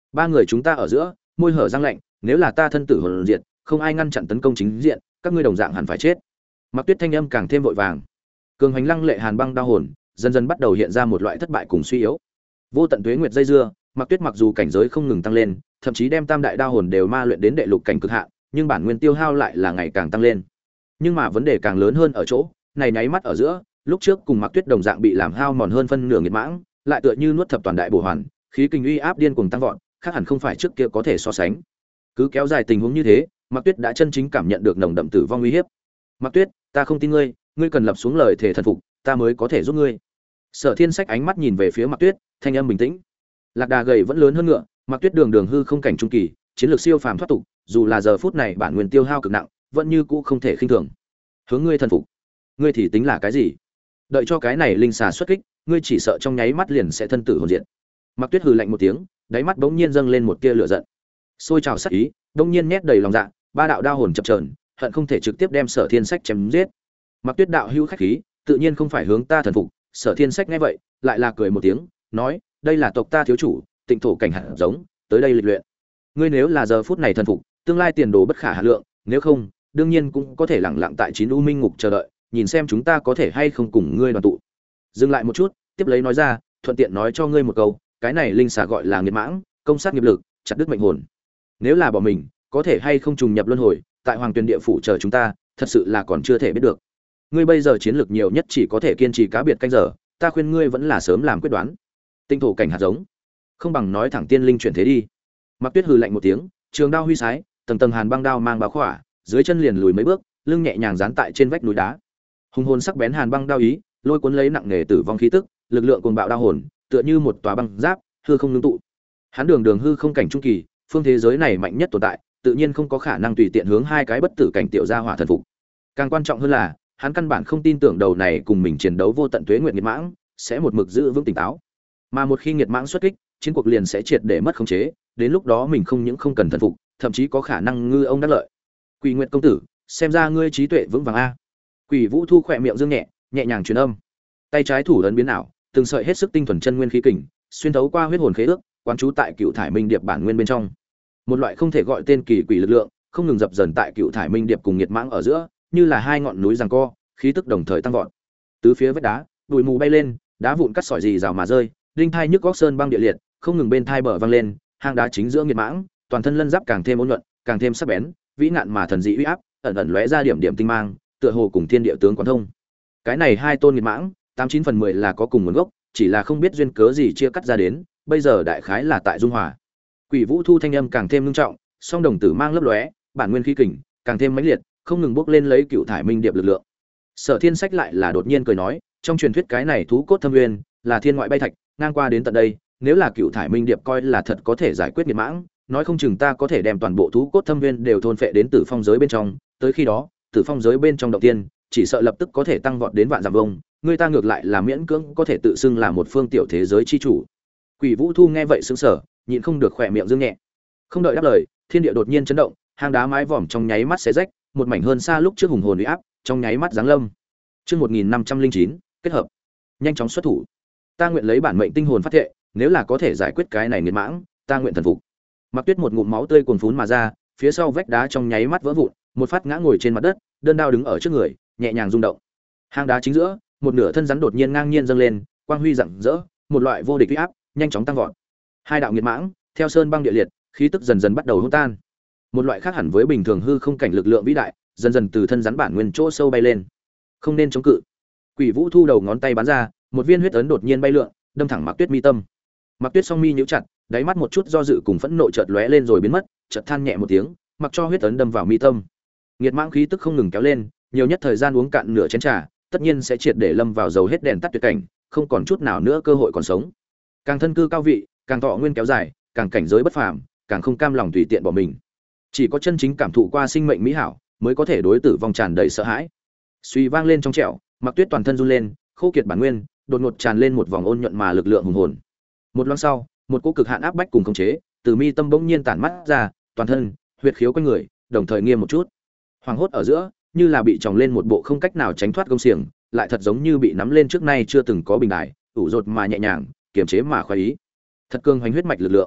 Ba người chúng ta ở giữa, môi hở răng lạnh, nếu là ta thân tử hồn diệt, không ai ngăn chặn tấn công chính diện, các ngươi đồng dạng hẳn phải chết. Mặc Tuyết thanh âm càng thêm vội vàng. Cường hành lăng lệ hàn băng đao hồn, dần dần bắt đầu hiện ra một loại thất bại cùng suy yếu. Vô tận tuế nguyệt dây dưa, Mặc Tuyết mặc dù cảnh giới không ngừng tăng lên, thậm chí đem tam đại đao hồn đều ma luyện đến đệ lục cảnh cực hạn, nhưng bản nguyên tiêu hao lại là ngày càng tăng lên. Nhưng mà vấn đề càng lớn hơn ở chỗ, này nháy mắt ở giữa, lúc trước cùng Mặc Tuyết đồng dạng bị làm hao mòn hơn phân nửa nghiệt mãng, lại tựa như nuốt thập toàn đại bổ hoàn, khí kinh uy áp điên cuồng tăng vọt, khác hẳn không phải trước kia có thể so sánh. Cứ kéo dài tình huống như thế, Mặc Tuyết đã chân chính cảm nhận được nồng đậm tử vong uy hiếp. Mặc Tuyết, ta không tin ngươi, ngươi cần lập xuống lời thể thần phục, ta mới có thể giúp ngươi. Sở Thiên Sách ánh mắt nhìn về phía Mặc Tuyết, thanh âm bình tĩnh. Lạc đà gầy vẫn lớn hơn ngựa, Mặc Tuyết đường đường hư không cảnh trung kỳ, chiến lược siêu phàm thoát tục, dù là giờ phút này bản nguyên tiêu hao cực nặng, vẫn như cũ không thể khinh thường. Hướng ngươi thần phục, ngươi thì tính là cái gì? Đợi cho cái này linh xà xuất kích, ngươi chỉ sợ trong nháy mắt liền sẽ thân tử hồn diệt. Mặc Tuyết hừ lạnh một tiếng, đáy mắt bỗng nhiên dâng lên một tia lửa giận. Sôi trào sát ý, bỗng nhiên nhét đầy lòng dạ, ba đạo đao hồn chập chờn, hận không thể trực tiếp đem Sở Thiên Sách chém giết. Mặc Tuyết đạo hữu khách khí, tự nhiên không phải hướng ta thần phục. Sở Thiên Sách nghe vậy, lại là cười một tiếng, nói, đây là tộc ta thiếu chủ, Tịnh thổ cảnh hạt giống, tới đây lịch luyện. Ngươi nếu là giờ phút này thần phục, tương lai tiền đồ bất khả hà lượng, nếu không, đương nhiên cũng có thể lẳng lặng tại chín u minh ngục chờ đợi, nhìn xem chúng ta có thể hay không cùng ngươi đoàn tụ. Dừng lại một chút, tiếp lấy nói ra, thuận tiện nói cho ngươi một câu, cái này linh xà gọi là nghiệt mãng, công sát nghiệp lực, chặt đứt mệnh hồn. Nếu là bỏ mình, có thể hay không trùng nhập luân hồi, tại Hoàng Tuyền địa phủ chờ chúng ta, thật sự là còn chưa thể biết được. Ngươi bây giờ chiến lược nhiều nhất chỉ có thể kiên trì cá biệt canh giờ, ta khuyên ngươi vẫn là sớm làm quyết đoán. Tinh thổ cảnh hạt giống, không bằng nói thẳng tiên linh chuyển thế đi. Mặc Tuyết hừ lạnh một tiếng, trường đao huy sái, tầng tầng hàn băng đao mang bao khỏa, dưới chân liền lùi mấy bước, lưng nhẹ nhàng dán tại trên vách núi đá. Hung hồn sắc bén hàn băng đao ý, lôi cuốn lấy nặng nề tử vong khí tức, lực lượng cuồng bạo đao hồn, tựa như một tòa băng giáp, hư không ngưng tụ. Hắn đường đường hư không cảnh trung kỳ, phương thế giới này mạnh nhất tồn tại, tự nhiên không có khả năng tùy tiện hướng hai cái bất tử cảnh tiểu gia hỏa thần phục. Càng quan trọng hơn là, hắn căn bản không tin tưởng đầu này cùng mình chiến đấu vô tận tuế nguyệt nghiệt mãng sẽ một mực giữ vững tỉnh táo. Mà một khi nghiệt mãng xuất kích, chiến cuộc liền sẽ triệt để mất khống chế, đến lúc đó mình không những không cần thần phục, thậm chí có khả năng ngư ông đắc lợi. Quỷ Nguyệt công tử, xem ra ngươi trí tuệ vững vàng a. Quỷ Vũ Thu khỏe miệng dương nhẹ, nhẹ nhàng truyền âm. Tay trái thủ ấn biến ảo, từng sợi hết sức tinh thuần chân nguyên khí kình, xuyên thấu qua huyết hồn khế ước, quán trú tại Cựu Thải Minh Điệp bản nguyên bên trong. Một loại không thể gọi tên kỳ quỷ lực lượng, không ngừng dập dần tại Cựu Thải Minh Điệp cùng nghiệt mãng ở giữa, như là hai ngọn núi giằng co, khí tức đồng thời tăng vọt. Tứ phía vách đá, bụi mù bay lên, đá vụn cắt sỏi rì rào mà rơi, đinh thai nhức góc sơn băng địa liệt, không ngừng bên thai bờ vang lên, hang đá chính giữa nghiệt mãng, toàn thân lân giáp càng thêm ôn nhuận, càng thêm sắc bén, vĩ nạn mà thần dị uy áp, ẩn ẩn lóe ra điểm điểm tinh mang, tựa hồ cùng thiên địa tướng quán thông. Cái này hai tôn nghiệt mãng, 89/10 là có cùng nguồn gốc, chỉ là không biết duyên cớ gì chia cắt ra đến, bây giờ đại khái là tại dung hòa. Quỷ Vũ Thu thanh âm càng thêm nghiêm trọng, song đồng tử mang lấp lóe, bản nguyên khí kình càng thêm mãnh liệt, không ngừng bốc lên lấy Cựu Thải Minh Điệp lực lượng. Sở Thiên Sách lại là đột nhiên cười nói, trong truyền thuyết cái này thú cốt thâm nguyên là thiên ngoại bay thạch, ngang qua đến tận đây, nếu là Cựu Thải Minh Điệp coi là thật có thể giải quyết nghiệt mãng, nói không chừng ta có thể đem toàn bộ thú cốt thâm nguyên đều thôn phệ đến Tử Phong giới bên trong, tới khi đó, Tử Phong giới bên trong động tiên, chỉ sợ lập tức có thể tăng vọt đến vạn dặm vông, người ta ngược lại là miễn cưỡng có thể tự xưng là một phương tiểu thế giới chi chủ. Quỷ Vũ Thu nghe vậy sững sờ, nhịn không được khỏe miệng dương nhẹ. Không đợi đáp lời, thiên địa đột nhiên chấn động, hang đá mái vòm trong nháy mắt xé rách, một mảnh hơn xa lúc trước hùng hồn uy áp, trong nháy mắt giáng lâm. Chương 1509, kết hợp. Nhanh chóng xuất thủ. Ta nguyện lấy bản mệnh tinh hồn phát thệ, nếu là có thể giải quyết cái này nghiệt mãng, ta nguyện thần phục. Mặc Tuyết một ngụm máu tươi cuồn phún mà ra, phía sau vách đá trong nháy mắt vỡ vụn, một phát ngã ngồi trên mặt đất, đơn đao đứng ở trước người, nhẹ nhàng rung động. Hang đá chính giữa, một nửa thân rắn đột nhiên ngang nhiên dâng lên, quang huy rạng rỡ, một loại vô địch uy áp, nhanh chóng tăng vọt. Hai đạo nghiệt mãng, theo sơn băng địa liệt, khí tức dần dần bắt đầu hỗn tan. Một loại khác hẳn với bình thường hư không cảnh lực lượng vĩ đại, dần dần từ thân rắn bản nguyên chỗ sâu bay lên. Không nên chống cự. Quỷ Vũ Thu đầu ngón tay bắn ra, một viên huyết ấn đột nhiên bay lượn, đâm thẳng Mạc Tuyết mi tâm. Mạc Tuyết song mi nhíu chặt, đáy mắt một chút do dự cùng phẫn nộ chợt lóe lên rồi biến mất, chợt than nhẹ một tiếng, mặc cho huyết ấn đâm vào mi tâm. Nghiệt mãng khí tức không ngừng kéo lên, nhiều nhất thời gian uống cạn nửa chén trà, tất nhiên sẽ triệt để lâm vào dầu hết đèn tắt tuyệt cảnh, không còn chút nào nữa cơ hội còn sống. Càng thân cư cao vị, càng thọ nguyên kéo dài, càng cảnh giới bất phàm, càng không cam lòng tùy tiện bỏ mình. Chỉ có chân chính cảm thụ qua sinh mệnh mỹ hảo, mới có thể đối tử vong tràn đầy sợ hãi. Suy vang lên trong trẻo, Mạc Tuyết toàn thân run lên, khô kiệt bản nguyên, đột ngột tràn lên một vòng ôn nhuận mà lực lượng hùng hồn. Một loáng sau, một cỗ cực hạn áp bách cùng khống chế, từ mi tâm bỗng nhiên tản mắt ra, toàn thân, huyệt khiếu quanh người, đồng thời nghiêm một chút. Hoàng hốt ở giữa, như là bị tròng lên một bộ không cách nào tránh thoát gông xiềng, lại thật giống như bị nắm lên trước nay chưa từng có bình đài, ủ rột mà nhẹ nhàng, kiềm chế mà khoái ý. Thật cương hoành huyết mạch lực lượng.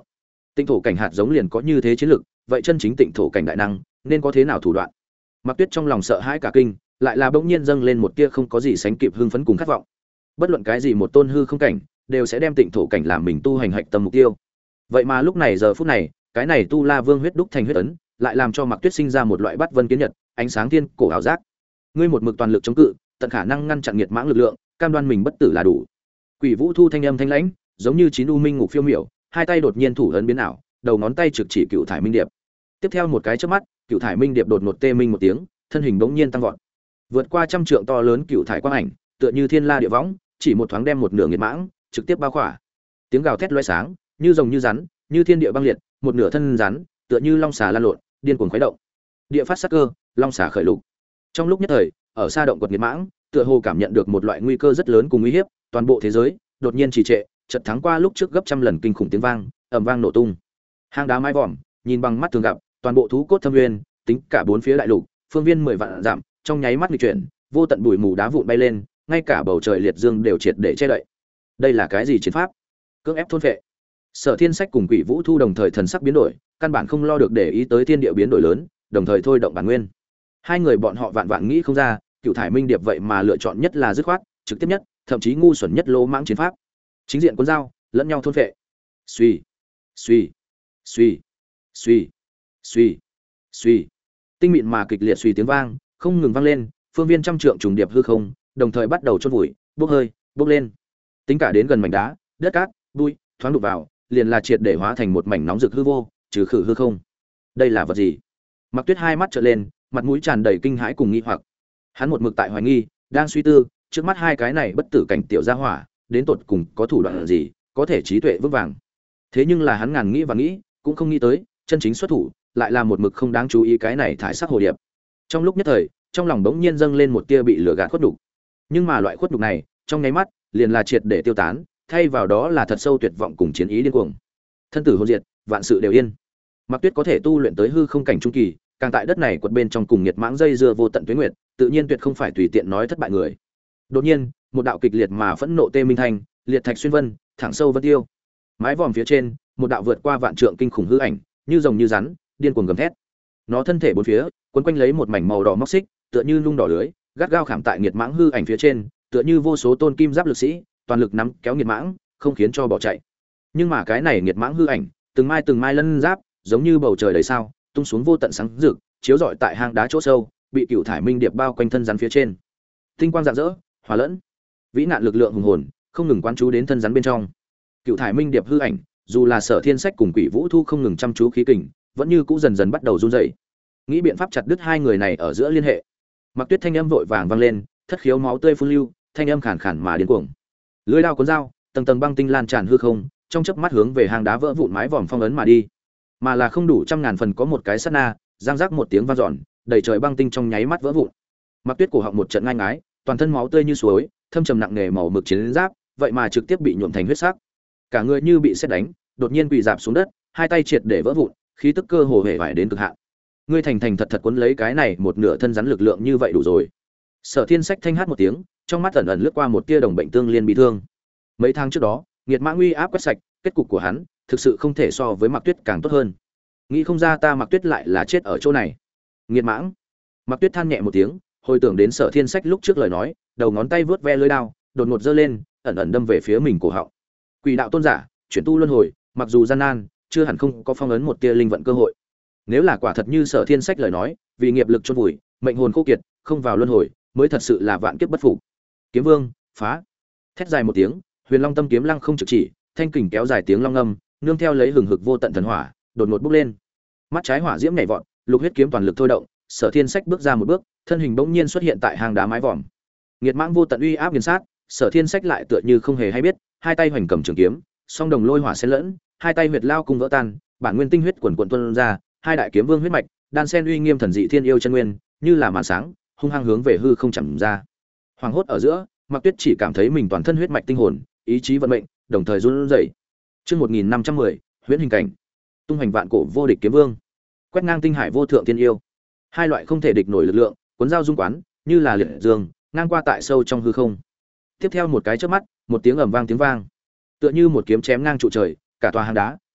Tịnh thổ cảnh hạt giống liền có như thế chiến lực, vậy chân chính tịnh thổ cảnh đại năng nên có thế nào thủ đoạn? Mặc Tuyết trong lòng sợ hãi cả kinh, lại là bỗng nhiên dâng lên một tia không có gì sánh kịp hưng phấn cùng khát vọng. Bất luận cái gì một tôn hư không cảnh, đều sẽ đem tịnh thổ cảnh làm mình tu hành hạch tâm mục tiêu. Vậy mà lúc này giờ phút này, cái này tu La Vương huyết đúc thành huyết ấn, lại làm cho Mặc Tuyết sinh ra một loại bắt vân kiến nhật, ánh sáng thiên cổ ảo giác. Ngươi một mực toàn lực chống cự, tận khả năng ngăn chặn nghiệt mãng lực lượng, cam đoan mình bất tử là đủ. Quỷ Vũ Thu thanh âm thanh lãnh, giống như chín u minh ngục phiêu miểu, hai tay đột nhiên thủ ấn biến ảo, đầu ngón tay trực chỉ Cựu Thải Minh Điệp. Tiếp theo một cái chớp mắt, Cựu Thải Minh Điệp đột ngột tê minh một tiếng, thân hình bỗng nhiên tăng vọt. Vượt qua trăm trượng to lớn cựu thải quang ảnh, tựa như thiên la địa võng, chỉ một thoáng đem một nửa nghiệt mãng trực tiếp bao khỏa. Tiếng gào thét loé sáng, như rồng như rắn, như thiên địa băng liệt, một nửa thân rắn, tựa như long xà lan lộn, điên cuồng khuấy động. Địa phát sát cơ, long xà khởi lục. Trong lúc nhất thời, ở xa động quật nghiệt mãng, tựa hồ cảm nhận được một loại nguy cơ rất lớn cùng uy hiếp, toàn bộ thế giới đột nhiên trì trệ, chợt thắng qua lúc trước gấp trăm lần kinh khủng tiếng vang, ầm vang nổ tung. Hang đá mái vòm, nhìn bằng mắt thường gặp, toàn bộ thú cốt thâm nguyên, tính cả bốn phía đại lục, phương viên 10 vạn dặm, trong nháy mắt nghịch chuyển, vô tận bụi mù đá vụn bay lên, ngay cả bầu trời liệt dương đều triệt để che đậy. Đây là cái gì chiến pháp? Cưỡng ép thôn phệ. Sở Thiên Sách cùng Quỷ Vũ Thu đồng thời thần sắc biến đổi, căn bản không lo được để ý tới thiên địa biến đổi lớn, đồng thời thôi động bản nguyên. Hai người bọn họ vạn vạn nghĩ không ra, Cựu Thải Minh Điệp vậy mà lựa chọn nhất là dứt khoát, trực tiếp nhất, thậm chí ngu xuẩn nhất lỗ mãng chiến pháp. Chính diện cuốn dao, lẫn nhau thôn phệ. Suy, suy, suy, suy, suy, suy. Tinh mịn mà kịch liệt suy tiếng vang, không ngừng vang lên, phương viên trăm trượng trùng điệp hư không, đồng thời bắt đầu chôn vùi, bốc hơi, bốc lên. Tính cả đến gần mảnh đá, đất cát, bụi, thoáng đụng vào, liền là triệt để hóa thành một mảnh nóng rực hư vô, trừ khử hư không. Đây là vật gì? Mặc Tuyết hai mắt trợn lên, mặt mũi tràn đầy kinh hãi cùng nghi hoặc. Hắn một mực tại hoài nghi, đang suy tư, trước mắt hai cái này bất tử cảnh tiểu gia hỏa, đến tột cùng có thủ đoạn gì, có thể trí tuệ vững vàng. Thế nhưng là hắn ngàn nghĩ và nghĩ, cũng không nghĩ tới, chân chính xuất thủ, lại là một mực không đáng chú ý cái này thải sắc hồ điệp. Trong lúc nhất thời, trong lòng bỗng nhiên dâng lên một tia bị lửa gạt khuất nhục. Nhưng mà loại khuất nhục này, trong nháy mắt, liền là triệt để tiêu tán, thay vào đó là thật sâu tuyệt vọng cùng chiến ý điên cuồng. Thân tử hồn diệt, vạn sự đều yên. Mặc Tuyết có thể tu luyện tới hư không cảnh trung kỳ, càng tại đất này quật bên trong cùng nhiệt mãng dây dưa vô tận tuyết nguyệt, tự nhiên tuyệt không phải tùy tiện nói thất bại người. Đột nhiên, một đạo kịch liệt mà phẫn nộ tê minh thanh, liệt thạch xuyên vân, thẳng sâu vân tiêu. Mái vòm phía trên, một đạo vượt qua vạn trượng kinh khủng hư ảnh, như rồng như rắn, điên cuồng gầm thét. Nó thân thể bốn phía, quấn quanh lấy một mảnh màu đỏ móc xích, tựa như nung đỏ lưới, gắt gao khảm tại nghiệt mãng hư ảnh phía trên, tựa như vô số tôn kim giáp lực sĩ, toàn lực nắm kéo nghiệt mãng, không khiến cho bỏ chạy. Nhưng mà cái này nghiệt mãng hư ảnh, từng mai lân giáp, giống như bầu trời đầy sao, tung xuống vô tận sáng rực, chiếu rọi tại hang đá chỗ sâu, bị Cựu Thải Minh Điệp bao quanh thân rắn phía trên. Tinh quang rạng rỡ, hòa lẫn, vĩ nạn lực lượng hùng hồn, không ngừng quán chú đến thân rắn bên trong. Cựu Thải Minh Điệp hư ảnh, dù là Sở Thiên Sách cùng Quỷ Vũ Thu không ngừng chăm chú khí kình, vẫn như cũ dần dần bắt đầu run rẩy. Nghĩ biện pháp chặt đứt hai người này ở giữa liên hệ. Mặc Tuyết thanh âm vội vàng vang lên, thất khiếu máu tươi phun lưu, thanh âm khàn khàn mà điên cuồng. Lưỡi dao cuốn dao, tầng tầng băng tinh lan tràn hư không, trong chớp mắt hướng về hang đá vỡ vụn mái vòm phong ấn mà đi. Mà là không đủ trăm ngàn phần có một cái sát na, giang rác một tiếng vang dọn, đầy trời băng tinh trong nháy mắt vỡ vụn. Mặc Tuyết cổ họng một trận ngai ngái, toàn thân máu tươi như suối, thâm trầm nặng nề màu mực chiến giáp, vậy mà trực tiếp bị nhuộm thành huyết sắc. Cả người như bị sét đánh, đột nhiên quỳ rạp xuống đất, hai tay triệt để vỡ vụn, khí tức cơ hồ hề vải đến cực hạn. Ngươi thành thành thật thật cuốn lấy cái này một nửa thân rắn lực lượng như vậy đủ rồi. Sở Thiên Sách thanh hát một tiếng, trong mắt ẩn ẩn lướt qua một tia đồng bệnh tương liên bị thương. Mấy tháng trước đó, nghiệt mãng uy áp quét sạch, kết cục của hắn thực sự không thể so với Mặc Tuyết càng tốt hơn. Nghĩ không ra ta Mặc Tuyết lại là chết ở chỗ này. Nghiệt mãng. Mặc Tuyết than nhẹ một tiếng, hồi tưởng đến Sở Thiên Sách lúc trước lời nói, đầu ngón tay vướt ve lưỡi đao, đột ngột giơ lên, ẩn ẩn đâm về phía mình cổ họng. Quỷ đạo tôn giả, chuyển tu luân hồi, mặc dù gian nan, chưa hẳn không có phong ấn một tia linh vận cơ hội. Nếu là quả thật như Sở Thiên Sách lời nói, vì nghiệp lực chôn vùi, mệnh hồn khô kiệt, không vào luân hồi, mới thật sự là vạn kiếp bất phục. Kiếm Vương, phá! Thét dài một tiếng, Huyền Long Tâm kiếm lăng không trực chỉ, thanh kình kéo dài tiếng long ngâm, nương theo lấy hừng hực vô tận thần hỏa, đột ngột bốc lên. Mắt trái hỏa diễm nhảy vọt, lục huyết kiếm toàn lực thôi động, Sở Thiên Sách bước ra một bước, thân hình bỗng nhiên xuất hiện tại hang đá mái vòm. Nghiệt mãng vô tận uy áp nghiền sát, Sở Thiên Sách lại tựa như không hề hay biết, hai tay hoành cầm trường kiếm, song đồng lôi hỏa xen lẫn, hai tay huyệt lao cùng vỡ tan, bản nguyên tinh huyết quần quần tuôn ra, hai đại kiếm vương huyết mạch, đan sen uy nghiêm thần dị thiên yêu chân nguyên, như là màn sáng, hung hăng hướng về hư không chầm ra. Hoàng hốt ở giữa, Mặc Tuyết chỉ cảm thấy mình toàn thân huyết mạch tinh hồn, ý chí vận mệnh, đồng thời run rẩy. Chương 1510, huyễn hình cảnh. Tung hoành vạn cổ vô địch kiếm vương. Quét ngang tinh hải vô thượng thiên yêu. Hai loại không thể địch nổi lực lượng, cuốn dao dung quán, như là liệt dương, ngang qua tại sâu trong hư không. Tiếp theo một cái chớp mắt, một tiếng ầm vang tiếng vang, tựa như một kiếm chém ngang trụ trời, cả tòa hang đá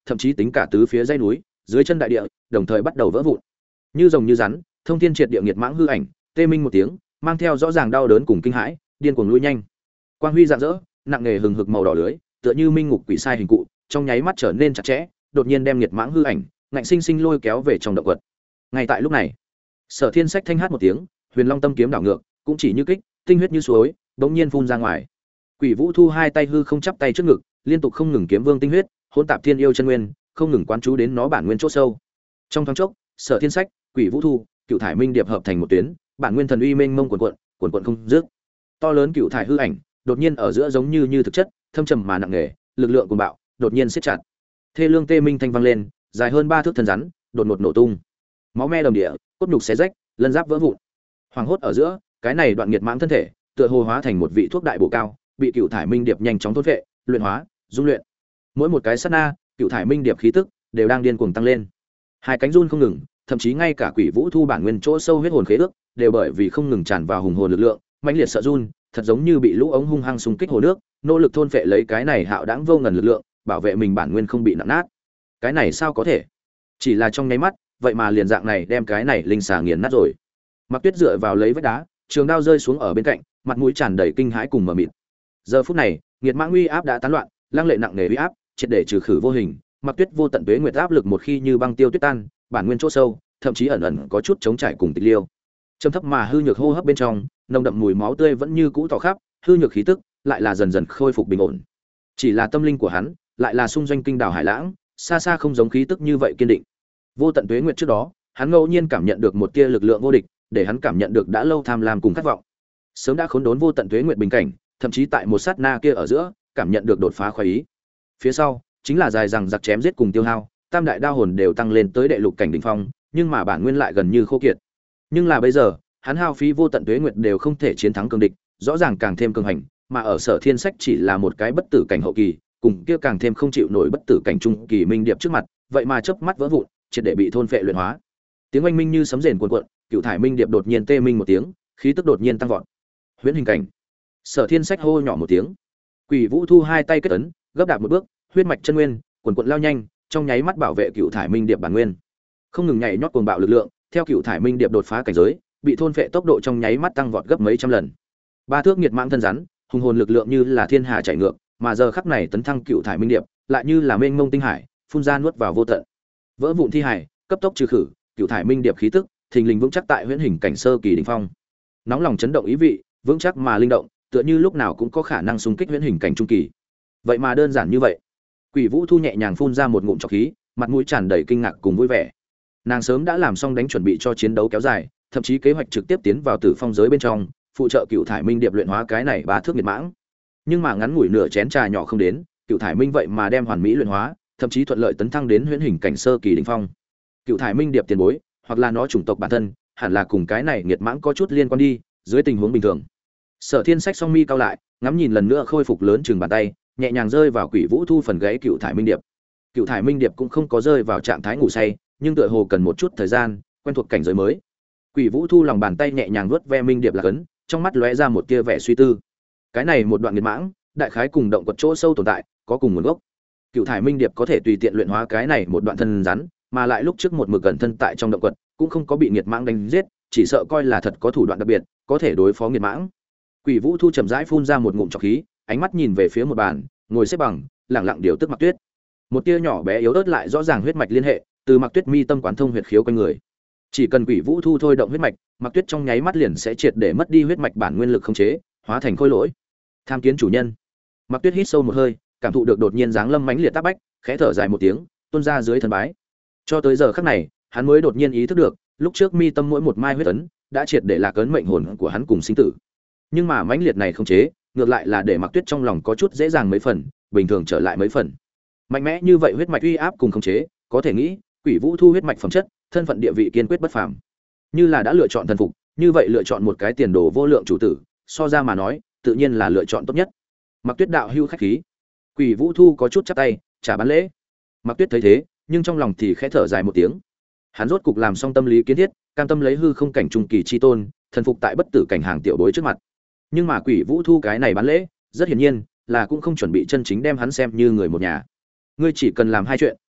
thậm chí tính cả tứ phía dãy núi dưới chân đại địa đồng thời bắt đầu vỡ vụn. Như rồng như rắn, thông thiên triệt địa nghiệt mãng hư ảnh, tê minh một tiếng, mang theo rõ ràng đau đớn cùng kinh hãi, điên cuồng lui nhanh. Quang huy rạng rỡ, nặng nề hừng hực màu đỏ lưới, tựa như minh ngục quỷ sai hình cụ, trong nháy mắt trở nên chặt chẽ, đột nhiên đem nghiệt mãng hư ảnh, ngạnh sinh sinh lôi kéo về trong động quật. Ngay tại lúc này, Sở Thiên Sách thanh hát một tiếng, Huyền Long Tâm kiếm đảo ngược, cũng chỉ như kích, tinh huyết như suối, bỗng nhiên phun ra ngoài. Quỷ Vũ Thu hai tay hư không chắp tay trước ngực, liên tục không ngừng kiếm vương tinh huyết, hỗn tạp thiên yêu chân nguyên, không ngừng quán chú đến nó bản nguyên chỗ sâu. Trong thoáng chốc, Sở Thiên Sách, Quỷ Vũ Thu, Cựu Thải Minh Điệp hợp thành một tuyến, bản nguyên thần uy mênh mông cuồn cuộn không dứt. To lớn cựu thải hư ảnh, đột nhiên ở giữa giống như thực chất, thâm trầm mà nặng nề, lực lượng cuồng bạo, đột nhiên siết chặt. Thê lương tê minh thanh vang lên, dài hơn 3 thước thân rắn, đột ngột nổ tung. Máu me đầm địa, cốt nhục xé rách, lân giáp vỡ vụn. Hoàng hốt ở giữa, cái này đoạn nghiệt mãng thân thể, tựa hồ hóa thành một vị thuốc đại bổ cao, bị Cựu Thải Minh Điệp nhanh chóng thôn vệ, luyện hóa, dung luyện. Mỗi một cái sát na, Cựu Thải Minh Điệp khí tức đều đang điên cuồng tăng lên. Hai cánh run không ngừng, thậm chí ngay cả Quỷ Vũ Thu bản nguyên chỗ sâu huyết hồn khế ước, đều bởi vì không ngừng tràn vào hùng hồn lực lượng, mãnh liệt sợ run, thật giống như bị lũ ống hung hăng xung kích hồ nước, nỗ lực thôn phệ lấy cái này hạo đãng vô ngần lực lượng, bảo vệ mình bản nguyên không bị nặng nát. Cái này sao có thể? Chỉ là trong nháy mắt, vậy mà liền dạng này đem cái này linh xà nghiền nát rồi. Mặc Tuyết dựa vào lấy vách đá, trường đao rơi xuống ở bên cạnh, mặt mũi tràn đầy kinh hãi cùng mờ mịt. Giờ phút này, nghiệt mãng uy áp đã tán loạn, lăng lệ nặng nề uy áp, triệt để trừ khử vô hình, Mặc Tuyết vô tận tuế nguyệt áp lực một khi như băng tiêu tuyết tan, bản nguyên chỗ sâu, thậm chí ẩn ẩn có chút chống trải cùng tịch liêu. Trầm thấp mà hư nhược hô hấp bên trong, nồng đậm mùi máu tươi vẫn như cũ tỏ khắp, hư nhược khí tức lại là dần dần khôi phục bình ổn. Chỉ là tâm linh của hắn, lại là xung doanh kinh đảo hải lãng, xa xa không giống khí tức như vậy kiên định. Vô tận tuế nguyệt trước đó, hắn ngẫu nhiên cảm nhận được một tia lực lượng vô địch, để hắn cảm nhận được đã lâu tham lam cùng khát vọng. Sớm đã khốn đốn vô tận tuế nguyệt bình cảnh, thậm chí tại một sát na kia ở giữa, cảm nhận được đột phá khoái ý. Phía sau, chính là dài rằng giặc chém giết cùng tiêu hao, tam đại đao hồn đều tăng lên tới đệ lục cảnh đỉnh phong, nhưng mà bản nguyên lại gần như khô kiệt. Nhưng là bây giờ, hắn hao phí vô tận tuế nguyệt đều không thể chiến thắng cường địch, rõ ràng càng thêm cường hành, mà ở Sở Thiên Sách chỉ là một cái bất tử cảnh hậu kỳ, cùng kia càng thêm không chịu nổi bất tử cảnh trung kỳ minh điệp trước mặt, vậy mà chớp mắt vỡ vụn, triệt để bị thôn phệ luyện hóa. Tiếng oanh minh như sấm rền cuồn cuộn, Cựu Thải Minh Điệp đột nhiên tê minh một tiếng, khí tức đột nhiên tăng vọt. Huyễn hình cảnh. Sở Thiên Sách hô nhỏ một tiếng. Quỷ Vũ Thu hai tay kết ấn, gấp đạp một bước, huyết mạch chân nguyên, cuồn cuộn lao nhanh, trong nháy mắt bảo vệ Cựu Thải Minh Điệp bản nguyên. Không ngừng nhảy nhót cuồng bạo lực lượng, theo Cựu Thải Minh Điệp đột phá cảnh giới, bị thôn phệ tốc độ trong nháy mắt tăng vọt gấp mấy trăm lần. Ba thước nghiệt mãng thân rắn, hùng hồn lực lượng như là thiên hà chảy ngược, mà giờ khắc này tấn thăng Cựu Thải Minh Điệp, lại như là mênh mông tinh hải, phun ra nuốt vào vô tận. Vỡ vụn thi hải, cấp tốc trừ khử, Cựu Thải Minh Điệp khí tức, thình lình vững chắc tại huyễn hình cảnh sơ kỳ đỉnh phong. Nóng lòng chấn động ý vị, vững chắc mà linh động, tựa như lúc nào cũng có khả năng xung kích huyễn hình cảnh trung kỳ. Vậy mà đơn giản như vậy. Quỷ Vũ Thu nhẹ nhàng phun ra một ngụm trọc khí, mặt mũi tràn đầy kinh ngạc cùng vui vẻ. Nàng sớm đã làm xong đánh chuẩn bị cho chiến đấu kéo dài, thậm chí kế hoạch trực tiếp tiến vào tử phong giới bên trong, phụ trợ Cựu Thải Minh Điệp luyện hóa cái này ba thước nghiệt mãng. Nhưng mà ngắn ngủi nửa chén trà nhỏ không đến, Cựu Thải Minh vậy mà đem hoàn mỹ luyện hóa, thậm chí thuận lợi tấn thăng đến huyễn hình cảnh sơ kỳ đỉnh phong. Cựu Thải Minh Điệp tiền bối, hoặc là nó chủng tộc bản thân, hẳn là cùng cái này nghiệt mãng có chút liên quan đi, dưới tình huống bình thường. Sở Thiên Sách song mi cao lại, ngắm nhìn lần nữa khôi phục lớn chừng bàn tay, nhẹ nhàng rơi vào Quỷ Vũ Thu phần gáy Cựu Thải Minh Điệp. Cựu Thải Minh Điệp cũng không có rơi vào trạng thái ngủ say, nhưng tựa hồ cần một chút thời gian, quen thuộc cảnh giới mới. Quỷ Vũ Thu lòng bàn tay nhẹ nhàng vuốt ve Minh Điệp là cấn, trong mắt lóe ra một tia vẻ suy tư. Cái này một đoạn nghiệt mãng, đại khái cùng động quật chỗ sâu tồn tại, có cùng nguồn gốc. Cựu Thải Minh Điệp có thể tùy tiện luyện hóa cái này một đoạn thân rắn, mà lại lúc trước một mực gần thân tại trong động quật, cũng không có bị nghiệt mãng đánh giết, chỉ sợ coi là thật có thủ đoạn đặc biệt, có thể đối phó nghiệt mãng. Quỷ Vũ Thu chậm rãi phun ra một ngụm trọc khí, ánh mắt nhìn về phía một bàn, ngồi xếp bằng, lặng lặng điều tức Mặc Tuyết. Một tia nhỏ bé yếu ớt lại rõ ràng huyết mạch liên hệ, từ Mặc Tuyết mi tâm quán thông huyệt khiếu quanh người. Chỉ cần Quỷ Vũ Thu thôi động huyết mạch, Mặc Tuyết trong nháy mắt liền sẽ triệt để mất đi huyết mạch bản nguyên lực khống chế, hóa thành khối lỗi. Tham kiến chủ nhân. Mặc Tuyết hít sâu một hơi, cảm thụ được đột nhiên giáng lâm mãnh liệt tác bách, khẽ thở dài một tiếng, tuôn ra dưới thân bái. Cho tới giờ khắc này, hắn mới đột nhiên ý thức được, lúc trước mi tâm mỗi một mai huyết ấn đã triệt để lạc ấn mệnh hồn của hắn cùng sinh tử. Nhưng mà mãnh liệt này không chế, ngược lại là để Mặc Tuyết trong lòng có chút dễ dàng mấy phần, bình thường trở lại mấy phần. Mạnh mẽ như vậy huyết mạch uy áp cùng khống chế, có thể nghĩ, Quỷ Vũ Thu huyết mạch phẩm chất, thân phận địa vị kiên quyết bất phàm. Như là đã lựa chọn thần phục, như vậy lựa chọn một cái tiền đồ vô lượng chủ tử, so ra mà nói, tự nhiên là lựa chọn tốt nhất. Mặc Tuyết đạo hữu khách khí. Quỷ Vũ Thu có chút chắp tay, trả bán lễ. Mặc Tuyết thấy thế, nhưng trong lòng thì khẽ thở dài một tiếng. Hắn rốt cục làm xong tâm lý kiến thiết, cam tâm lấy hư không cảnh trung kỳ chi tôn, thần phục tại bất tử cảnh hàng tiểu bối trước mặt. Nhưng mà Quỷ Vũ Thu cái này bán lễ, rất hiển nhiên là cũng không chuẩn bị chân chính đem hắn xem như người một nhà. Ngươi chỉ cần làm hai chuyện,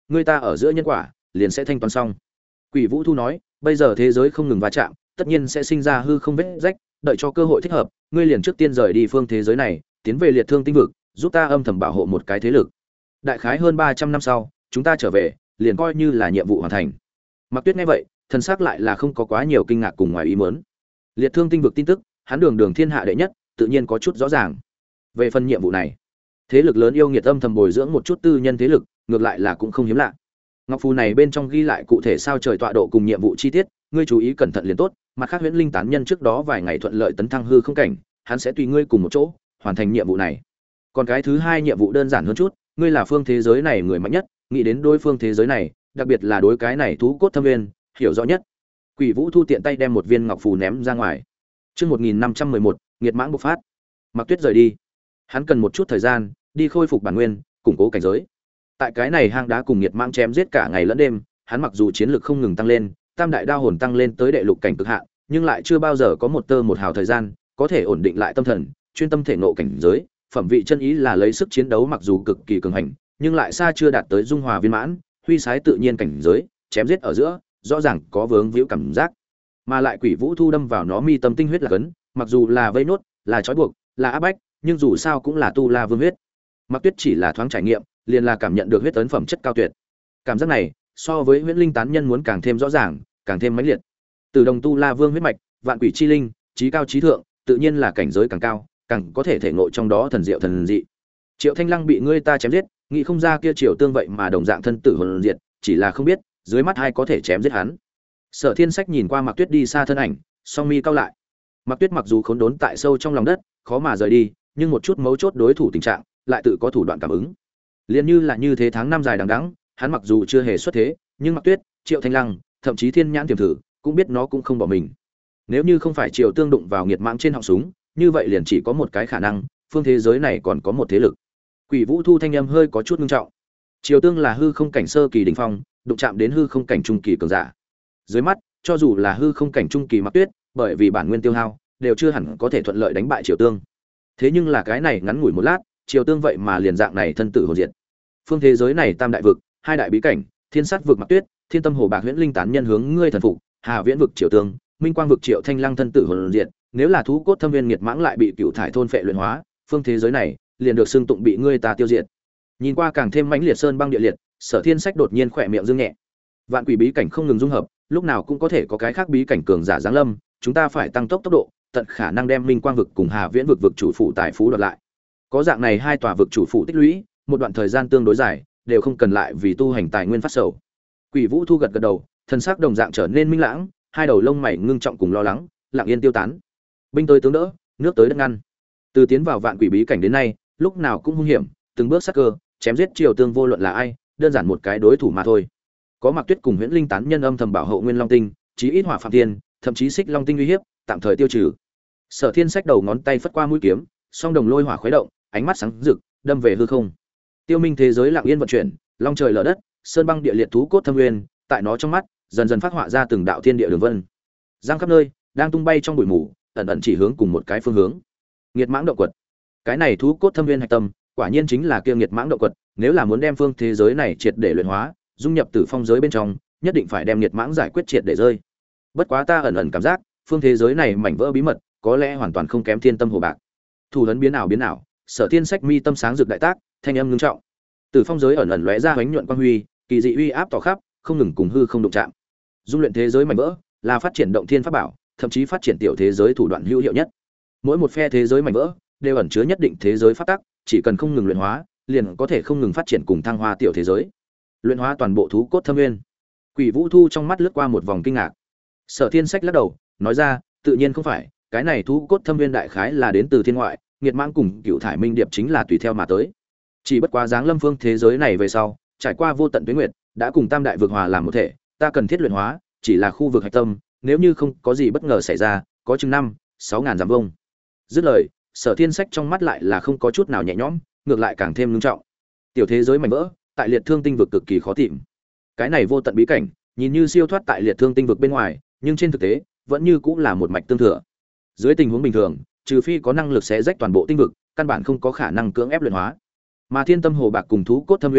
người ta ở giữa nhân quả liền sẽ thanh toán xong. Quỷ Vũ Thu nói, bây giờ thế giới không ngừng va chạm, tất nhiên sẽ sinh ra hư không vết rách, đợi cho cơ hội thích hợp, ngươi liền trước tiên rời đi phương thế giới này, tiến về liệt thương tinh vực, giúp ta âm thầm bảo hộ một cái thế lực. Đại khái hơn 300 năm sau, chúng ta trở về, liền coi như là nhiệm vụ hoàn thành. Mạc Tuyết nghe vậy, thần sắc lại là không có quá nhiều kinh ngạc cùng ngoài ý muốn. Liệt thương tinh vực tin tức, hắn đường đường thiên hạ đệ nhất, tự nhiên có chút rõ ràng. Về phần nhiệm vụ này, thế lực lớn yêu nghiệt âm thầm bồi dưỡng một chút tư nhân thế lực, ngược lại là cũng không hiếm lạ. Ngọc phù này bên trong ghi lại cụ thể sao trời tọa độ cùng nhiệm vụ chi tiết, ngươi chú ý cẩn thận liền tốt. Mặt khác Huyễn Linh tán nhân trước đó vài ngày thuận lợi tấn thăng hư không cảnh, hắn sẽ tùy ngươi cùng một chỗ hoàn thành nhiệm vụ này. Còn cái thứ hai nhiệm vụ đơn giản hơn chút, ngươi là phương thế giới này người mạnh nhất, nghĩ đến đối phương thế giới này, đặc biệt là đối cái này thú cốt thâm viên, hiểu rõ nhất. Quỷ Vũ Thu tiện tay đem một viên ngọc phù ném ra ngoài. Chương 1511, nghiệt mãng bộc phát. Mạc Tuyết rời đi. Hắn cần một chút thời gian đi khôi phục bản nguyên, củng cố cảnh giới. Tại cái này hang đá cùng nghiệt mãng chém giết cả ngày lẫn đêm, hắn mặc dù chiến lực không ngừng tăng lên, tam đại đao hồn tăng lên tới đệ lục cảnh cực hạn, nhưng lại chưa bao giờ có một tơ một hào thời gian có thể ổn định lại tâm thần, chuyên tâm thể ngộ cảnh giới. Phẩm vị chân ý là lấy sức chiến đấu mặc dù cực kỳ cường hành, nhưng lại xa chưa đạt tới dung hòa viên mãn, huy sái tự nhiên cảnh giới, chém giết ở giữa, rõ ràng có vướng víu cảm giác. Mà lại Quỷ Vũ Thu đâm vào nó mi tâm tinh huyết là cấn, mặc dù là vây nốt, là trói buộc, là áp bách, nhưng dù sao cũng là tu la vương huyết. Mạc Tuyết chỉ là thoáng trải nghiệm, liền là cảm nhận được huyết ấn phẩm chất cao tuyệt. Cảm giác này, so với Huyễn Linh tán nhân muốn càng thêm rõ ràng, càng thêm mãnh liệt. Từ đồng tu la vương huyết mạch, vạn quỷ chi linh, trí cao trí thượng, tự nhiên là cảnh giới càng cao, càng có thể thể ngộ trong đó thần diệu thần dị. Triệu Thanh Lăng bị ngươi ta chém giết, nghĩ không ra kia Triệu Tương vậy mà đồng dạng thân tử hồn diệt, chỉ là không biết, dưới mắt ai có thể chém giết hắn. Sở Thiên Sách nhìn qua Mạc Tuyết đi xa thân ảnh, song mi cau lại. Mạc Tuyết mặc dù khốn đốn tại sâu trong lòng đất, khó mà rời đi, nhưng một chút mấu chốt đối thủ tình trạng, lại tự có thủ đoạn cảm ứng. Liên như là như thế tháng năm dài đằng đẵng, hắn mặc dù chưa hề xuất thế, nhưng Mạc Tuyết, Triệu Thanh Lăng, thậm chí Thiên Nhãn Tiềm Thử, cũng biết nó cũng không bỏ mình. Nếu như không phải Triệu Tương đụng vào nghiệt mãng trên họng súng, như vậy liền chỉ có một cái khả năng, phương thế giới này còn có một thế lực. Quỷ Vũ Thu thanh âm hơi có chút nghiêm trọng. Triệu Tương là hư không cảnh sơ kỳ đỉnh phong, đụng chạm đến hư không cảnh trung kỳ cường giả. Dưới mắt, cho dù là hư không cảnh trung kỳ Mạc Tuyết, bởi vì bản nguyên tiêu hao, đều chưa hẳn có thể thuận lợi đánh bại Triệu Tương. Thế nhưng là cái này ngắn ngủi một lát, Triệu Tương vậy mà liền dạng này thân tử hồn diệt. Phương thế giới này tam đại vực, hai đại bí cảnh, Thiên Sát vực Mạc Tuyết, Thiên Tâm Hồ Bạc Huyễn Linh tán nhân hướng ngươi thần phục, Hà Viễn vực Triệu Tương, Minh Quang vực Triệu Thanh Lăng thân tử hồn diệt, nếu là thú cốt thâm viên nghiệt mãng lại bị cựu thải thôn phệ luyện hóa, phương thế giới này liền được xưng tụng bị ngươi ta tiêu diệt. Nhìn qua càng thêm mãnh liệt sơn băng địa liệt, Sở Thiên Sách đột nhiên khỏe miệng dương nhẹ. Vạn quỷ bí cảnh không ngừng dung hợp, lúc nào cũng có thể có cái khác bí cảnh cường giả giáng lâm, chúng ta phải tăng tốc tốc độ, tận khả năng đem Minh Quang vực cùng Hà Viễn vực vực chủ phủ tài phú đoạt lại. Có dạng này hai tòa vực chủ phủ tích lũy, một đoạn thời gian tương đối dài, đều không cần lại vì tu hành tài nguyên phát sầu. Quỷ Vũ Thu gật gật đầu, thân xác đồng dạng trở nên minh lãng, hai đầu lông mày ngưng trọng cùng lo lắng, lặng yên tiêu tán. Binh tới tướng đỡ, nước tới đất ngăn. Từ tiến vào vạn quỷ bí cảnh đến nay, lúc nào cũng hung hiểm, từng bước sắc cơ, chém giết Triều Tương vô luận là ai, đơn giản một cái đối thủ mà thôi. Có Mạc Tuyết cùng Huyễn Linh tán nhân âm thầm bảo hộ Nguyên Long Tinh, chí ít Hỏa Phạm Tiên, thậm chí Xích Long Tinh uy hiếp, tạm thời tiêu trừ. Sở Thiên Sách đầu ngón tay phất qua mũi kiếm, song đồng lôi hỏa khuấy động, ánh mắt sáng rực, đâm về hư không. Tiêu Minh thế giới lặng yên vận chuyển, long trời lở đất, sơn băng địa liệt thú cốt thâm nguyên, tại nó trong mắt, dần dần phát họa ra từng đạo thiên địa đường vân. Giang khắp nơi, đang tung bay trong bụi mù, ẩn ẩn chỉ hướng cùng một cái phương hướng. Nghiệt mãng động quật. Cái này thú cốt thâm nguyên hạch tâm, quả nhiên chính là kia nghiệt mãng động quật, nếu là muốn đem phương thế giới này triệt để luyện hóa, dung nhập tử phong giới bên trong, nhất định phải đem nghiệt mãng giải quyết triệt để rơi. Bất quá ta ẩn ẩn cảm giác, phương thế giới này mảnh vỡ bí mật, có lẽ hoàn toàn không kém Thiên Tâm Hồ Bạc. Thủ ấn biến ảo, Sở Thiên Sách mi tâm sáng rực đại tác, thanh âm ngưng trọng. Tử phong giới ẩn ẩn lóe ra ánh nhuận quang huy, kỳ dị uy áp tỏ khắp, không ngừng cùng hư không đụng chạm. Dung luyện thế giới mảnh vỡ, là phát triển động thiên pháp bảo, thậm chí phát triển tiểu thế giới thủ đoạn hữu hiệu nhất. Mỗi một phe thế giới mảnh vỡ đều ẩn chứa nhất định thế giới pháp tắc, chỉ cần không ngừng luyện hóa, liền có thể không ngừng phát triển cùng thăng hoa tiểu thế giới. Luyện hóa toàn bộ thú cốt thâm nguyên. Quỷ Vũ Thu trong mắt lướt qua một vòng kinh ngạc. Sở Thiên Sách lắc đầu, nói ra, tự nhiên không phải, cái này thú cốt thâm nguyên đại khái là đến từ thiên ngoại, nghiệt mãng cùng cựu thải minh điệp chính là tùy theo mà tới. Chỉ bất quá dáng lâm phương thế giới này về sau, trải qua vô tận tuyết nguyệt, đã cùng tam đại vực hòa làm một thể, ta cần thiết luyện hóa, chỉ là khu vực hạch tâm, nếu như không có gì bất ngờ xảy ra, có chừng 5-6 ngàn dặm vuông. Dứt lời, Sở Thiên Sách trong mắt lại là không có chút nào nhẹ nhõm, ngược lại càng thêm nghiêm trọng. Tiểu thế giới mảnh vỡ, tại liệt thương tinh vực cực kỳ khó tìm. Cái này vô tận bí cảnh, nhìn như siêu thoát tại liệt thương tinh vực bên ngoài, nhưng trên thực tế, vẫn như cũng là một mạch tương thừa. Dưới tình huống bình thường, trừ phi có năng lực xé rách toàn bộ tinh vực, căn bản không có khả năng cưỡng ép luyện hóa. Mà Thiên Tâm Hồ Bạc cùng thú cốt thâm nguyên,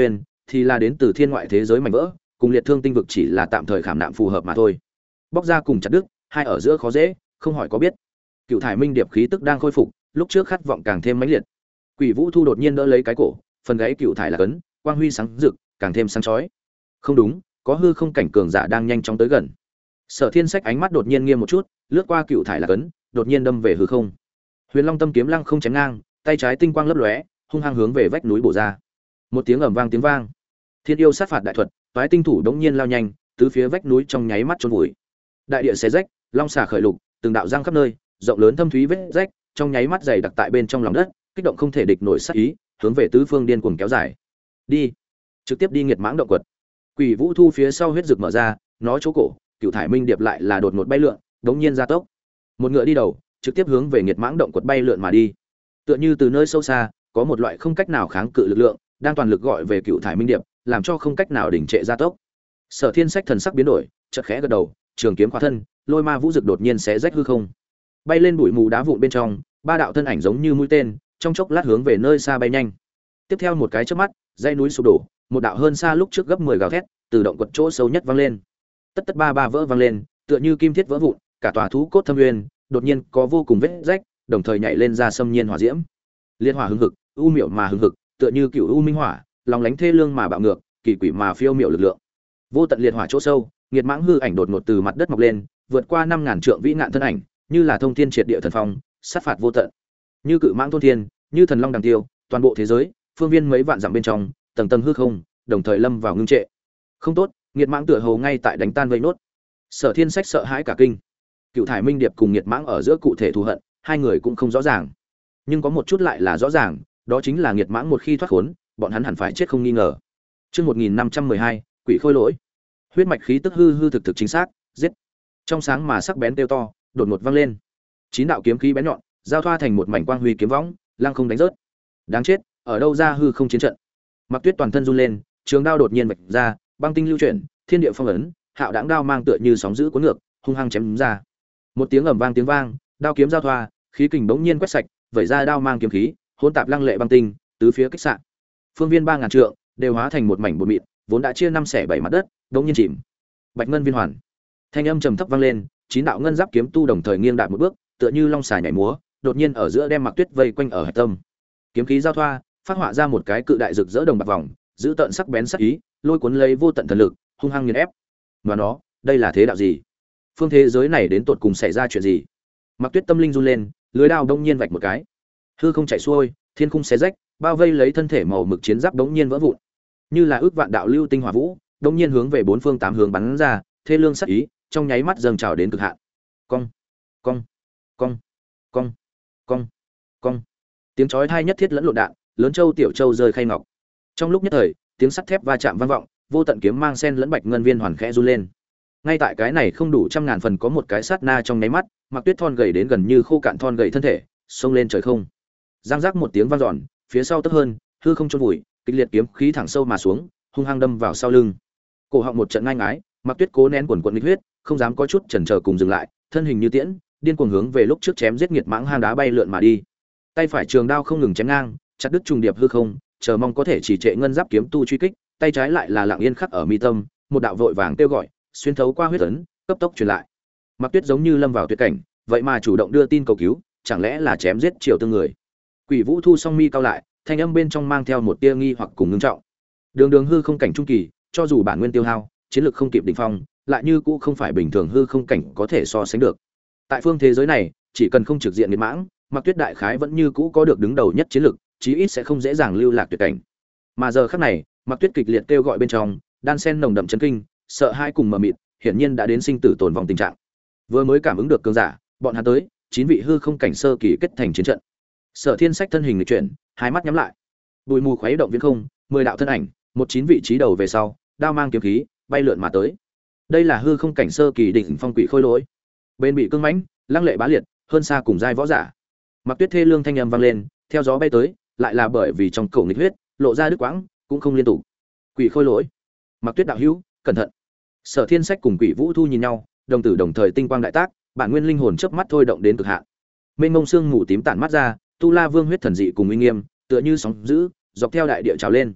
thì là đến từ thiên ngoại thế giới mảnh vỡ, cùng liệt thương tinh vực chỉ là tạm thời khảm nạm phù hợp mà thôi. Bóc ra cùng chặt đứt, hai ở giữa khó dễ, không hỏi có biết. Cựu thải minh điệp khí tức đang khôi phục, lúc trước khát vọng càng thêm mãnh liệt. Quỷ Vũ Thu đột nhiên đỡ lấy cái cổ, phần gáy cựu thải là cấn, quang huy sáng rực, càng thêm sáng chói. Không đúng, có hư không cảnh cường giả đang nhanh chóng tới gần. Sở Thiên Sách ánh mắt đột nhiên nghiêm một chút, lướt qua cựu thải là cấn, đột nhiên đâm về hư không. Huyền Long Tâm kiếm lăng không chém ngang, tay trái tinh quang lấp lóe, hung hăng hướng về vách núi bổ ra. Một tiếng ầm vang tiếng vang. Thiên yêu sát phạt đại thuật, toái tinh thủ đống nhiên lao nhanh, tứ phía vách núi trong nháy mắt chôn vùi. Đại địa xé rách, long xà khởi lục, từng đạo răng khắp nơi, rộng lớn thâm thúy vết rách, trong nháy mắt dày đặc tại bên trong lòng đất, kích động không thể địch nổi sát ý, hướng về tứ phương điên cuồng kéo dài. Đi, trực tiếp đi nghiệt mãng động quật. Quỷ Vũ Thu phía sau huyết rực mở ra, nó chỗ cổ, cựu thải minh điệp lại là đột ngột bay lượn, đống nhiên gia tốc. Một ngựa đi đầu, trực tiếp hướng về nghiệt mãng động quật bay lượn mà đi. Tựa như từ nơi sâu xa, có một loại không cách nào kháng cự lực lượng, đang toàn lực gọi về cựu thải minh điệp, làm cho không cách nào đình trệ gia tốc. Sở Thiên Sách thần sắc biến đổi, chợt khẽ gật đầu, trường kiếm khóa thân, lôi ma vũ dực đột nhiên xé rách hư không. Bay lên bụi mù đá vụn bên trong, ba đạo thân ảnh giống như mũi tên, trong chốc lát hướng về nơi xa bay nhanh. Tiếp theo một cái chớp mắt, dãy núi sụp đổ, một đạo hơn xa lúc trước gấp 10 gào thét, từ động quật chỗ sâu nhất vang lên. Tất tất ba ba vỡ vang lên, tựa như kim thiết vỡ vụn, cả tòa thú cốt thâm nguyên, đột nhiên có vô cùng vết rách, đồng thời nhảy lên ra xâm nhiên hỏa diễm. Liên hỏa hừng hực, u miệu mà hừng hực, tựa như cựu u minh hỏa, lòng lánh thê lương mà bạo ngược, kỳ quỷ mà phiêu miệu lực lượng. Vô tận liệt hỏa chỗ sâu, nghiệt mãng hư ảnh đột ngột từ mặt đất mọc lên, vượt qua 5000 trượng vĩ ngạn thân ảnh, như là thông thiên triệt địa thần phong, sát phạt vô tận. Như cự mãng thôn thiên, như thần long đằng tiêu, toàn bộ thế giới, phương viên mấy vạn dặm bên trong, tầng tầng hư không, đồng thời lâm vào ngưng trệ. Không tốt, nghiệt mãng tựa hồ ngay tại đánh tan vây nốt. Sở Thiên Sách sợ hãi cả kinh. Cựu thải minh điệp cùng nghiệt mãng ở giữa cụ thể thù hận, hai người cũng không rõ ràng. Nhưng có một chút lại là rõ ràng, đó chính là nghiệt mãng một khi thoát khốn, bọn hắn hẳn phải chết không nghi ngờ. Chương 1512, Quỷ Khôi Lỗi. Huyết mạch khí tức hư hư thực thực chính xác, giết. Trong sáng mà sắc bén kêu to, đột ngột vang lên. 9 đạo kiếm khí bén nhọn, giao thoa thành một mảnh quang huy kiếm võng, lăng không đánh rớt. Đáng chết, ở đâu ra hư không chiến trận? Mặc Tuyết toàn thân run lên, trường đao đột nhiên vạch ra, băng tinh lưu chuyển, thiên địa phong ấn, hạo đãng đao mang tựa như sóng dữ cuốn ngược, hung hăng chém ra. Một tiếng ầm vang tiếng vang, đao kiếm giao thoa, khí kình bỗng nhiên quét sạch, vẩy ra đao mang kiếm khí, hỗn tạp lăng lệ băng tinh, tứ phía kích xạ. Phương viên 3000 trượng đều hóa thành một mảnh bột mịn, vốn đã chia năm xẻ bảy mặt đất, đống nhiên chìm. Bạch ngân viên hoàn. Thanh âm trầm thấp vang lên, 9 đạo ngân giáp kiếm tu đồng thời nghiêng đạp một bước, tựa như long xà nhảy múa, đột nhiên ở giữa đem Mặc Tuyết vây quanh ở hạch tâm. Kiếm khí giao thoa, phát họa ra một cái cự đại rực rỡ đồng bạc vòng, giữ tận sắc bén sắc ý, lôi cuốn lấy vô tận thần lực, hung hăng nghiền ép. Mà nó, đây là thế đạo gì? Phương thế giới này đến tột cùng xảy ra chuyện gì? Mặc Tuyết tâm linh run lên, lưới đao đông nhiên vạch một cái. Hư không chạy xuôi, thiên khung xé rách, bao vây lấy thân thể màu mực chiến giáp đống nhiên vỡ vụn. Như là ước vạn đạo lưu tinh hỏa vũ, đống nhiên hướng về bốn phương tám hướng bắn ra, thê lương sắc ý, trong nháy mắt dâng trào đến cực hạn. Cong, cong, cong, cong, cong, cong. Tiếng chói tai nhất thiết lẫn lộn đạn, lớn châu tiểu châu rơi khay ngọc. Trong lúc nhất thời, tiếng sắt thép va chạm vang vọng, vô tận kiếm mang sen lẫn bạch ngân viên hoàn khẽ run lên. Ngay tại cái này không đủ trăm ngàn phần có một cái sát na trong nháy mắt, Mặc Tuyết thon gầy đến gần như khô cạn thon gầy thân thể, xông lên trời không. Giang giác một tiếng vang dọn, phía sau tấp hơn, hư không chôn vùi, kịch liệt kiếm khí thẳng sâu mà xuống, hung hăng đâm vào sau lưng. Cổ họng một trận ngai ngái, Mặc Tuyết cố nén quần quần nghịch huyết, không dám có chút chần chờ cùng dừng lại, thân hình như tiễn, điên cuồng hướng về lúc trước chém giết nghiệt mãng hang đá bay lượn mà đi. Tay phải trường đao không ngừng chém ngang, chặt đứt trùng điệp hư không, chờ mong có thể chỉ trệ ngân giáp kiếm tu truy kích, tay trái lại là lặng yên khắc ở mi tâm, một đạo vội vàng kêu gọi, xuyên thấu qua huyết ấn, cấp tốc truyền lại. Mặc Tuyết giống như lâm vào tuyệt cảnh, vậy mà chủ động đưa tin cầu cứu, chẳng lẽ là chém giết triều tương người? Quỷ Vũ Thu song mi cao lại, thanh âm bên trong mang theo một tia nghi hoặc cùng ngưng trọng. Đường đường hư không cảnh trung kỳ, cho dù bản nguyên tiêu hao, chiến lực không kịp đỉnh phong, lại như cũ không phải bình thường hư không cảnh có thể so sánh được. Tại phương thế giới này, chỉ cần không trực diện nghiệt mãng, Mặc Tuyết đại khái vẫn như cũ có được đứng đầu nhất chiến lực, chí ít sẽ không dễ dàng lưu lạc tuyệt cảnh. Mà giờ khắc này, Mặc Tuyết kịch liệt kêu gọi bên trong, đan sen nồng đậm chấn kinh, sợ hãi cùng mờ mịt, hiển nhiên đã đến sinh tử tồn vong tình trạng. Vừa mới cảm ứng được cường giả, bọn hắn tới, 9 vị hư không cảnh sơ kỳ kết thành chiến trận. Sở Thiên Sách thân hình nghịch chuyển, hai mắt nhắm lại. Bụi mù khuấy động viễn không, 10 đạo thân ảnh, một 9 vị trí đầu về sau, đao mang kiếm khí, bay lượn mà tới. Đây là hư không cảnh sơ kỳ đỉnh phong quỷ khôi lỗi. Bên bị cương mãnh, lăng lệ bá liệt, hơn xa cùng giai võ giả. Mặc Tuyết thê lương thanh âm vang lên, theo gió bay tới, lại là bởi vì trong cổ nghịch huyết, lộ ra đứt quãng, cũng không liên tục. Quỷ khôi lỗi. Mặc Tuyết đạo hữu, cẩn thận. Sở Thiên Sách cùng Quỷ Vũ Thu nhìn nhau, đồng tử đồng thời tinh quang đại tác, bản nguyên linh hồn chớp mắt thôi động đến cực hạn. Mênh mông xương mù tím tản mắt ra, Tu La Vương huyết thần dị cùng uy nghiêm, tựa như sóng dữ, dọc theo đại địa trào lên.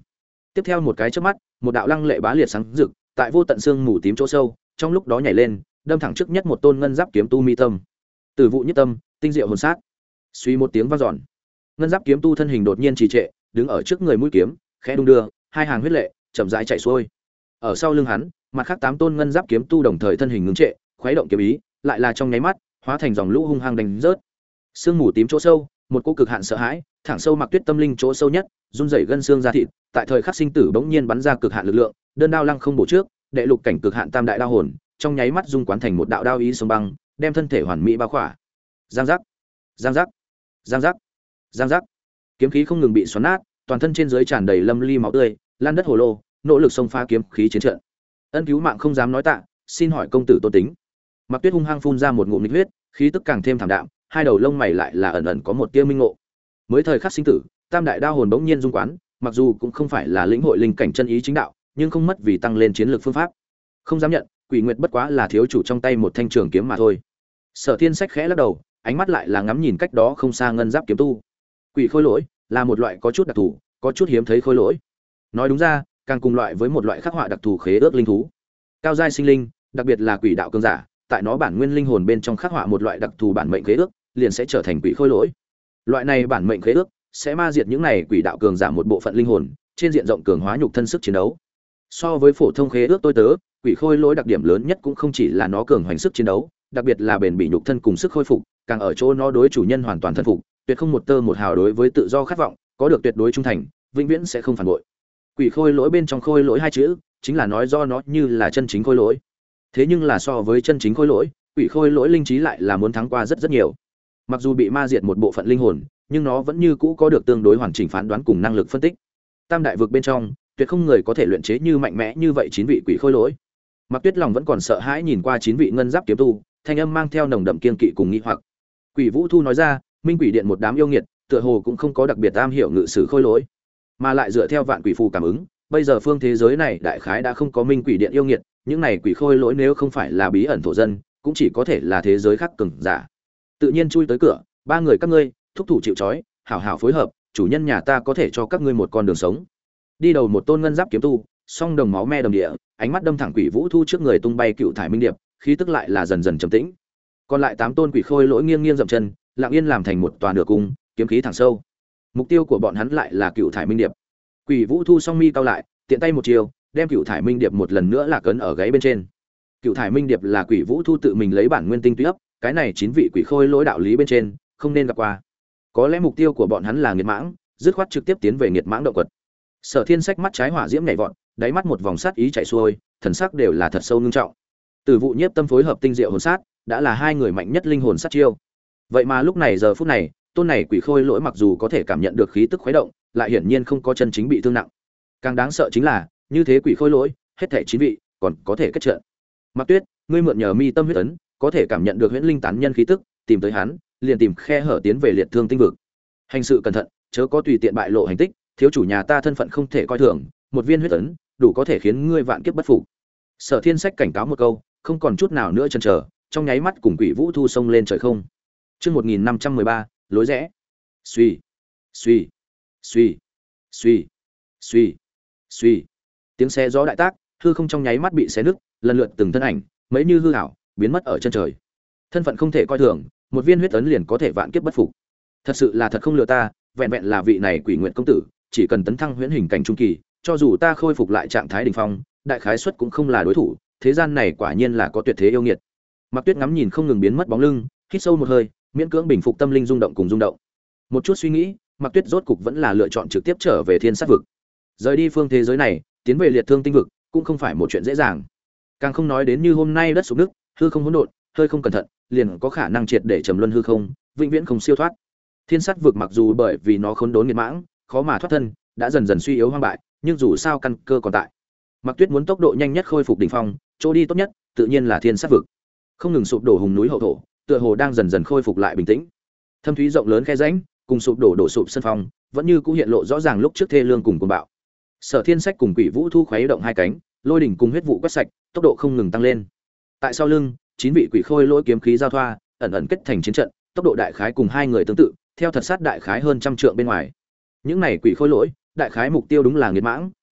Tiếp theo một cái chớp mắt, một đạo lăng lệ bá liệt sáng rực, tại vô tận xương mù tím chỗ sâu, trong lúc đó nhảy lên, đâm thẳng trước nhất một tôn ngân giáp kiếm tu mi tâm. Từ vụ nhất tâm, tinh diệu hồn sát. Suy một tiếng vang dọn, ngân giáp kiếm tu thân hình đột nhiên trì trệ, đứng ở trước người mũi kiếm, khẽ đung đưa, hai hàng huyết lệ chậm rãi chảy xuôi. Ở sau lưng hắn, mặt khác 8 tôn ngân giáp kiếm tu đồng thời thân hình ngưng trệ, khuấy động kiếm ý, lại là trong nháy mắt, hóa thành dòng lũ hung hăng đánh rớt. Sương mù tím chỗ sâu, một cô cực hạn sợ hãi, thẳng sâu Mặc Tuyết tâm linh chỗ sâu nhất, run rẩy gân xương da thịt, tại thời khắc sinh tử bỗng nhiên bắn ra cực hạn lực lượng, đơn đao lăng không bổ trước, đệ lục cảnh cực hạn tam đại đao hồn, trong nháy mắt dung quán thành một đạo đao ý sông băng, đem thân thể hoàn mỹ bao khỏa. Giang giác, giang giác, giang giác, giang giác. Kiếm khí không ngừng bị xoắn nát, toàn thân trên dưới tràn đầy lâm ly máu tươi, lan đất hồ lô, nỗ lực xông pha kiếm khí chiến trận. Ân cứu mạng không dám nói tạ, xin hỏi công tử tôn tính. Mặc Tuyết hung hăng phun ra một ngụm nghịch huyết, khí tức càng thêm thảm đạm, hai đầu lông mày lại là ẩn ẩn có một tia minh ngộ. Mới thời khắc sinh tử, tam đại đao hồn bỗng nhiên dung quán, mặc dù cũng không phải là lĩnh hội linh cảnh chân ý chính đạo, nhưng không mất vì tăng lên chiến lược phương pháp. Không dám nhận, Quỷ Nguyệt bất quá là thiếu chủ trong tay một thanh trường kiếm mà thôi. Sở Thiên Sách khẽ lắc đầu, ánh mắt lại là ngắm nhìn cách đó không xa ngân giáp kiếm tu. Quỷ khôi lỗi là một loại có chút đặc thù, có chút hiếm thấy khôi lỗi. Nói đúng ra, càng cùng loại với một loại khắc họa đặc thù khế ước linh thú. Cao giai sinh linh, đặc biệt là quỷ đạo cường giả, tại nó bản nguyên linh hồn bên trong khắc họa một loại đặc thù bản mệnh khế ước, liền sẽ trở thành quỷ khôi lỗi. Loại này bản mệnh khế ước sẽ ma diệt những này quỷ đạo cường giả một bộ phận linh hồn, trên diện rộng cường hóa nhục thân sức chiến đấu. So với phổ thông khế ước tôi tớ, quỷ khôi lỗi đặc điểm lớn nhất cũng không chỉ là nó cường hoành sức chiến đấu, đặc biệt là bền bỉ nhục thân cùng sức khôi phục, càng ở chỗ nó đối chủ nhân hoàn toàn thân phục, tuyệt không một tơ một hào đối với tự do khát vọng, có được tuyệt đối trung thành, vĩnh viễn sẽ không phản bội. Quỷ khôi lỗi bên trong khôi lỗi hai chữ, chính là nói do nó như là chân chính khôi lỗi. Thế nhưng là so với chân chính khôi lỗi, quỷ khôi lỗi linh trí lại là muốn thắng qua rất rất nhiều. Mặc dù bị ma diệt một bộ phận linh hồn, nhưng nó vẫn như cũ có được tương đối hoàn chỉnh phán đoán cùng năng lực phân tích. Tam đại vực bên trong, tuyệt không người có thể luyện chế như mạnh mẽ như vậy 9 vị quỷ khôi lỗi. Mặc Tuyết lòng vẫn còn sợ hãi nhìn qua 9 vị ngân giáp kiếm tu, thanh âm mang theo nồng đậm kiên kỵ cùng nghi hoặc. Quỷ Vũ Thu nói ra, Minh Quỷ Điện một đám yêu nghiệt, tựa hồ cũng không có đặc biệt am hiểu ngự sử khôi lỗi, mà lại dựa theo vạn quỷ phù cảm ứng, bây giờ phương thế giới này đại khái đã không có Minh Quỷ Điện yêu nghiệt, những này quỷ khôi lỗi nếu không phải là bí ẩn thổ dân, cũng chỉ có thể là thế giới khác cường giả. Tự nhiên chui tới cửa, ba người các ngươi, thúc thủ chịu trói, hảo hảo phối hợp, chủ nhân nhà ta có thể cho các ngươi một con đường sống. Đi đầu một tôn ngân giáp kiếm tu, song đồng máu me đồng địa, ánh mắt đâm thẳng Quỷ Vũ Thu trước người tung bay cựu thải minh điệp, khí tức lại là dần dần trầm tĩnh. Còn lại 8 tôn quỷ khôi lỗi nghiêng nghiêng dậm chân, lặng yên làm thành một tòa nửa cung, kiếm khí thẳng sâu. Mục tiêu của bọn hắn lại là cựu thải minh điệp. Quỷ Vũ Thu song mi cao lại, tiện tay một chiều, đem cựu thải minh điệp một lần nữa là cấn ở gáy bên trên. Cựu thải minh điệp là Quỷ Vũ Thu tự mình lấy bản nguyên tinh túy ấp, cái này 9 vị quỷ khôi lỗi đạo lý bên trên, không nên gặp qua. Có lẽ mục tiêu của bọn hắn là nghiệt mãng, dứt khoát trực tiếp tiến về nghiệt mãng động quật. Sở Thiên Sách mắt trái hỏa diễm nhảy vọt, đáy mắt một vòng sát ý chảy xuôi, thần sắc đều là thật sâu ngưng trọng. Từ vụ nhiếp tâm phối hợp tinh diệu hồn sát, đã là hai người mạnh nhất linh hồn sát chiêu. Vậy mà lúc này giờ phút này, tôn này quỷ khôi lỗi mặc dù có thể cảm nhận được khí tức khuấy động, lại hiển nhiên không có chân chính bị thương nặng. Càng đáng sợ chính là, như thế quỷ khôi lỗi, hết thảy 9 vị, còn có thể kết trận. Mặc Tuyết, ngươi mượn nhờ mi tâm huyết ấn, có thể cảm nhận được huyễn linh tán nhân khí tức, tìm tới hắn, liền tìm khe hở tiến về liệt thương tinh vực. Hành sự cẩn thận, chớ có tùy tiện bại lộ hành tích, thiếu chủ nhà ta thân phận không thể coi thường, một viên huyết ấn, đủ có thể khiến ngươi vạn kiếp bất phục. Sở Thiên Sách cảnh cáo một câu, không còn chút nào nữa chần chờ, trong nháy mắt cùng Quỷ Vũ Thu xông lên trời không. Chương 1513, lối rẽ. Suy, suy, suy, suy, suy, suy. Tiếng xe gió đại tác, hư không trong nháy mắt bị xé nứt, lần lượt từng thân ảnh, mấy như hư ảo, biến mất ở chân trời. Thân phận không thể coi thường, một viên huyết ấn liền có thể vạn kiếp bất phục. Thật sự là thật không lừa ta, vẹn vẹn là vị này Quỷ Nguyệt công tử, chỉ cần tấn thăng huyễn hình cảnh trung kỳ, cho dù ta khôi phục lại trạng thái đỉnh phong, đại khái suất cũng không là đối thủ, thế gian này quả nhiên là có tuyệt thế yêu nghiệt. Mặc Tuyết ngắm nhìn không ngừng biến mất bóng lưng, hít sâu một hơi, miễn cưỡng bình phục tâm linh rung động cùng rung động. Một chút suy nghĩ, Mặc Tuyết rốt cục vẫn là lựa chọn trực tiếp trở về Thiên Sát vực. Rời đi phương thế giới này, tiến về liệt thương tinh vực, cũng không phải một chuyện dễ dàng. Càng không nói đến như hôm nay đất sụp nước, hư không hỗn độn, hơi không cẩn thận, liền có khả năng triệt để trầm luân hư không, vĩnh viễn không siêu thoát. Thiên Sát vực mặc dù bởi vì nó khốn đốn nghiệt mãng, khó mà thoát thân, đã dần dần suy yếu hoang bại, nhưng dù sao căn cơ còn tại. Mặc Tuyết muốn tốc độ nhanh nhất khôi phục đỉnh phong, chỗ đi tốt nhất, tự nhiên là Thiên Sát vực. Không ngừng sụp đổ hùng núi hậu thổ, tựa hồ đang dần dần khôi phục lại bình tĩnh. Thâm thúy rộng lớn khe rãnh, cùng sụp đổ sụp sân phong, vẫn như cũ hiện lộ rõ ràng lúc trước thê lương cùng cuồng bạo. Sở Thiên Sách cùng Quỷ Vũ Thu khuấy động hai cánh, lôi đỉnh cùng huyết vụ quét sạch, tốc độ không ngừng tăng lên. Tại sau lưng, 9 vị quỷ khôi lỗi kiếm khí giao thoa, ẩn ẩn kết thành chiến trận, tốc độ đại khái cùng hai người tương tự, theo thật sát đại khái hơn trăm trượng bên ngoài. Những này quỷ khôi lỗi, đại khái mục tiêu đúng là nghiệt mãng,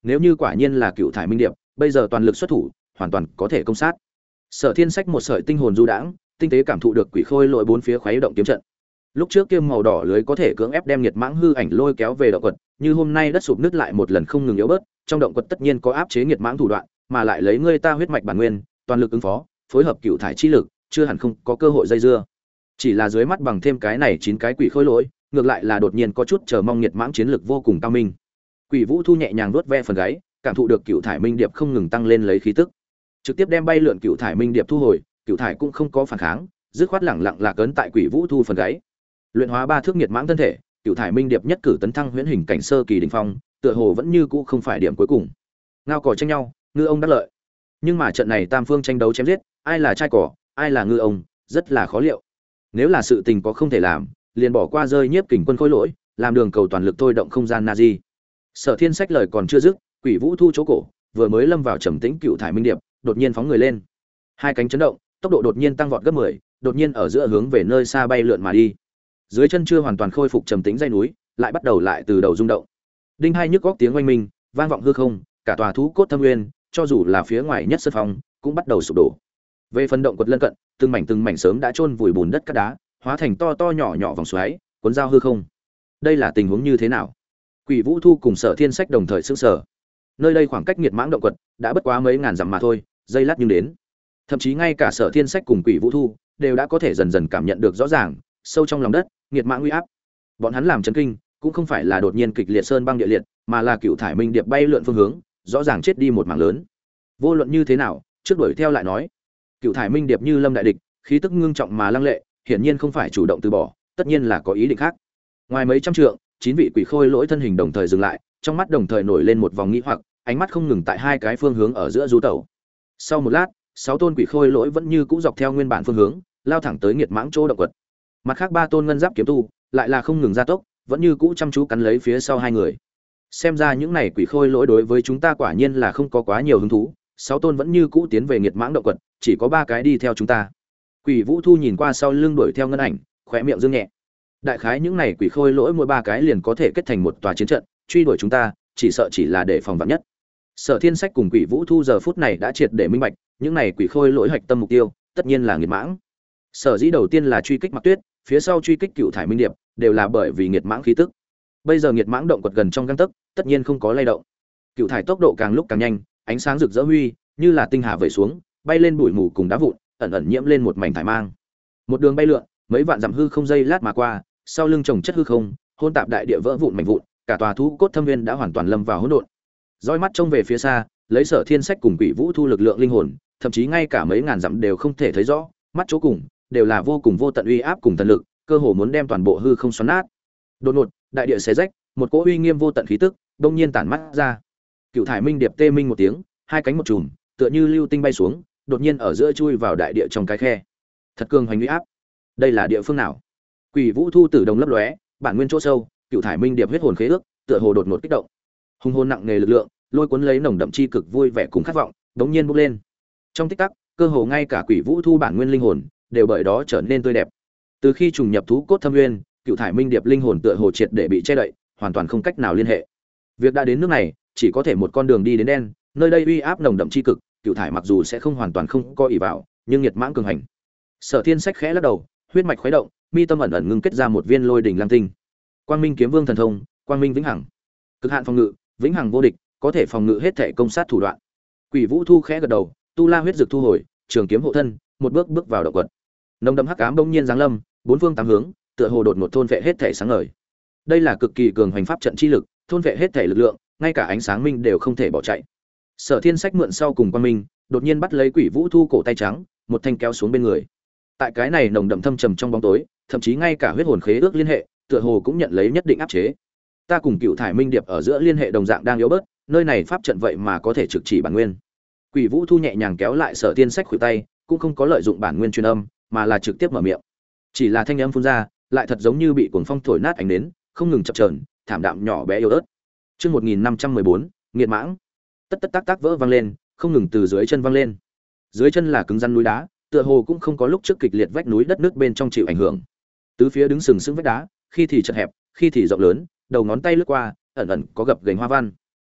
Nếu như quả nhiên là cựu thải minh điệp, bây giờ toàn lực xuất thủ, hoàn toàn có thể công sát. Sở Thiên Sách một sợi tinh hồn du đãng, tinh tế cảm thụ được quỷ khôi lỗi bốn phía khuấy động kiếm trận. Lúc trước kia màu đỏ lưới có thể cưỡng ép đem nhiệt mãng hư ảnh lôi kéo về động quật, như hôm nay đất sụp nứt lại một lần không ngừng yếu bớt, trong động quật tất nhiên có áp chế nhiệt mãng thủ đoạn, mà lại lấy ngươi ta huyết mạch bản nguyên, toàn lực ứng phó, phối hợp cựu thải chi lực, chưa hẳn không có cơ hội dây dưa. Chỉ là dưới mắt bằng thêm cái này 9 cái quỷ khôi lỗi, ngược lại là đột nhiên có chút chờ mong nhiệt mãng chiến lực vô cùng cao minh. Quỷ Vũ Thu nhẹ nhàng vuốt ve phần gáy, cảm thụ được cựu thải minh điệp không ngừng tăng lên lấy khí tức, trực tiếp đem bay lượn cựu thải minh điệp thu hồi, cựu thải cũng không có phản kháng, dứt khoát lẳng lặng lạc ấn tại Quỷ Vũ Thu phần gáy. Luyện hóa 3 thước nhiệt mãng thân thể, cựu thải minh điệp nhất cử tấn thăng huyễn hình cảnh sơ kỳ đỉnh phong, tựa hồ vẫn như cũ không phải điểm cuối cùng. Ngao cỏ tranh nhau, ngư ông đắc lợi. Nhưng mà trận này tam phương tranh đấu chém giết, ai là trai cỏ, ai là ngư ông, rất là khó liệu. Nếu là sự tình có không thể làm, liền bỏ qua rơi nhiếp kình quân khôi lỗi, làm đường cầu toàn lực thôi động không gian Nazi. Sở Thiên Sách lời còn chưa dứt, Quỷ Vũ Thu chỗ cổ, vừa mới lâm vào trầm tĩnh cựu thải minh điệp, đột nhiên phóng người lên. Hai cánh chấn động, tốc độ đột nhiên tăng vọt gấp 10, đột nhiên ở giữa hướng về nơi xa bay lượn mà đi. Dưới chân chưa hoàn toàn khôi phục trầm tĩnh dãy núi, lại bắt đầu lại từ đầu rung động. Đinh hai nhức góc tiếng oanh minh, vang vọng hư không, cả tòa thú cốt thâm nguyên, cho dù là phía ngoài nhất sơn phong, cũng bắt đầu sụp đổ. Về phần động quật lân cận, từng mảnh sớm đã chôn vùi bùn đất cát đá, hóa thành to to nhỏ nhỏ vòng xoáy, cuốn giao hư không. Đây là tình huống như thế nào? Quỷ Vũ Thu cùng Sở Thiên Sách đồng thời sững sờ. Nơi đây khoảng cách nghiệt mãng động quật đã bất quá mấy ngàn dặm mà thôi, giây lát nhưng đến. Thậm chí ngay cả Sở Thiên Sách cùng Quỷ Vũ Thu đều đã có thể dần dần cảm nhận được rõ ràng, sâu trong lòng đất, nghiệt mãng uy áp. Bọn hắn làm chấn kinh, cũng không phải là đột nhiên kịch liệt sơn băng địa liệt, mà là cựu thải minh điệp bay lượn phương hướng, rõ ràng chết đi một mảng lớn. Vô luận như thế nào, trước đuổi theo lại nói. Cựu thải minh điệp như lâm đại địch, khí tức ngưng trọng mà lăng lệ, hiển nhiên không phải chủ động từ bỏ, tất nhiên là có ý định khác. Ngoài mấy trăm trượng, 9 vị quỷ khôi lỗi thân hình đồng thời dừng lại, trong mắt đồng thời nổi lên một vòng nghi hoặc, ánh mắt không ngừng tại hai cái phương hướng ở giữa du tẩu. Sau một lát, 6 tôn quỷ khôi lỗi vẫn như cũ dọc theo nguyên bản phương hướng, lao thẳng tới nghiệt mãng chỗ động quật. Mặt khác 3 tôn ngân giáp kiếm tu, lại là không ngừng gia tốc, vẫn như cũ chăm chú cắn lấy phía sau hai người. Xem ra những này quỷ khôi lỗi đối với chúng ta quả nhiên là không có quá nhiều hứng thú. 6 tôn vẫn như cũ tiến về nghiệt mãng động quật, chỉ có 3 cái đi theo chúng ta. Quỷ Vũ Thu nhìn qua sau lưng đuổi theo ngân ảnh, khóe miệng dương nhẹ. Đại khái những này quỷ khôi lỗi mỗi 3 cái liền có thể kết thành một tòa chiến trận, truy đuổi chúng ta, chỉ sợ chỉ là để phòng vạn nhất. Sở Thiên Sách cùng Quỷ Vũ Thu giờ phút này đã triệt để minh bạch, những này quỷ khôi lỗi hạch tâm mục tiêu, tất nhiên là nghiệt mãng. Sở dĩ đầu tiên là truy kích Mặc Tuyết, phía sau truy kích cựu thải minh điệp, đều là bởi vì nghiệt mãng khí tức. Bây giờ nghiệt mãng động quật gần trong gang tấc, tất nhiên không có lay động. Cựu thải tốc độ càng lúc càng nhanh, ánh sáng rực rỡ huy, như là tinh hà vẩy xuống, bay lên bụi mù cùng đá vụn, ẩn ẩn nhiễm lên một mảnh thải mang. Một đường bay lượn, mấy vạn dặm hư không giây lát mà qua, sau lưng chồng chất hư không, hôn tạp đại địa vỡ vụn mảnh vụn, cả tòa thú cốt thâm nguyên đã hoàn toàn lâm vào hỗn độn. Dõi mắt trông về phía xa, lấy Sở Thiên Sách cùng Quỷ Vũ Thu lực lượng linh hồn, thậm chí ngay cả mấy ngàn dặm đều không thể thấy rõ, mắt chỗ cùng đều là vô cùng vô tận uy áp cùng thần lực, cơ hồ muốn đem toàn bộ hư không xoắn nát. Đột ngột, đại địa xé rách, một cỗ uy nghiêm vô tận khí tức đột nhiên tản mắt ra. Cựu thải minh điệp tê minh một tiếng, hai cánh một chùm, tựa như lưu tinh bay xuống, đột nhiên ở giữa chui vào đại địa trong cái khe. Thật cường hoành uy áp. Đây là địa phương nào? Quỷ Vũ Thu tử đồng lấp lóe, bản nguyên chỗ sâu, cựu thải minh điệp huyết hồn khế ước, tựa hồ đột ngột kích động. Hung hồn nặng nề lực lượng, lôi cuốn lấy nồng đậm chi cực vui vẻ cùng khát vọng, đống nhiên bốc lên. Trong tích tắc, cơ hồ ngay cả Quỷ Vũ Thu bản nguyên linh hồn đều bởi đó trở nên tươi đẹp. Từ khi trùng nhập thú cốt thâm nguyên, cựu thải minh điệp linh hồn tựa hồ triệt để bị che đậy, hoàn toàn không cách nào liên hệ. Việc đã đến nước này, chỉ có thể một con đường đi đến đen, nơi đây uy áp nồng đậm chi cực, cựu thải mặc dù sẽ không hoàn toàn không có ỷ vào, nhưng nhiệt mãng cường hành. Sở Thiên Sách khẽ lắc đầu, huyết mạch khuấy động, mi tâm ẩn ẩn ngưng kết ra một viên lôi đỉnh lam tinh. Quang Minh kiếm vương thần thông, quang minh vĩnh hằng. Cực hạn phòng ngự, vĩnh hằng vô địch, có thể phòng ngự hết thể công sát thủ đoạn. Quỷ Vũ Thu khẽ gật đầu, tu la huyết dược thu hồi, trường kiếm hộ thân, một bước bước vào động quật. Nồng đậm hắc ám bỗng nhiên giáng lâm, bốn phương tám hướng, tựa hồ đột ngột thôn vệ hết thể sáng ngời. Đây là cực kỳ cường hoành pháp trận chi lực, thôn vệ hết thể lực lượng, ngay cả ánh sáng minh đều không thể bỏ chạy. Sở Thiên Sách mượn sau cùng quang minh, đột nhiên bắt lấy Quỷ Vũ Thu cổ tay trắng, một thanh kéo xuống bên người. Tại cái này nồng đậm thâm trầm trong bóng tối, thậm chí ngay cả huyết hồn khế ước liên hệ, tựa hồ cũng nhận lấy nhất định áp chế. Ta cùng cựu thải minh điệp ở giữa liên hệ đồng dạng đang yếu bớt, nơi này pháp trận vậy mà có thể trực chỉ bản nguyên. Quỷ Vũ Thu nhẹ nhàng kéo lại Sở Thiên Sách khuỷu tay, cũng không có lợi dụng bản nguyên truyền âm, mà là trực tiếp mở miệng. Chỉ là thanh âm phun ra, lại thật giống như bị cuồng phong thổi nát ánh nến, không ngừng chập chờn, thảm đạm nhỏ bé yếu ớt. Chương 1514, nghiệt mãng. Tất tất tác tác vỡ vang lên, không ngừng từ dưới chân vang lên. Dưới chân là cứng rắn núi đá, tựa hồ cũng không có lúc trước kịch liệt vách núi đất nước bên trong chịu ảnh hưởng. Tứ phía đứng sừng sững vách đá, khi thì chật hẹp, khi thì rộng lớn, đầu ngón tay lướt qua, ẩn ẩn có gập ghềnh hoa văn.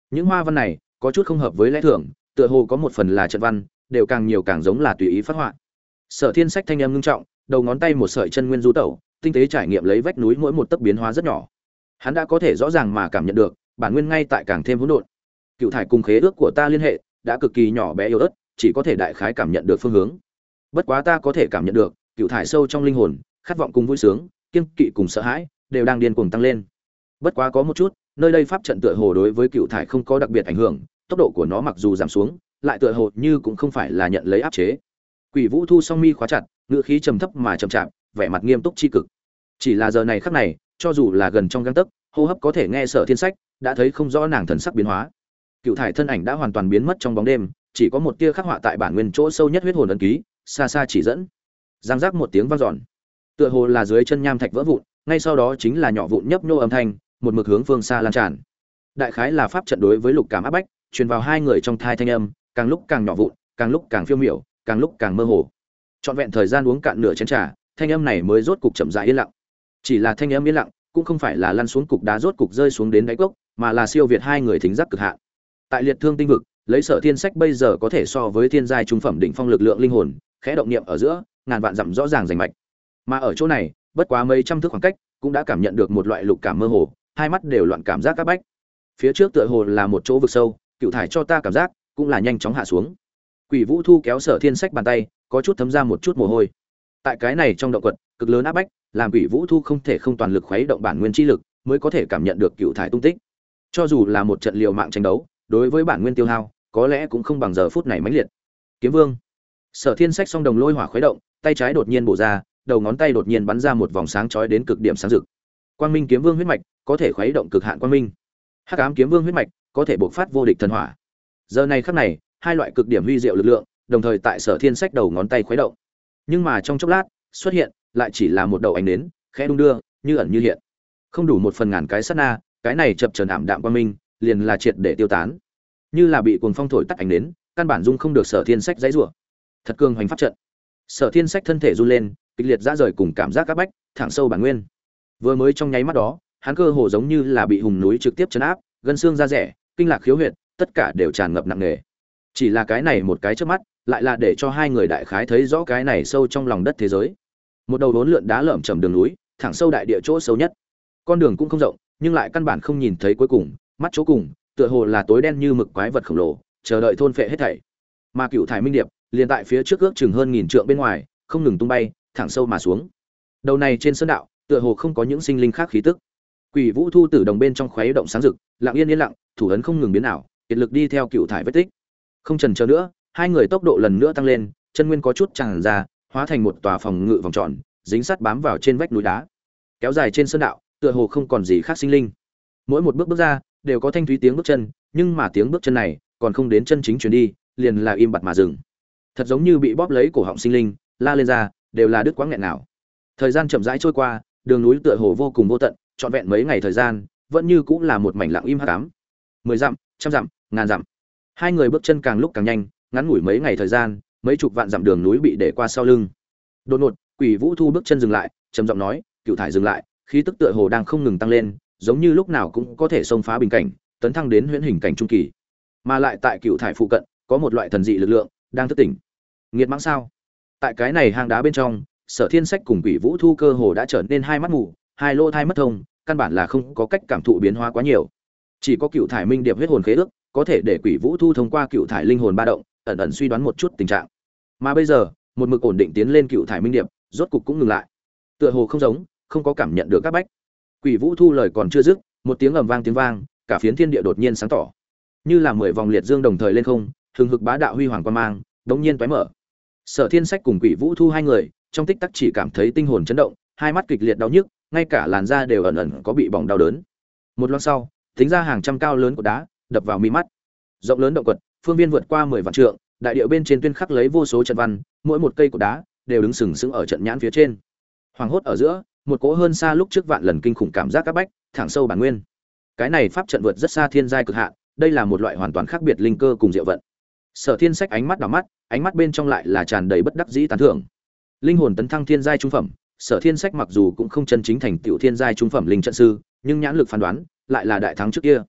Những hoa văn này có chút không hợp với lẽ thường, tựa hồ có một phần là trận văn, đều càng nhiều càng giống là tùy ý phát họa. Sở Thiên Sách thanh âm ngưng trọng, đầu ngón tay một sợi chân nguyên du tẩu, tinh tế trải nghiệm lấy vách núi mỗi một tấc biến hóa rất nhỏ. Hắn đã có thể rõ ràng mà cảm nhận được, bản nguyên ngay tại càng thêm hỗn độn. Cựu thải cùng khế ước của ta liên hệ đã cực kỳ nhỏ bé yếu ớt, chỉ có thể đại khái cảm nhận được phương hướng. Bất quá ta có thể cảm nhận được, cựu thải sâu trong linh hồn, khát vọng cùng vui sướng, kiêng kỵ cùng sợ hãi, đều đang điên cuồng tăng lên. Bất quá có một chút, nơi đây pháp trận tựa hồ đối với cựu thải không có đặc biệt ảnh hưởng, tốc độ của nó mặc dù giảm xuống, lại tựa hồ như cũng không phải là nhận lấy áp chế. Quỷ Vũ Thu song mi khóa chặt, ngữ khí trầm thấp mà trầm chạp, vẻ mặt nghiêm túc chi cực. Chỉ là giờ này khắc này, cho dù là gần trong gang tấc, hô hấp có thể nghe Sở Thiên Sách, đã thấy không rõ nàng thần sắc biến hóa. Cựu thải thân ảnh đã hoàn toàn biến mất trong bóng đêm, chỉ có một tia khắc họa tại bản nguyên chỗ sâu nhất huyết hồn ấn ký, xa xa chỉ dẫn. Giang giác một tiếng vang dọn, tựa hồ là dưới chân nham thạch vỡ vụn, ngay sau đó chính là nhỏ vụn nhấp nhô âm thanh, một mực hướng phương xa lan tràn. Đại khái là pháp trận đối với lục cảm áp bách, truyền vào hai người trong thai thanh âm, càng lúc càng nhỏ vụn, càng lúc càng phiêu miểu, càng lúc càng mơ hồ. Trọn vẹn thời gian uống cạn nửa chén trà, thanh âm này mới rốt cục chậm rãi yên lặng. Chỉ là thanh âm yên lặng, cũng không phải là lăn xuống cục đá rốt cục rơi xuống đến đáy cốc, mà là siêu việt hai người thính giác cực hạn. Tại liệt thương tinh vực, lấy Sở Thiên Sách bây giờ có thể so với thiên giai trung phẩm đỉnh phong lực lượng linh hồn, khẽ động niệm ở giữa, ngàn vạn dặm rõ ràng rành mạch. Mà ở chỗ này, bất quá mấy trăm thước khoảng cách, cũng đã cảm nhận được một loại lục cảm mơ hồ, hai mắt đều loạn cảm giác các bách. Phía trước tựa hồ là một chỗ vực sâu, cựu thải cho ta cảm giác cũng là nhanh chóng hạ xuống. Quỷ Vũ Thu kéo Sở Thiên Sách bàn tay, có chút thấm ra một chút mồ hôi. Tại cái này trong động quật, cực lớn áp bách, làm Quỷ Vũ Thu không thể không toàn lực khuấy động bản nguyên chi lực, mới có thể cảm nhận được cựu thải tung tích. Cho dù là một trận liều mạng tranh đấu, đối với bản nguyên tiêu hao, có lẽ cũng không bằng giờ phút này mãnh liệt. Kiếm Vương. Sở Thiên Sách song đồng lôi hỏa khuấy động, tay trái đột nhiên bổ ra, đầu ngón tay đột nhiên bắn ra một vòng sáng chói đến cực điểm sáng rực. Quang Minh Kiếm Vương huyết mạch, có thể khuấy động cực hạn quang minh. Hắc Ám Kiếm Vương huyết mạch, có thể bộc phát vô địch thần hỏa. Giờ này khắc này, hai loại cực điểm huy diệu lực lượng, đồng thời tại Sở Thiên Sách đầu ngón tay khuấy động. Nhưng mà trong chốc lát, xuất hiện lại chỉ là một đầu ánh nến, khẽ đung đưa, như ẩn như hiện. Không đủ một phần ngàn cái sát na, cái này chập chờn ảm đạm quang minh, liền là triệt để tiêu tán. Như là bị cuồng phong thổi tắt ánh nến, căn bản dung không được Sở Thiên Sách dãy rủa. Thật cường hoành pháp trận. Sở Thiên Sách thân thể run lên, kịch liệt ra rời cùng cảm giác các bách, thẳng sâu bản nguyên. Vừa mới trong nháy mắt đó, hắn cơ hồ giống như là bị hùng núi trực tiếp chấn áp, gân xương da rẻ, kinh lạc khiếu huyệt, tất cả đều tràn ngập nặng nề. Chỉ là cái này một cái trước mắt, lại là để cho hai người đại khái thấy rõ cái này sâu trong lòng đất thế giới. Một đầu đốn lượn đá lởm chởm đường núi, thẳng sâu đại địa chỗ sâu nhất. Con đường cũng không rộng, nhưng lại căn bản không nhìn thấy cuối cùng, mắt chỗ cùng, tựa hồ là tối đen như mực quái vật khổng lồ, chờ đợi thôn phệ hết thảy. Mà Cựu thải minh điệp, liền tại phía trước ước chừng hơn nghìn trượng bên ngoài, không ngừng tung bay, thẳng sâu mà xuống. Đầu này trên sơn đạo, tựa hồ không có những sinh linh khác khí tức. Quỷ Vũ Thu tử đồng bên trong khuấy động sáng rực, lặng yên yên lặng, thủ ấn không ngừng biến ảo, kiệt lực đi theo Cựu thải vết tích. Không chần chờ nữa, hai người tốc độ lần nữa tăng lên, chân nguyên có chút tràn ra, hóa thành một tòa phòng ngự vòng tròn, dính sát bám vào trên vách núi đá. Kéo dài trên sơn đạo, tựa hồ không còn gì khác sinh linh. Mỗi một bước bước ra, đều có thanh thúy tiếng bước chân, nhưng mà tiếng bước chân này còn không đến chân chính truyền đi, liền là im bặt mà dừng. Thật giống như bị bóp lấy cổ họng sinh linh, la lên ra, đều là đứt quãng nghẹn nào. Thời gian chậm rãi trôi qua, đường núi tựa hồ vô cùng vô tận, trọn vẹn mấy ngày thời gian, vẫn như cũng là một mảnh lặng im hắc ám. 10 dặm, trăm dặm, ngàn dặm. Hai người bước chân càng lúc càng nhanh, ngắn ngủi mấy ngày thời gian, mấy chục vạn dặm đường núi bị để qua sau lưng. Đột ngột, Quỷ Vũ Thu bước chân dừng lại, trầm giọng nói, "Cựu thải dừng lại." Khí tức tựa hồ đang không ngừng tăng lên, giống như lúc nào cũng có thể xông phá bình cảnh, tấn thăng đến huyễn hình cảnh trung kỳ. Mà lại tại Cựu thải phụ cận, có một loại thần dị lực lượng đang thức tỉnh. Nghiệt mãng sao? Tại cái này hang đá bên trong, Sở Thiên Sách cùng Quỷ Vũ Thu cơ hồ đã trở nên hai mắt mù, hai lỗ thai mất thông, căn bản là không có cách cảm thụ biến hóa quá nhiều. Chỉ có Cựu thải minh điệp huyết hồn khế ước, có thể để Quỷ Vũ Thu thông qua Cựu thải linh hồn ba động, ẩn ẩn suy đoán một chút tình trạng. Mà bây giờ, một mực ổn định tiến lên Cựu thải minh điệp, rốt cục cũng ngừng lại. Tựa hồ không giống, không có cảm nhận được các bách. Quỷ Vũ Thu lời còn chưa dứt, một tiếng ầm vang tiếng vang, cả phiến thiên địa đột nhiên sáng tỏ. Như là 10 vòng liệt dương đồng thời lên không, hừng hực bá đạo huy hoàng quang mang, đống nhiên tóe mở. Sở Thiên Sách cùng Quỷ Vũ Thu hai người, trong tích tắc chỉ cảm thấy tinh hồn chấn động, hai mắt kịch liệt đau nhức, ngay cả làn da đều ẩn ẩn có bị bỏng đau đớn. Một loáng sau, tính ra hàng trăm cao lớn của đá đập vào mi mắt. Rộng lớn động quật, phương viên vượt qua 10 vạn trượng, đại địa bên trên tuyên khắc lấy vô số trận văn, mỗi một cây của đá đều đứng sừng sững ở trận nhãn phía trên. Hoàng hốt ở giữa, một cỗ hơn xa lúc trước vạn lần kinh khủng cảm giác các bách, thẳng sâu bản nguyên. Cái này pháp trận vượt rất xa thiên giai cực hạn, đây là một loại hoàn toàn khác biệt linh cơ cùng diệu vận. Sở Thiên Sách ánh mắt đảo mắt, ánh mắt bên trong lại là tràn đầy bất đắc dĩ tán thưởng. Linh hồn tấn thăng thiên giai trung phẩm, Sở Thiên Sách mặc dù cũng không chân chính thành tiểu thiên giai trung phẩm linh trận sư, nhưng nhãn lực phán đoán lại là đại thắng trước kia.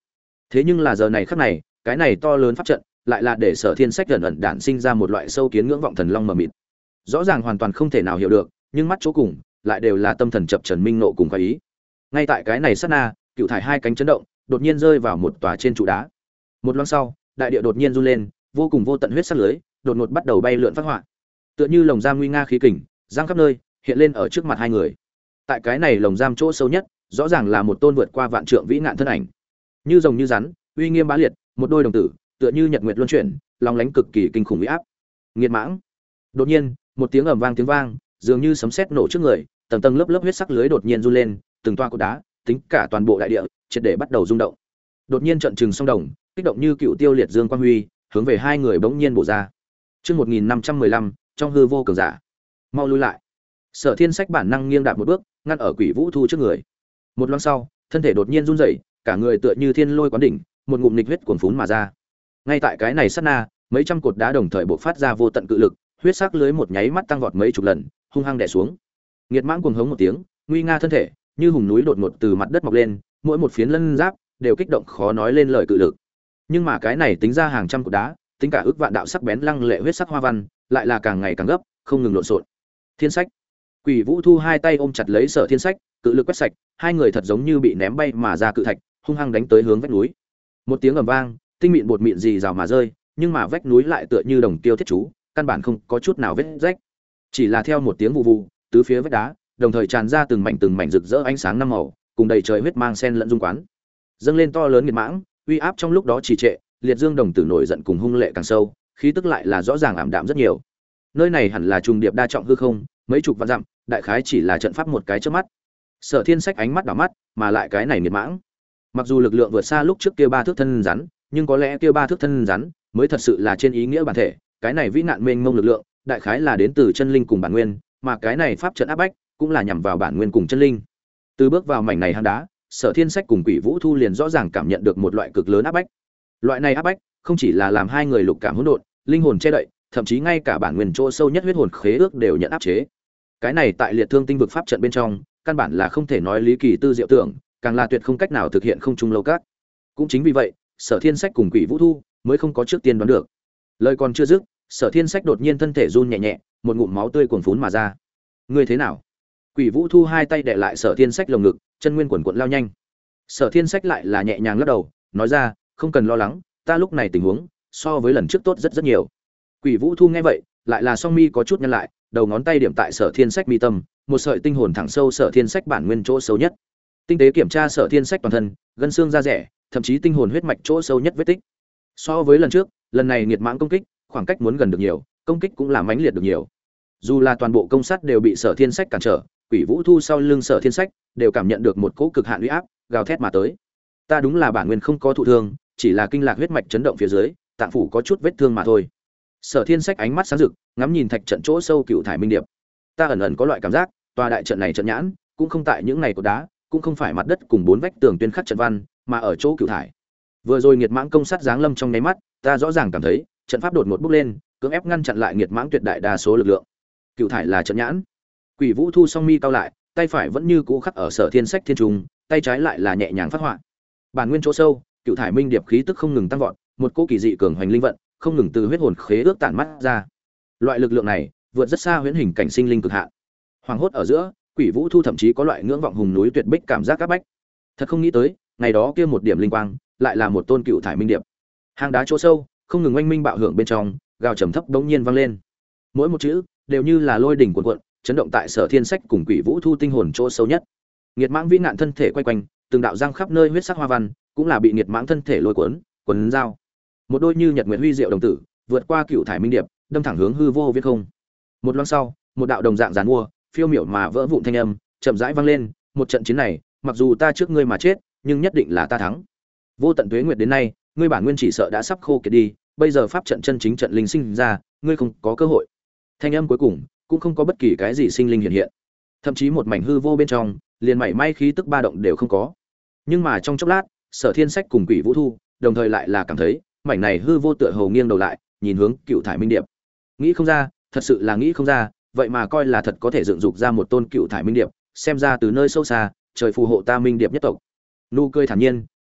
Thế nhưng là giờ này khắc này, cái này to lớn pháp trận lại là để Sở Thiên Sách ẩn ẩn đản sinh ra một loại sâu kiến ngưỡng vọng thần long mờ mịt. Rõ ràng hoàn toàn không thể nào hiểu được, nhưng mắt chỗ cùng lại đều là tâm thần chập trần minh nộ cùng khoái ý. Ngay tại cái này sát na, cựu thải hai cánh chấn động, đột nhiên rơi vào một tòa trên trụ đá. Một loáng sau, đại địa đột nhiên run lên, vô cùng vô tận huyết sắc lưới, đột ngột bắt đầu bay lượn phát họa. Tựa như lồng giam nguy nga khí kình, giang khắp nơi, hiện lên ở trước mặt hai người. Tại cái này lồng giam chỗ sâu nhất, rõ ràng là một tôn vượt qua vạn trượng vĩ ngạn thân ảnh. Như rồng như rắn, uy nghiêm bá liệt, một đôi đồng tử, tựa như nhật nguyệt luân chuyển, long lánh cực kỳ kinh khủng uy áp. Nghiệt mãng. Đột nhiên, một tiếng ầm vang tiếng vang, dường như sấm sét nổ trước người, tầng tầng lớp lớp huyết sắc lưới đột nhiên run lên, từng toa cột đá, tính cả toàn bộ đại địa, triệt để bắt đầu rung động. Đột nhiên trận trừng song đồng, kích động như cựu tiêu liệt dương quang huy, hướng về hai người bỗng nhiên bổ ra. Chương 1515, trong hư vô cường giả. Mau lui lại. Sở Thiên Sách bản năng nghiêng đạp một bước, ngăn ở Quỷ Vũ Thu trước người. Một loáng sau, thân thể đột nhiên run rẩy, cả người tựa như thiên lôi quán đỉnh, một ngụm nghịch huyết cuồn phún mà ra. Ngay tại cái này sát na, mấy trăm cột đá đồng thời bộc phát ra vô tận cự lực, huyết sắc lưới một nháy mắt tăng vọt mấy chục lần, hung hăng đè xuống. Nghiệt mãng cuồng hống một tiếng, nguy nga thân thể, như hùng núi đột ngột từ mặt đất mọc lên, mỗi một phiến lân giáp đều kích động khó nói lên lời cự lực. Nhưng mà cái này tính ra hàng trăm cột đá, tính cả ước vạn đạo sắc bén lăng lệ huyết sắc hoa văn, lại là càng ngày càng gấp, không ngừng lộn xộn. Thiên Sách, Quỷ Vũ Thu hai tay ôm chặt lấy Sở Thiên Sách, cự lực quét sạch, hai người thật giống như bị ném bay mà ra cự thạch, hung hăng đánh tới hướng vách núi. Một tiếng ầm vang, tinh mịn bột mịn rì rào mà rơi, nhưng mà vách núi lại tựa như đồng tiêu thiết chú, căn bản không có chút nào vết rách. Chỉ là theo một tiếng vụ vụ, tứ phía vách đá, đồng thời tràn ra từng mảnh rực rỡ ánh sáng năm màu, cùng đầy trời huyết mang sen lẫn dung quán. Dâng lên to lớn nghiệt mãng, uy áp trong lúc đó trì trệ, liệt dương đồng tử nổi giận cùng hung lệ càng sâu, khí tức lại là rõ ràng ảm đạm rất nhiều. Nơi này hẳn là trùng điệp đa trọng hư không, mấy chục vạn dặm, đại khái chỉ là trận pháp một cái chớp mắt. Sở Thiên Sách ánh mắt đảo mắt, mà lại cái này nghiệt mãng. Mặc dù lực lượng vượt xa lúc trước kia ba thước thân rắn, nhưng có lẽ kia ba thước thân rắn mới thật sự là trên ý nghĩa bản thể, cái này vĩ nạn mênh mông lực lượng, đại khái là đến từ chân linh cùng bản nguyên, mà cái này pháp trận áp bách cũng là nhằm vào bản nguyên cùng chân linh. Từ bước vào mảnh này hang đá, Sở Thiên Sách cùng Quỷ Vũ Thu liền rõ ràng cảm nhận được một loại cực lớn áp bách. Loại này áp bách không chỉ là làm hai người lục cảm hỗn độn, linh hồn che đậy, thậm chí ngay cả bản nguyên chỗ sâu nhất huyết hồn khế ước đều nhận áp chế. Cái này tại liệt thương tinh vực pháp trận bên trong, căn bản là không thể nói lý kỳ tư diệu tưởng, càng là tuyệt không cách nào thực hiện không trung lâu các. Cũng chính vì vậy, Sở Thiên Sách cùng Quỷ Vũ Thu mới không có trước tiên đoán được. Lời còn chưa dứt, Sở Thiên Sách đột nhiên thân thể run nhẹ nhẹ, một ngụm máu tươi cuồn phún mà ra. Ngươi thế nào? Quỷ Vũ Thu hai tay đè lại Sở Thiên Sách lồng ngực, chân nguyên quần quật lao nhanh. Sở Thiên Sách lại là nhẹ nhàng lắc đầu, nói ra, không cần lo lắng, ta lúc này tình huống so với lần trước tốt rất rất nhiều. Quỷ Vũ Thu nghe vậy, lại là song mi có chút nhăn lại, đầu ngón tay điểm tại Sở Thiên Sách mi tâm, một sợi tinh hồn thẳng sâu Sở Thiên Sách bản nguyên chỗ sâu nhất. Tinh tế kiểm tra Sở Thiên Sách toàn thân, gân xương da rẻ, thậm chí tinh hồn huyết mạch chỗ sâu nhất vết tích. So với lần trước, lần này nghiệt mãng công kích, khoảng cách muốn gần được nhiều, công kích cũng là mãnh liệt được nhiều. Dù là toàn bộ công sát đều bị Sở Thiên Sách cản trở, Quỷ Vũ Thu sau lưng Sở Thiên Sách đều cảm nhận được một cỗ cực hạn uy áp, gào thét mà tới. Ta đúng là bản nguyên không có thụ thương, chỉ là kinh lạc huyết mạch chấn động phía dưới, tạng phủ có chút vết thương mà thôi. Sở Thiên Sách ánh mắt sáng rực, ngắm nhìn thạch trận chỗ sâu cựu thải minh điệp. Ta ẩn ẩn có loại cảm giác, tòa đại trận này trận nhãn, cũng không tại những này cột đá, cũng không phải mặt đất cùng bốn vách tường tuyên khắc trận văn, mà ở chỗ cựu thải. Vừa rồi nghiệt mãng công sát giáng lâm trong nháy mắt, ta rõ ràng cảm thấy trận pháp đột ngột bốc lên, cưỡng ép ngăn chặn lại nghiệt mãng tuyệt đại đa số lực lượng. Cựu thải là trận nhãn. Quỷ Vũ Thu song mi cao lại, tay phải vẫn như cũ khắc ở Sở Thiên Sách thiên trung, tay trái lại là nhẹ nhàng phát họa. Bản nguyên chỗ sâu, cựu thải minh điệp khí tức không ngừng tăng vọt, một cỗ kỳ dị cường hoành linh vận, không ngừng từ huyết hồn khế ước tản mắt ra. Loại lực lượng này, vượt rất xa huyễn hình cảnh sinh linh cực hạn. Hoàng hốt ở giữa, Quỷ Vũ Thu thậm chí có loại ngưỡng vọng hùng núi tuyệt bích cảm giác các bách. Thật không nghĩ tới, ngày đó kia một điểm linh quang, lại là một tôn cựu thải minh điệp. Hang đá chỗ sâu, không ngừng oanh minh bạo hưởng bên trong, gào trầm thấp bỗng nhiên vang lên. Mỗi một chữ đều như là lôi đỉnh cuồn cuộn, chấn động tại Sở Thiên Sách cùng Quỷ Vũ Thu tinh hồn chỗ sâu nhất. Nghiệt mãng vĩ nạn thân thể quay quanh, từng đạo răng khắp nơi huyết sắc hoa văn, cũng là bị nghiệt mãng thân thể lôi cuốn, quấn dao. Một đôi như nhật nguyệt huy diệu đồng tử, vượt qua cựu thải minh điệp, đâm thẳng hướng hư vô viết không. Một loáng sau, một đạo đồng dạng giàn mua, phiêu miểu mà vỡ vụn thanh âm, chậm rãi vang lên, một trận chiến này, mặc dù ta trước ngươi mà chết, nhưng nhất định là ta thắng. Vô tận tuế nguyệt đến nay, ngươi bản nguyên chỉ sợ đã sắp khô kiệt đi, bây giờ pháp trận chân chính trận linh sinh ra, ngươi không có cơ hội. Thanh âm cuối cùng cũng không có bất kỳ cái gì sinh linh hiện hiện, thậm chí một mảnh hư vô bên trong, liền mảy may khí tức ba động đều không có. Nhưng mà trong chốc lát, Sở Thiên Sách cùng Quỷ Vũ Thu, đồng thời lại là cảm thấy, mảnh này hư vô tựa hồ nghiêng đầu lại, nhìn hướng cựu thải minh điệp. Nghĩ không ra, thật sự là nghĩ không ra, vậy mà coi là thật có thể dựng dục ra một tôn cựu thải minh điệp, xem ra từ nơi sâu xa, trời phù hộ ta minh điệp nhất tộc. Nụ cười thản nhiên,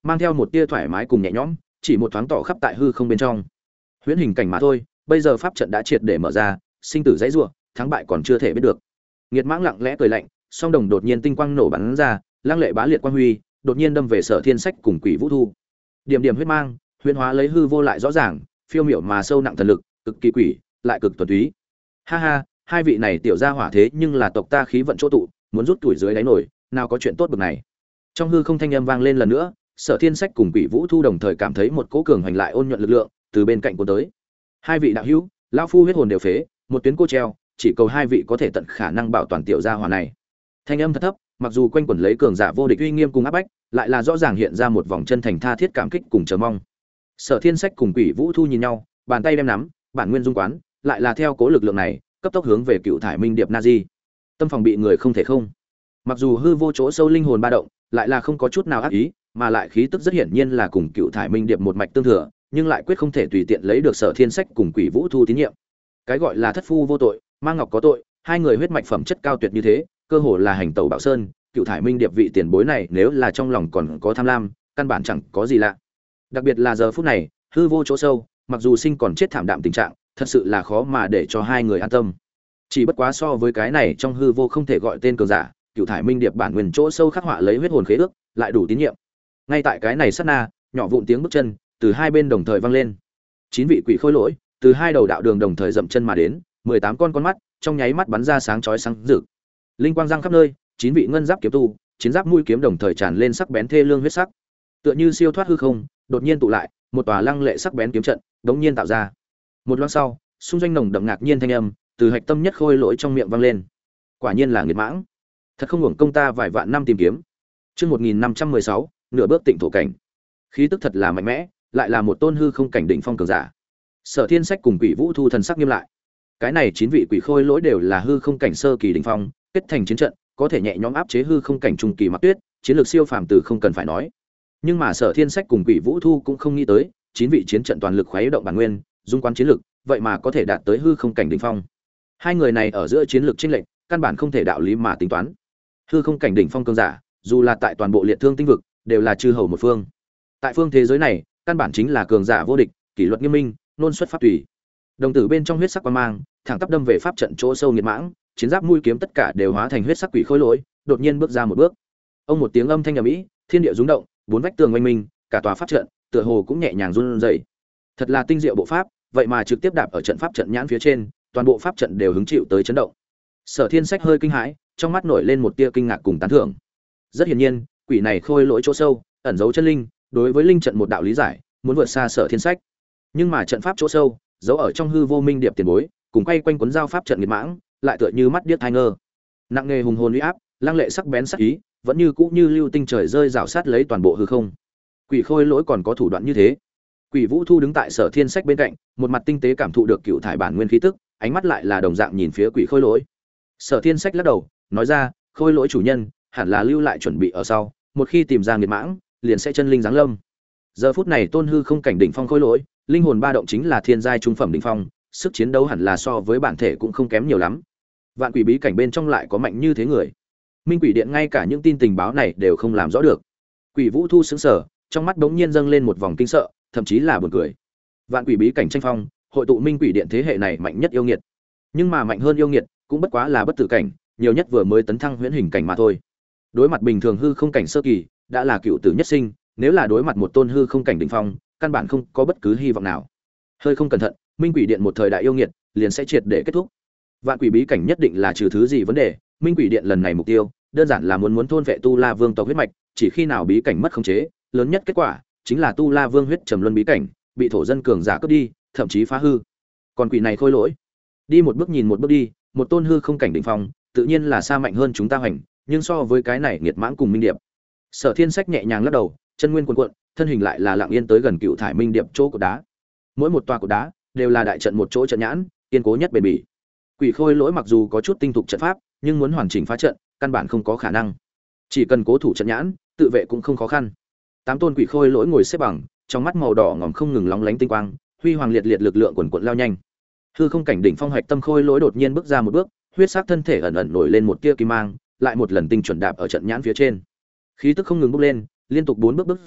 mang theo một tia thoải mái cùng nhẹ nhõm, chỉ một thoáng tỏ khắp tại hư không bên trong. Huyễn hình cảnh mà thôi, bây giờ pháp trận đã triệt để mở ra, sinh tử dãy rủa, thắng bại còn chưa thể biết được. Nghiệt Mãng lặng lẽ cười lạnh, song đồng đột nhiên tinh quang nổ bắn ra, lăng lệ bá liệt quang huy, đột nhiên đâm về Sở Thiên Sách cùng Quỷ Vũ Thu. Điểm điểm huyết mang, huyễn hóa lấy hư vô lại rõ ràng, phiêu miểu mà sâu nặng thần lực, cực kỳ quỷ, lại cực thuần túy. Ha ha, hai vị này tiểu gia hỏa thế nhưng là tộc ta khí vận chỗ tụ, muốn rút tuổi dưới đáy nổi, nào có chuyện tốt bực này. Trong hư không thanh âm vang lên lần nữa, Sở Thiên Sách cùng Quỷ Vũ Thu đồng thời cảm thấy một cỗ cường hành lại ôn nhuận lực lượng từ bên cạnh cuốn tới. Hai vị đạo hữu, lão phu huyết hồn đều phế, một tuyến cô treo, chỉ cầu hai vị có thể tận khả năng bảo toàn tiểu gia hỏa này. Thanh âm thật thấp, mặc dù quanh quẩn lấy cường giả vô địch uy nghiêm cùng áp bách, lại là rõ ràng hiện ra một vòng chân thành tha thiết cảm kích cùng chờ mong. Sở Thiên Sách cùng Quỷ Vũ Thu nhìn nhau, bàn tay đem nắm, bản nguyên dung quán, lại là theo cố lực lượng này, cấp tốc hướng về Cựu Thải Minh Điệp Nazi. Tâm phòng bị người không thể không. Mặc dù hư vô chỗ sâu linh hồn ba động, lại là không có chút nào ác ý, mà lại khí tức rất hiển nhiên là cùng Cựu Thải Minh Điệp một mạch tương thừa, nhưng lại quyết không thể tùy tiện lấy được Sở Thiên Sách cùng Quỷ Vũ Thu tín nhiệm. Cái gọi là thất phu vô tội, mang ngọc có tội, hai người huyết mạch phẩm chất cao tuyệt như thế, cơ hồ là hành tẩu Bảo Sơn, Cựu Thải Minh Điệp vị tiền bối này nếu là trong lòng còn có tham lam, căn bản chẳng có gì lạ. Đặc biệt là giờ phút này, hư vô chỗ sâu, mặc dù sinh còn chết thảm đạm tình trạng, thật sự là khó mà để cho hai người an tâm. Chỉ bất quá so với cái này trong hư vô không thể gọi tên cường giả, Cựu Thải Minh Điệp bản nguyên chỗ sâu khắc họa lấy huyết hồn khế ước, lại đủ tín nhiệm. Ngay tại cái này sát na, nhỏ vụn tiếng bước chân từ hai bên đồng thời vang lên. 9 vị quỷ khôi lỗi từ hai đầu đạo đường đồng thời dậm chân mà đến, 18 con mắt trong nháy mắt bắn ra sáng chói sáng rực. Linh quang răng khắp nơi, 9 vị ngân giáp kiếm tu, chiến giáp mũi kiếm đồng thời tràn lên sắc bén thê lương huyết sắc. Tựa như siêu thoát hư không, đột nhiên tụ lại, một tòa lăng lệ sắc bén kiếm trận, đống nhiên tạo ra. Một loáng sau, xung doanh nồng đậm ngạc nhiên thanh âm từ hạch tâm nhất khôi lỗi trong miệng vang lên. Quả nhiên là Nghiệt Mãng, thật không hưởng công ta vài vạn năm tìm kiếm. Chương 1516, nửa bước tịnh thổ cảnh. Khí tức thật là mạnh mẽ, lại là một tôn hư không cảnh đỉnh phong cường giả. Sở Thiên Sách cùng Quỷ Vũ Thu thần sắc nghiêm lại. Cái này 9 vị quỷ khôi lỗi đều là hư không cảnh sơ kỳ đỉnh phong, kết thành chiến trận, có thể nhẹ nhõm áp chế hư không cảnh trung kỳ Mặc Tuyết, chiến lược siêu phàm từ không cần phải nói. Nhưng mà Sở Thiên Sách cùng Quỷ Vũ Thu cũng không nghĩ tới, 9 vị chiến trận toàn lực khuấy động bản nguyên, dung quán chiến lực, vậy mà có thể đạt tới hư không cảnh đỉnh phong. Hai người này ở giữa chiến lược chênh lệch, căn bản không thể đạo lý mà tính toán. Hư không cảnh đỉnh phong cường giả, dù là tại toàn bộ liệt thương tinh vực, đều là chư hầu một phương. Tại phương thế giới này, căn bản chính là cường giả vô địch, kỷ luật nghiêm minh, nôn xuất pháp tùy. Đồng tử bên trong huyết sắc quang mang, thẳng tắp đâm về pháp trận chỗ sâu Nghiệt Mãng, chiến giáp mũi kiếm tất cả đều hóa thành huyết sắc quỷ khôi lỗi, đột nhiên bước ra một bước. Ông một tiếng âm thanh ầm ĩ, thiên địa rung động, bốn vách tường oanh minh, cả tòa pháp trận, tựa hồ cũng nhẹ nhàng run rẩy. Thật là tinh diệu bộ pháp, vậy mà trực tiếp đạp ở trận pháp trận nhãn phía trên, toàn bộ pháp trận đều hứng chịu tới chấn động. Sở Thiên Sách hơi kinh hãi, trong mắt nổi lên một tia kinh ngạc cùng tán thưởng. Rất hiển nhiên, quỷ này khôi lỗi chỗ sâu, ẩn giấu chân linh, đối với linh trận một đạo lý giải, muốn vượt xa Sở Thiên Sách. Nhưng mà trận pháp chỗ sâu, giấu ở trong hư vô minh điệp tiền bối, cùng quay quanh cuốn giao pháp trận Nghiệt Mãng, lại tựa như mắt điếc tai ngơ. Nặng nề hùng hồn uy áp, lăng lệ sắc bén sắc ý, vẫn như cũ như lưu tinh trời rơi rào sát lấy toàn bộ hư không. Quỷ khôi lỗi còn có thủ đoạn như thế. Quỷ Vũ Thu đứng tại Sở Thiên Sách bên cạnh, một mặt tinh tế cảm thụ được cựu thải bản nguyên khí tức, ánh mắt lại là đồng dạng nhìn phía quỷ khôi lỗi. Sở Thiên Sách lắc đầu, nói ra, khôi lỗi chủ nhân hẳn là lưu lại chuẩn bị ở sau, một khi tìm ra Nghiệt Mãng, liền sẽ chân linh giáng lâm. Giờ phút này tôn hư không cảnh đỉnh phong khôi lỗi, linh hồn ba động chính là thiên giai trung phẩm đỉnh phong, sức chiến đấu hẳn là so với bản thể cũng không kém nhiều lắm. Vạn quỷ bí cảnh bên trong lại có mạnh như thế người. Minh Quỷ Điện ngay cả những tin tình báo này đều không làm rõ được. Quỷ Vũ Thu sững sờ, trong mắt bỗng nhiên dâng lên một vòng kinh sợ, thậm chí là buồn cười. Vạn quỷ bí cảnh tranh phong, hội tụ Minh Quỷ Điện thế hệ này mạnh nhất yêu nghiệt. Nhưng mà mạnh hơn yêu nghiệt, cũng bất quá là bất tử cảnh, nhiều nhất vừa mới tấn thăng huyễn hình cảnh mà thôi. Đối mặt bình thường hư không cảnh sơ kỳ, đã là cựu tử nhất sinh, nếu là đối mặt một tôn hư không cảnh đỉnh phong, căn bản không có bất cứ hy vọng nào. Hơi không cẩn thận, Minh Quỷ Điện một thời đại yêu nghiệt, liền sẽ triệt để kết thúc. Vạn quỷ bí cảnh nhất định là trừ thứ gì vấn đề, Minh Quỷ Điện lần này mục tiêu, đơn giản là muốn thôn vệ Tu La Vương tộc huyết mạch, chỉ khi nào bí cảnh mất khống chế, lớn nhất kết quả chính là Tu La Vương huyết trầm luân bí cảnh, bị thổ dân cường giả cướp đi, thậm chí phá hư. Còn quỷ này khôi lỗi, đi một bước nhìn một bước đi, một tôn hư không cảnh đỉnh phong, tự nhiên là xa mạnh hơn chúng ta hoành, nhưng so với cái này Nghiệt Mãng cùng Minh Điệp. Sở Thiên Sách nhẹ nhàng lắc đầu, chân nguyên cuồn cuộn, thân hình lại là lặng yên tới gần cựu thải Minh Điệp chỗ cột đá. Mỗi một tòa cột đá đều là đại trận một chỗ trận nhãn, kiên cố nhất bền bỉ. Quỷ khôi lỗi mặc dù có chút tinh thục trận pháp, nhưng muốn hoàn chỉnh phá trận, căn bản không có khả năng. Chỉ cần cố thủ trận nhãn, tự vệ cũng không khó khăn. 8 tôn quỷ khôi lỗi ngồi xếp bằng, trong mắt màu đỏ ngòm không ngừng lóng lánh tinh quang, huy hoàng liệt liệt lực lượng quần quần lao nhanh. Hư không cảnh đỉnh phong hạch tâm khôi lỗi đột nhiên bước ra một bước, huyết sắc thân thể ẩn ẩn nổi lên một tia kim mang, lại một lần tinh chuẩn đạp ở trận nhãn phía trên. Khí tức không ngừng bốc lên, liên tục 4 bước bước ra,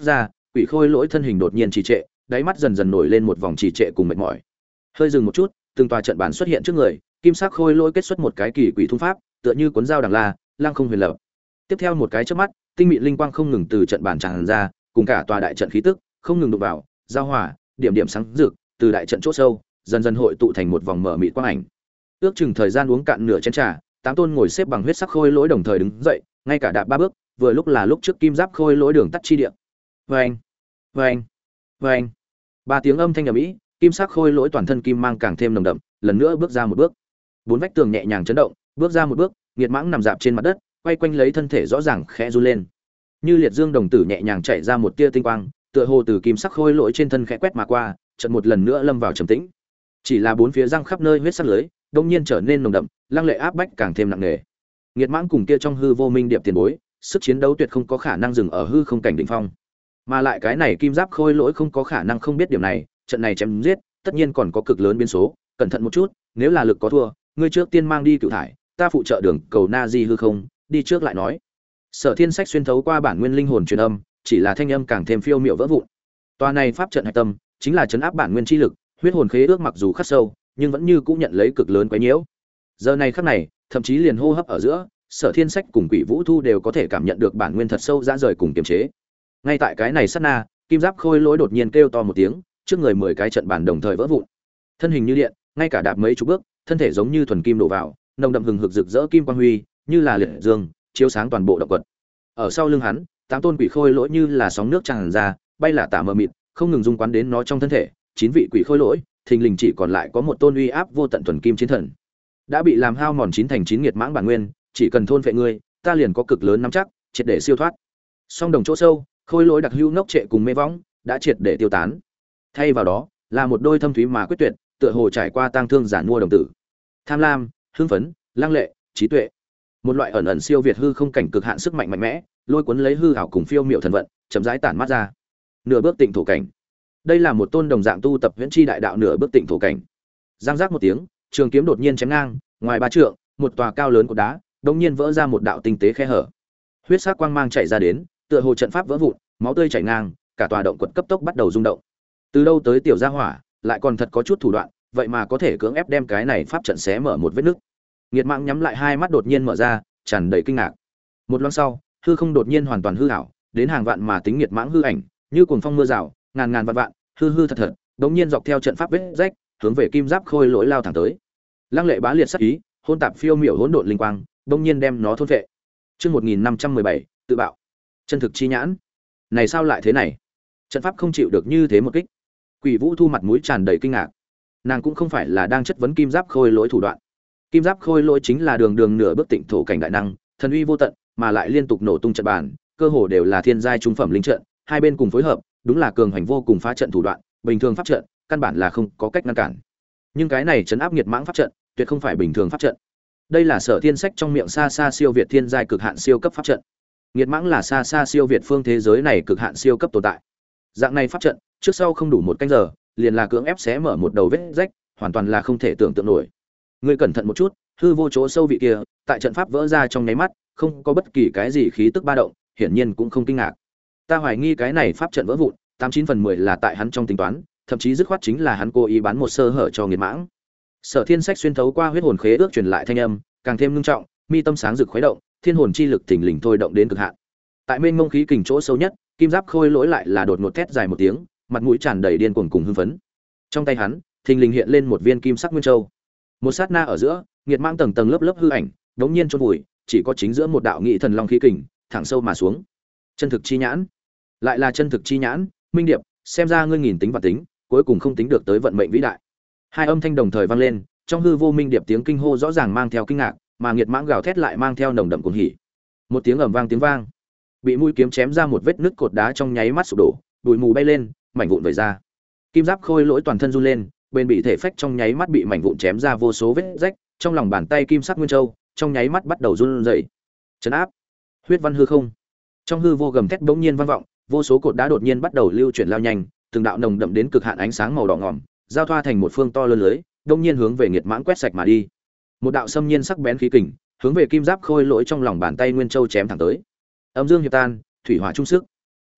quỷ khôi lỗi thân hình đột nhiên trì trệ, đáy mắt dần dần nổi lên một vòng trì trệ cùng mệt mỏi. Hơi dừng một chút, từng tòa trận bản xuất hiện trước người, kim sắc khôi lỗi kết xuất một cái kỳ quỷ thung pháp, tựa như cuốn dao đằng la, lăng không huyền lập. Tiếp theo một cái chớp mắt, tinh mịn linh quang không ngừng từ trận bản tràn ra, cùng cả tòa đại trận khí tức không ngừng đụng vào, giao hòa, điểm điểm sáng rực, từ đại trận chỗ sâu, dần dần hội tụ thành một vòng mở mịt quang ảnh. Ước chừng thời gian uống cạn nửa chén trà, tám tôn ngồi xếp bằng huyết sắc khôi lỗi đồng thời đứng dậy, ngay cả đạp ba bước, vừa lúc là lúc trước kim giáp khôi lỗi đường tắt chi địa. Vâng, vâng, vâng. Ba tiếng âm thanh ầm ĩ, kim sắc khôi lỗi toàn thân kim mang càng thêm nồng đậm, lần nữa bước ra một bước. Bốn vách tường nhẹ nhàng chấn động, bước ra một bước, nghiệt mãng nằm dạp trên mặt đất, quay quanh lấy thân thể rõ ràng khẽ run lên. Như liệt dương đồng tử nhẹ nhàng chạy ra một tia tinh quang, tựa hồ từ kim sắc khôi lỗi trên thân khẽ quét mà qua, chợt một lần nữa lâm vào trầm tĩnh. Chỉ là bốn phía răng khắp nơi huyết sắc lưới, đột nhiên trở nên nồng đậm, lăng lệ áp bách càng thêm nặng nề. Nghiệt mãng cùng kia trong hư vô minh điệp tiền bối, sức chiến đấu tuyệt không có khả năng dừng ở hư không cảnh đỉnh phong. Mà lại cái này kim giáp khôi lỗi không có khả năng không biết điểm này, trận này chém giết, tất nhiên còn có cực lớn biến số, cẩn thận một chút, nếu là lực có thua, ngươi trước tiên mang đi cựu thải, ta phụ trợ đường cầu na di hư không, đi trước lại nói. Sở Thiên Sách xuyên thấu qua bản nguyên linh hồn truyền âm, chỉ là thanh âm càng thêm phiêu miệu vỡ vụn. Tòa này pháp trận hạch tâm, chính là chấn áp bản nguyên chi lực, huyết hồn khế ước mặc dù khắc sâu, nhưng vẫn như cũng nhận lấy cực lớn quấy nhiễu. Giờ này khắc này, thậm chí liền hô hấp ở giữa, Sở Thiên Sách cùng Quỷ Vũ Thu đều có thể cảm nhận được bản nguyên thật sâu ra rời cùng kiềm chế. Ngay tại cái này sát na, kim giáp khôi lỗi đột nhiên kêu to một tiếng, trước người 10 cái trận bản đồng thời vỡ vụn. Thân hình như điện, ngay cả đạp mấy chục bước, thân thể giống như thuần kim đổ vào, nồng đậm hừng hực rực rỡ kim quang huy, như là liệt dương, chiếu sáng toàn bộ động quật. Ở sau lưng hắn, tám tôn quỷ khôi lỗi như là sóng nước tràn ra, bay lả tả mờ mịt, không ngừng dung quán đến nó trong thân thể. 9 vị quỷ khôi lỗi, thình lình chỉ còn lại có một tôn uy áp vô tận thuần kim chiến thần. Đã bị làm hao mòn 9 thành 9 nghiệt mãng bản nguyên, chỉ cần thôn phệ ngươi, ta liền có cực lớn nắm chắc, triệt để siêu thoát. Song đồng chỗ sâu, khôi lỗi đặc hữu ngốc trệ cùng mê võng đã triệt để tiêu tán. Thay vào đó, là một đôi thâm thúy mà quyết tuyệt, tựa hồ trải qua tang thương giản mua đồng tử. Tham lam, hưng phấn, lăng lệ, trí tuệ. Một loại ẩn ẩn siêu việt hư không cảnh cực hạn sức mạnh mạnh mẽ, lôi cuốn lấy hư ảo cùng phiêu miệu thần vận, chậm rãi tản mát ra. Nửa bước tịnh thổ cảnh. Đây là một tôn đồng dạng tu tập huyễn chi đại đạo nửa bước tịnh thổ cảnh. Giang giác một tiếng, trường kiếm đột nhiên chém ngang, ngoài 3 trượng, một tòa cao lớn của đá, đột nhiên vỡ ra một đạo tinh tế khe hở. Huyết sắc quang mang chảy ra đến, tựa hồ trận pháp vỡ vụn, máu tươi chảy ngang, cả tòa động quật cấp tốc bắt đầu rung động. Từ đâu tới tiểu gia hỏa, lại còn thật có chút thủ đoạn, vậy mà có thể cưỡng ép đem cái này pháp trận xé mở một vết nứt. Nghiệt Mãng nhắm lại hai mắt đột nhiên mở ra, tràn đầy kinh ngạc. Một lát sau, hư không đột nhiên hoàn toàn hư ảo, đến hàng vạn mà tính Nghiệt Mãng hư ảnh, như cuồng phong mưa rào, ngàn ngàn vạn vạn, hư hư thật thật, đột nhiên dọc theo trận pháp vết rách, hướng về kim giáp khôi lỗi lao thẳng tới. Lăng lệ bá liệt sát ý, hôn tạp phiêu miểu hỗn độn linh quang, đột nhiên đem nó thôn phệ. Chương 1517, tự bạo. Chân thực chi nhãn. Này sao lại thế này? Trận pháp không chịu được như thế một kích. Quỷ Vũ Thu mặt mũi tràn đầy kinh ngạc. Nàng cũng không phải là đang chất vấn kim giáp khôi lỗi thủ đoạn. Kim giáp khôi lỗi chính là đường đường nửa bước tịnh thổ cảnh đại năng, thần uy vô tận, mà lại liên tục nổ tung trận bàn, cơ hồ đều là thiên giai trung phẩm linh trận, hai bên cùng phối hợp, đúng là cường hành vô cùng phá trận thủ đoạn, bình thường pháp trận, căn bản là không có cách ngăn cản. Nhưng cái này trấn áp nghiệt mãng pháp trận, tuyệt không phải bình thường pháp trận. Đây là Sở Thiên Sách trong miệng xa xa siêu việt thiên giai cực hạn siêu cấp pháp trận. Nghiệt mãng là xa xa siêu việt phương thế giới này cực hạn siêu cấp tồn tại. Dạng này pháp trận, trước sau không đủ một canh giờ, liền là cưỡng ép xé mở một đầu vết rách, hoàn toàn là không thể tưởng tượng nổi. Ngươi cẩn thận một chút, hư vô chỗ sâu vị kia, tại trận pháp vỡ ra trong nháy mắt, không có bất kỳ cái gì khí tức ba động, hiển nhiên cũng không kinh ngạc. Ta hoài nghi cái này pháp trận vỡ vụn, 89/10 là tại hắn trong tính toán, thậm chí dứt khoát chính là hắn cố ý bán một sơ hở cho Nghiệt Mãng. Sở Thiên Sách xuyên thấu qua huyết hồn khế ước truyền lại thanh âm, càng thêm nghiêm trọng, mi tâm sáng rực khuấy động, thiên hồn chi lực thình lình thôi động đến cực hạn. Tại mênh mông khí kình chỗ sâu nhất, kim giáp khôi lỗi lại là đột ngột thét dài một tiếng, mặt mũi tràn đầy điên cuồng cùng hưng phấn. Trong tay hắn, thình lình hiện lên một viên kim sắc nguyên châu. Một sát na ở giữa, Nghiệt Mãng tầng tầng lớp lớp hư ảnh, đống nhiên chôn vùi, chỉ có chính giữa một đạo nghị thần long khí kình, thẳng sâu mà xuống. Chân thực chi nhãn, lại là chân thực chi nhãn, Minh Điệp, xem ra ngươi nghìn tính và tính, cuối cùng không tính được tới vận mệnh vĩ đại. Hai âm thanh đồng thời vang lên, trong hư vô Minh Điệp tiếng kinh hô rõ ràng mang theo kinh ngạc, mà Nghiệt Mãng gào thét lại mang theo nồng đậm cuồng hỉ. Một tiếng ầm vang tiếng vang, bị mũi kiếm chém ra một vết nứt cột đá trong nháy mắt sụp đổ, bụi mù bay lên, mảnh vụn vẩy ra. Kim giáp khôi lỗi toàn thân run lên, bên bị thể phách trong nháy mắt bị mảnh vụn chém ra vô số vết rách, trong lòng bàn tay kim sắc nguyên châu, trong nháy mắt bắt đầu run rẩy. Trấn áp, huyết văn hư không. Trong hư vô gầm thét bỗng nhiên vang vọng, vô số cột đá đột nhiên bắt đầu lưu chuyển lao nhanh, từng đạo nồng đậm đến cực hạn ánh sáng màu đỏ ngòm, giao thoa thành một phương to lớn lưới, đông nhiên hướng về Nghiệt Mãng quét sạch mà đi. Một đạo xâm nhiên sắc bén khí kình, hướng về kim giáp khôi lỗi trong lòng bàn tay nguyên châu chém thẳng tới. Âm dương hiệp tan, thủy hỏa chung sức.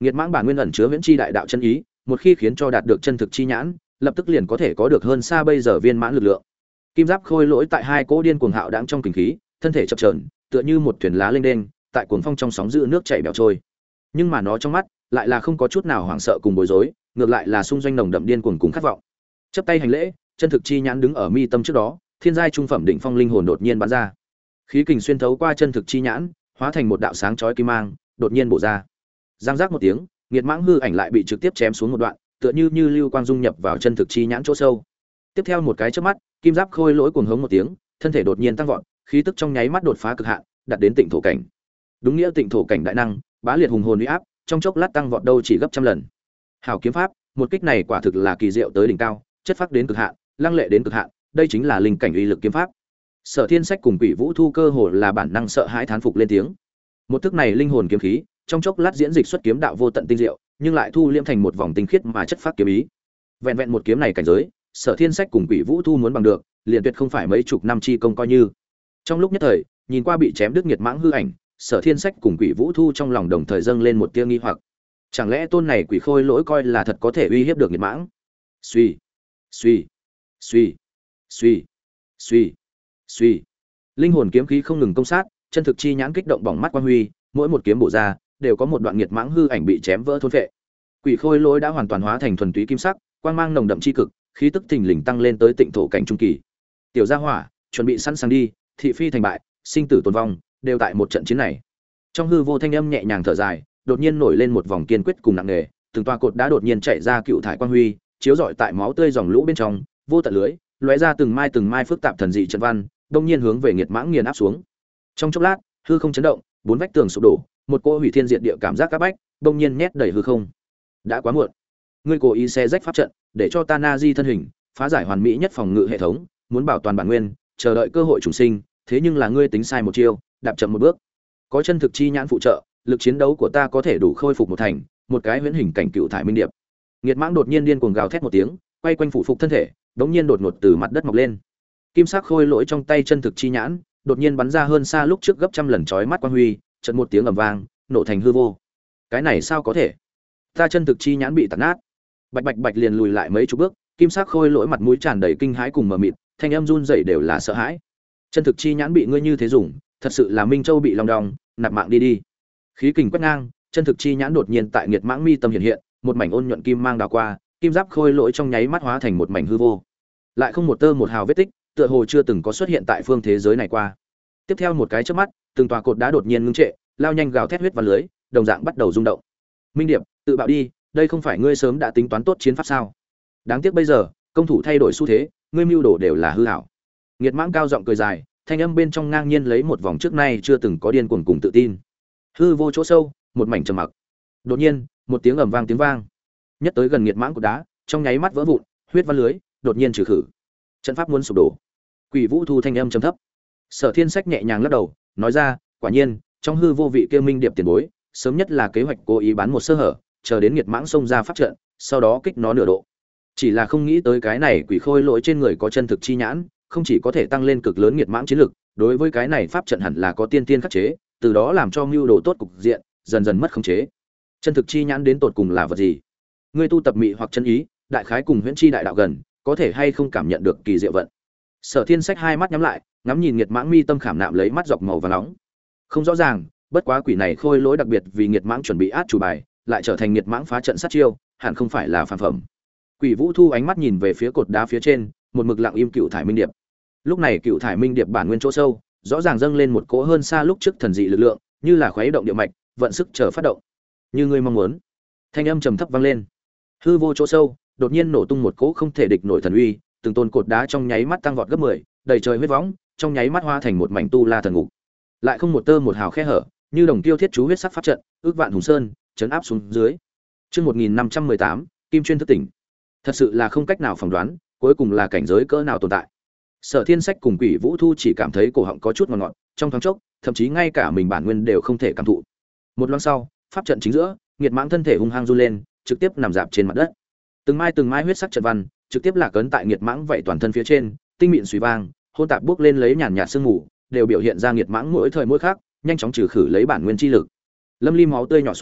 Nghiệt mãng bản nguyên ẩn chứa huyễn chi đại đạo chân ý, một khi khiến cho đạt được chân thực chi nhãn, lập tức liền có thể có được hơn xa bây giờ viên mãn lực lượng. Kim giáp khôi lỗi tại hai cỗ điên cuồng hạo đãng trong kinh khí, thân thể chập chờn, tựa như một thuyền lá lênh đênh, tại cuồng phong trong sóng dữ nước chảy bèo trôi. Nhưng mà nó trong mắt lại là không có chút nào hoảng sợ cùng bối rối, ngược lại là xung doanh nồng đậm điên cuồng cùng khát vọng. Chắp tay hành lễ, chân thực chi nhãn đứng ở mi tâm trước đó, thiên giai trung phẩm đỉnh phong linh hồn đột nhiên bắn ra. Khí kình xuyên thấu qua chân thực chi nhãn, hóa thành một đạo sáng chói kim mang, đột nhiên bổ ra. Giang giác một tiếng, nghiệt mãng hư ảnh lại bị trực tiếp chém xuống một đoạn, tựa như lưu quang dung nhập vào chân thực chi nhãn chỗ sâu. Tiếp theo một cái chớp mắt, kim giáp khôi lỗi cuồng hống một tiếng, thân thể đột nhiên tăng vọt, khí tức trong nháy mắt đột phá cực hạn, đạt đến tịnh thổ cảnh. Đúng nghĩa tịnh thổ cảnh đại năng, bá liệt hùng hồn uy áp, trong chốc lát tăng vọt đâu chỉ gấp trăm lần. Hảo kiếm pháp, một kích này quả thực là kỳ diệu tới đỉnh cao, chất phác đến cực hạn, lăng lệ đến cực hạn, đây chính là linh cảnh uy lực kiếm pháp. Sở Thiên Sách cùng Quỷ Vũ Thu cơ hồ là bản năng sợ hãi thán phục lên tiếng. Một thức này linh hồn kiếm khí, trong chốc lát diễn dịch xuất kiếm đạo vô tận tinh diệu, nhưng lại thu liễm thành một vòng tinh khiết mà chất phác kiếm ý. Vẹn vẹn một kiếm này cảnh giới, Sở Thiên Sách cùng Quỷ Vũ Thu muốn bằng được, liền tuyệt không phải mấy chục năm chi công coi như. Trong lúc nhất thời, nhìn qua bị chém đứt nghiệt mãng hư ảnh, Sở Thiên Sách cùng Quỷ Vũ Thu trong lòng đồng thời dâng lên một tia nghi hoặc. Chẳng lẽ tôn này quỷ khôi lỗi coi là thật có thể uy hiếp được nghiệt mãng? Suy, suy, suy, suy, suy, suy. Linh hồn kiếm khí không ngừng công sát, chân thực chi nhãn kích động bỏng mắt quang huy, mỗi một kiếm bổ ra, đều có một đoạn nghiệt mãng hư ảnh bị chém vỡ thôn phệ. Quỷ khôi lỗi đã hoàn toàn hóa thành thuần túy kim sắc, quang mang nồng đậm chi cực, khí tức thình lình tăng lên tới tịnh thổ cảnh trung kỳ. Tiểu gia hỏa, chuẩn bị sẵn sàng đi, thị phi thành bại, sinh tử tồn vong, đều tại một trận chiến này. Trong hư vô thanh âm nhẹ nhàng thở dài, đột nhiên nổi lên một vòng kiên quyết cùng nặng nề, từng toa cột đá đột nhiên chạy ra cựu thải quang huy, chiếu rọi tại máu tươi dòng lũ bên trong, vô tận lưới, lóe ra từng mai phức tạp thần dị trận văn, đông nhiên hướng về nghiệt mãng nghiền áp xuống. Trong chốc lát, hư không chấn động, bốn vách tường sụp đổ, một cỗ hủy thiên diệt địa cảm giác các bách, đông nhiên nhét đầy hư không. Đã quá muộn. Ngươi cố ý xé rách pháp trận, để cho Tanaji thân hình phá giải hoàn mỹ nhất phòng ngự hệ thống, muốn bảo toàn bản nguyên, chờ đợi cơ hội trùng sinh, thế nhưng là ngươi tính sai một chiêu, đạp chậm một bước. Có chân thực chi nhãn phụ trợ, lực chiến đấu của ta có thể đủ khôi phục một thành, một cái huyễn hình cảnh cựu thải minh điệp. Nghiệt mãng đột nhiên điên cuồng gào thét một tiếng, quay quanh phụ phục thân thể, đống nhiên đột ngột từ mặt đất mọc lên. Kim sắc khôi lỗi trong tay chân thực chi nhãn, đột nhiên bắn ra hơn xa lúc trước gấp trăm lần chói mắt quang huy, chợt một tiếng ầm vang, nổ thành hư vô. Cái này sao có thể? Ta chân thực chi nhãn bị tạt nát. Bạch bạch bạch liền lùi lại mấy chục bước, kim sắc khôi lỗi mặt mũi tràn đầy kinh hãi cùng mờ mịt, thanh âm run rẩy đều là sợ hãi. Chân thực chi nhãn bị ngươi như thế dùng, thật sự là Minh Châu bị long đong, nạp mạng đi đi. Khí kình quét ngang, chân thực chi nhãn đột nhiên tại nghiệt mãng mi tâm hiện hiện, một mảnh ôn nhuận kim mang đào qua, kim giáp khôi lỗi trong nháy mắt hóa thành một mảnh hư vô. Lại không một tơ một hào vết tích, tựa hồ chưa từng có xuất hiện tại phương thế giới này qua. Tiếp theo một cái chớp mắt, từng tòa cột đá đột nhiên ngưng trệ, lao nhanh gào thét huyết và lưới, đồng dạng bắt đầu rung động. Minh Điệp, tự bạo đi, đây không phải ngươi sớm đã tính toán tốt chiến pháp sao? Đáng tiếc bây giờ, công thủ thay đổi xu thế, ngươi mưu đồ đều là hư ảo. Nghiệt mãng cao giọng cười dài, thanh âm bên trong ngang nhiên lấy một vòng trước nay chưa từng có điên cuồng cùng tự tin. Hư vô chỗ sâu, một mảnh trầm mặc. Đột nhiên, một tiếng ầm vang tiếng vang. Nhất tới gần nghiệt mãng cột đá, trong nháy mắt vỡ vụn, huyết văn lưới đột nhiên trừ khử. Trận pháp muốn sụp đổ. Quỷ Vũ Thu thanh âm trầm thấp. Sở Thiên Sách nhẹ nhàng lắc đầu, nói ra, quả nhiên, trong hư vô vị kia Minh Điệp tiền bối, sớm nhất là kế hoạch cố ý bán một sơ hở, chờ đến nghiệt mãng xông ra pháp trận, sau đó kích nó nửa độ. Chỉ là không nghĩ tới cái này quỷ khôi lỗi trên người có chân thực chi nhãn, không chỉ có thể tăng lên cực lớn nghiệt mãng chiến lực, đối với cái này pháp trận hẳn là có tiên tiên khắc chế, từ đó làm cho mưu đồ tốt cục diện dần dần mất khống chế. Chân thực chi nhãn đến tột cùng là vật gì? Ngươi tu tập mị hoặc chân ý, đại khái cùng huyễn chi đại đạo gần, có thể hay không cảm nhận được kỳ diệu vận. Sở Thiên Sách hai mắt nhắm lại, ngắm nhìn nghiệt mãng mi tâm khảm nạm lấy mắt dọc màu vàng nóng. Không rõ ràng, bất quá quỷ này khôi lỗi đặc biệt vì nghiệt mãng chuẩn bị át chủ bài, lại trở thành nghiệt mãng phá trận sát chiêu, hẳn không phải là phàm phẩm. Quỷ Vũ Thu ánh mắt nhìn về phía cột đá phía trên, một mực lặng im cựu thải minh điệp. Lúc này cựu thải minh điệp bản nguyên chỗ sâu, rõ ràng dâng lên một cỗ hơn xa lúc trước thần dị lực lượng, như là khuấy động địa mạch, vận sức chờ phát động. Như ngươi mong muốn. Thanh âm trầm thấp vang lên. Hư vô chỗ sâu, đột nhiên nổ tung một cỗ không thể địch nổi thần uy, từng tôn cột đá trong nháy mắt tăng vọt gấp 10, đầy trời huyết võng, trong nháy mắt hóa thành một mảnh tu la thần ngục. Lại không một tơ một hào khe hở, như đồng tiêu thiết chú huyết sắc pháp trận, ước vạn hùng sơn, chấn áp xuống dưới. Chương 1518, Kim chuyên thức tỉnh. Thật sự là không cách nào phỏng đoán, cuối cùng là cảnh giới cỡ nào tồn tại. Sở Thiên Sách cùng Quỷ Vũ Thu chỉ cảm thấy cổ họng có chút ngọt ngọt, trong thoáng chốc, thậm chí ngay cả mình bản nguyên đều không thể cảm thụ. Một loáng sau, pháp trận chính giữa, nghiệt mãng thân thể hung hăng run lên, trực tiếp nằm rạp trên mặt đất. Từng mai huyết sắc trận văn, trực tiếp lạc ấn tại nghiệt mãng vậy toàn thân phía trên, tinh mịn suy vang, hôn tạp bước lên lấy nhàn nhạt sương mù, đều biểu hiện ra nghiệt mãng mỗi thời mỗi khác, nhanh chóng trừ khử lấy bản nguyên chi lực. Lâm ly máu tươi nhỏ xuống,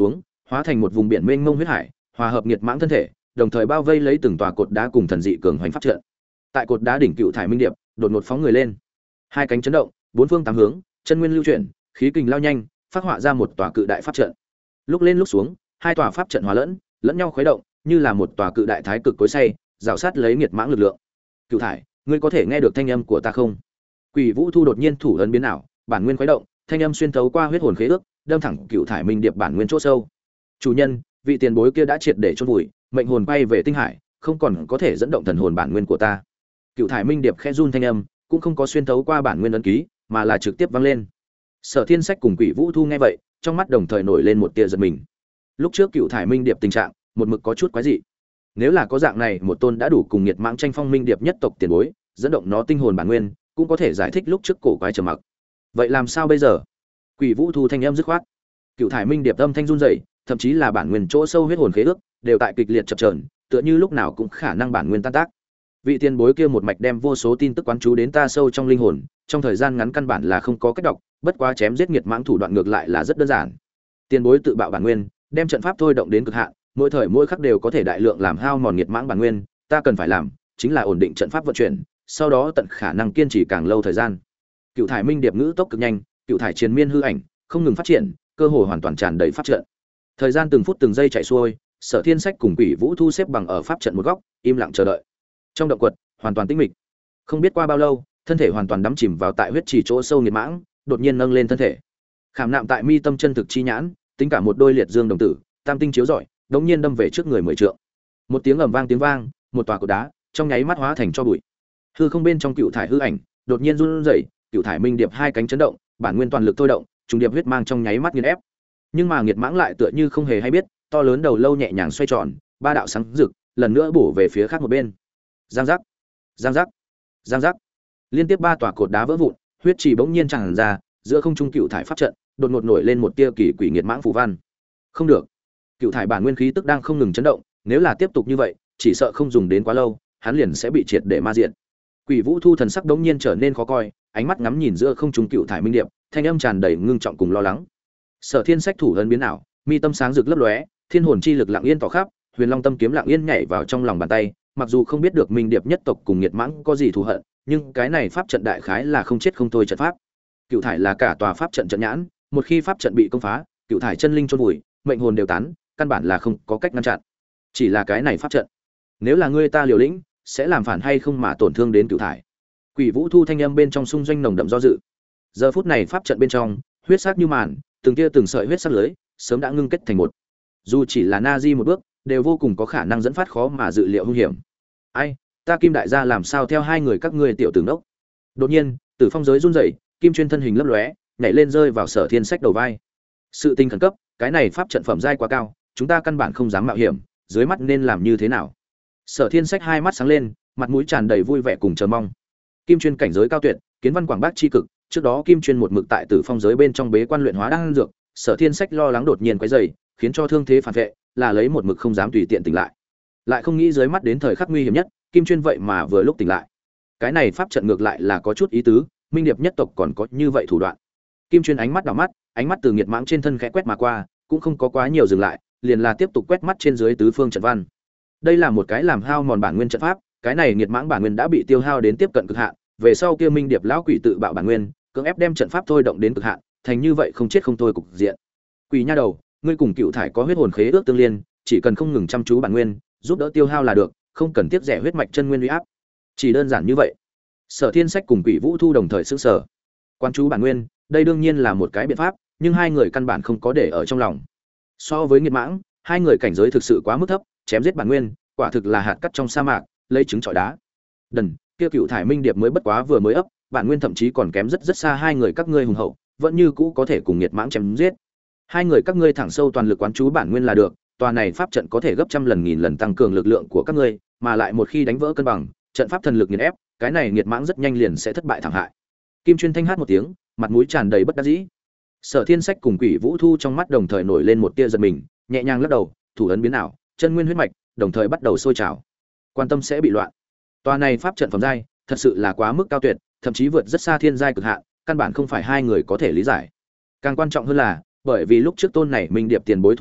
hóa thành một vùng biển mênh mông huyết hải, hòa hợp nghiệt mãng thân thể, đồng thời bao vây lấy từng tòa cột đá cùng thần dị cường hoành pháp trận. Tại cột đá đỉnh cựu thải minh điệp, đột ngột phóng người lên. Hai cánh chấn động, bốn phương tám hướng, chân nguyên lưu chuyển, khí kình lao nhanh, phát họa ra một tòa cự đại pháp trận. Lúc lên lúc xuống, hai tòa pháp trận hòa lẫn nhau khuấy động, như là một tòa cự đại thái cực cối xay, rào sát lấy nghiệt mãng lực lượng. Cựu thải, ngươi có thể nghe được thanh âm của ta không? Quỷ Vũ Thu đột nhiên thủ ấn biến ảo, bản nguyên khuấy động, thanh âm xuyên thấu qua huyết hồn khế ước, đâm thẳng cựu thải minh điệp bản nguyên chỗ sâu. Chủ nhân, vị tiền bối kia đã triệt để chôn vùi, mệnh hồn bay về tinh hải, không còn có thể dẫn động thần hồn bản nguyên của ta. Cựu thải minh điệp khẽ run thanh âm, cũng không có xuyên thấu qua bản nguyên ấn ký, mà là trực tiếp vang lên. Sở Thiên Sách cùng Quỷ Vũ Thu nghe vậy, trong mắt đồng thời nổi lên một tia giật mình. Lúc trước cựu thải minh điệp tình trạng, một mực có chút quái dị. Nếu là có dạng này một tôn đã đủ cùng nhiệt mãng tranh phong minh điệp nhất tộc tiền bối, dẫn động nó tinh hồn bản nguyên, cũng có thể giải thích lúc trước cổ quái trầm mặc. Vậy làm sao bây giờ? Quỷ Vũ Thu thanh âm dứt khoát. Cựu thải minh điệp âm thanh run rẩy, thậm chí là bản nguyên chỗ sâu huyết hồn khế ước, đều tại kịch liệt chập chờn, tựa như lúc nào cũng khả năng bản nguyên tan tác. Vị tiền bối kia một mạch đem vô số tin tức quán chú đến ta sâu trong linh hồn, trong thời gian ngắn căn bản là không có cách đọc, bất quá chém giết nghiệt mãng thủ đoạn ngược lại là rất đơn giản. Tiền bối tự bạo bản nguyên, đem trận pháp thôi động đến cực hạn, mỗi thời mỗi khắc đều có thể đại lượng làm hao mòn nghiệt mãng bản nguyên, ta cần phải làm chính là ổn định trận pháp vận chuyển, sau đó tận khả năng kiên trì càng lâu thời gian. Cựu thải minh điệp ngữ tốc cực nhanh, cựu thải triền miên hư ảnh không ngừng phát triển, cơ hội hoàn toàn tràn đầy pháp trận. Thời gian từng phút từng giây chạy xuôi, Sở Thiên Sách cùng Quỷ Vũ Thu xếp bằng ở pháp trận một góc, im lặng chờ đợi. Trong động quật, hoàn toàn tĩnh mịch. Không biết qua bao lâu, thân thể hoàn toàn đắm chìm vào tại huyết trì chỗ sâu nghiệt mãng, đột nhiên nâng lên thân thể. Khảm nạm tại mi tâm chân thực chi nhãn, tính cả một đôi liệt dương đồng tử, tam tinh chiếu rọi, đột nhiên đâm về trước người 10 trượng. Một tiếng ầm vang tiếng vang, một tòa cột đá trong nháy mắt hóa thành tro bụi. Hư không bên trong cựu thải hư ảnh, đột nhiên run rẩy, cựu thải minh điệp hai cánh chấn động, bản nguyên toàn lực thôi động, trùng điệp huyết mang trong nháy mắt nghiền ép. Nhưng mà nghiệt mãng lại tựa như không hề hay biết, to lớn đầu lâu nhẹ nhàng xoay tròn, ba đạo sáng rực, lần nữa bổ về phía khác một bên. Giang giác, giang giác, giang giác. Liên tiếp ba tòa cột đá vỡ vụn, huyết trì bỗng nhiên tràn ra, giữa không trung cựu thải pháp trận, đột ngột nổi lên một tia kỳ quỷ nghiệt mãng phù văn. Không được. Cựu thải bản nguyên khí tức đang không ngừng chấn động, nếu là tiếp tục như vậy, chỉ sợ không dùng đến quá lâu, hắn liền sẽ bị triệt để ma diệt. Quỷ Vũ Thu thần sắc đống nhiên trở nên khó coi, ánh mắt ngắm nhìn giữa không trung cựu thải minh điệp, thanh âm tràn đầy ngưng trọng cùng lo lắng. Sở Thiên Sách thủ ấn biến ảo, mi tâm sáng rực lấp lóe, thiên hồn chi lực lặng yên tỏ khắp, Huyền Long tâm kiếm lặng yên nhảy vào trong lòng bàn tay, mặc dù không biết được minh điệp nhất tộc cùng nghiệt mãng có gì thù hận, nhưng cái này pháp trận đại khái là không chết không thôi trận pháp. Cựu thải là cả tòa pháp trận trận nhãn, một khi pháp trận bị công phá, cựu thải chân linh chôn vùi, mệnh hồn đều tán, căn bản là không có cách ngăn chặn. Chỉ là cái này pháp trận, nếu là ngươi ta liều lĩnh, sẽ làm phản hay không mà tổn thương đến cựu thải. Quỷ Vũ Thu thanh âm bên trong xung doanh nồng đậm do dự. Giờ phút này pháp trận bên trong, huyết sắc như màn, từng tia từng sợi huyết sắc lưới, sớm đã ngưng kết thành một. Dù chỉ là na di một bước, đều vô cùng có khả năng dẫn phát khó mà dự liệu hung hiểm. Ai, ta Kim đại gia làm sao theo hai người các ngươi tiểu tử đốc? Đột nhiên, Tử Phong giới run rẩy, Kim Chuyên thân hình lấp lóe, nhảy lên rơi vào Sở Thiên Sách đầu vai. Sự tình khẩn cấp, cái này pháp trận phẩm giai quá cao, chúng ta căn bản không dám mạo hiểm, dưới mắt nên làm như thế nào? Sở Thiên Sách hai mắt sáng lên, mặt mũi tràn đầy vui vẻ cùng chờ mong. Kim Chuyên cảnh giới cao tuyệt, kiến văn quảng bác chi cực, trước đó Kim Chuyên một mực tại Tử Phong giới bên trong bế quan luyện hóa đan dược, Sở Thiên Sách lo lắng đột nhiên quấy rầy, khiến cho thương thế phản vệ, là lấy một mực không dám tùy tiện tỉnh lại. Lại không nghĩ dưới mắt đến thời khắc nguy hiểm nhất, Kim Chuyên vậy mà vừa lúc tỉnh lại. Cái này pháp trận ngược lại là có chút ý tứ, minh điệp nhất tộc còn có như vậy thủ đoạn. Kim Chuyên ánh mắt đảo mắt, ánh mắt từ nghiệt mãng trên thân khẽ quét mà qua, cũng không có quá nhiều dừng lại, liền là tiếp tục quét mắt trên dưới tứ phương trận văn. Đây là một cái làm hao mòn bản nguyên trận pháp, cái này nghiệt mãng bản nguyên đã bị tiêu hao đến tiếp cận cực hạn, về sau kia minh điệp lão quỷ tự bạo bản nguyên, cưỡng ép đem trận pháp thôi động đến cực hạn, thành như vậy không chết không thôi cục diện. Quỷ nha đầu, ngươi cùng cựu thải có huyết hồn khế ước tương liên, chỉ cần không ngừng chăm chú bản nguyên, giúp đỡ tiêu hao là được, không cần tiếp rẻ huyết mạch chân nguyên uy áp. Chỉ đơn giản như vậy. Sở Thiên Sách cùng Quỷ Vũ Thu đồng thời sững sờ. Quan chú bản nguyên, đây đương nhiên là một cái biện pháp, nhưng hai người căn bản không có để ở trong lòng. So với nghiệt mãng, hai người cảnh giới thực sự quá mức thấp, chém giết bản nguyên, quả thực là hạt cát trong sa mạc, lấy trứng trọi đá. Đần, kia cựu thải minh điệp mới bất quá vừa mới ấp, bản nguyên thậm chí còn kém rất rất xa hai người các ngươi hùng hậu, vẫn như cũ có thể cùng nghiệt mãng chém giết. Hai người các ngươi thẳng sâu toàn lực quán chú bản nguyên là được, tòa này pháp trận có thể gấp trăm lần nghìn lần tăng cường lực lượng của các ngươi, mà lại một khi đánh vỡ cân bằng, trận pháp thần lực nghiền ép, cái này nghiệt mãng rất nhanh liền sẽ thất bại thảm hại. Kim Chuyên thanh hát một tiếng, mặt mũi tràn đầy bất đắc dĩ. Sở Thiên Sách cùng Quỷ Vũ Thu trong mắt đồng thời nổi lên một tia giật mình, nhẹ nhàng lắc đầu, thủ ấn biến ảo, chân nguyên huyết mạch đồng thời bắt đầu sôi trào. Quan tâm sẽ bị loạn. Tòa này pháp trận phẩm giai, thật sự là quá mức cao tuyệt, thậm chí vượt rất xa thiên giai cực hạn, căn bản không phải hai người có thể lý giải. Càng quan trọng hơn là, bởi vì lúc trước tôn này minh điệp tiền bối thủ đoạn,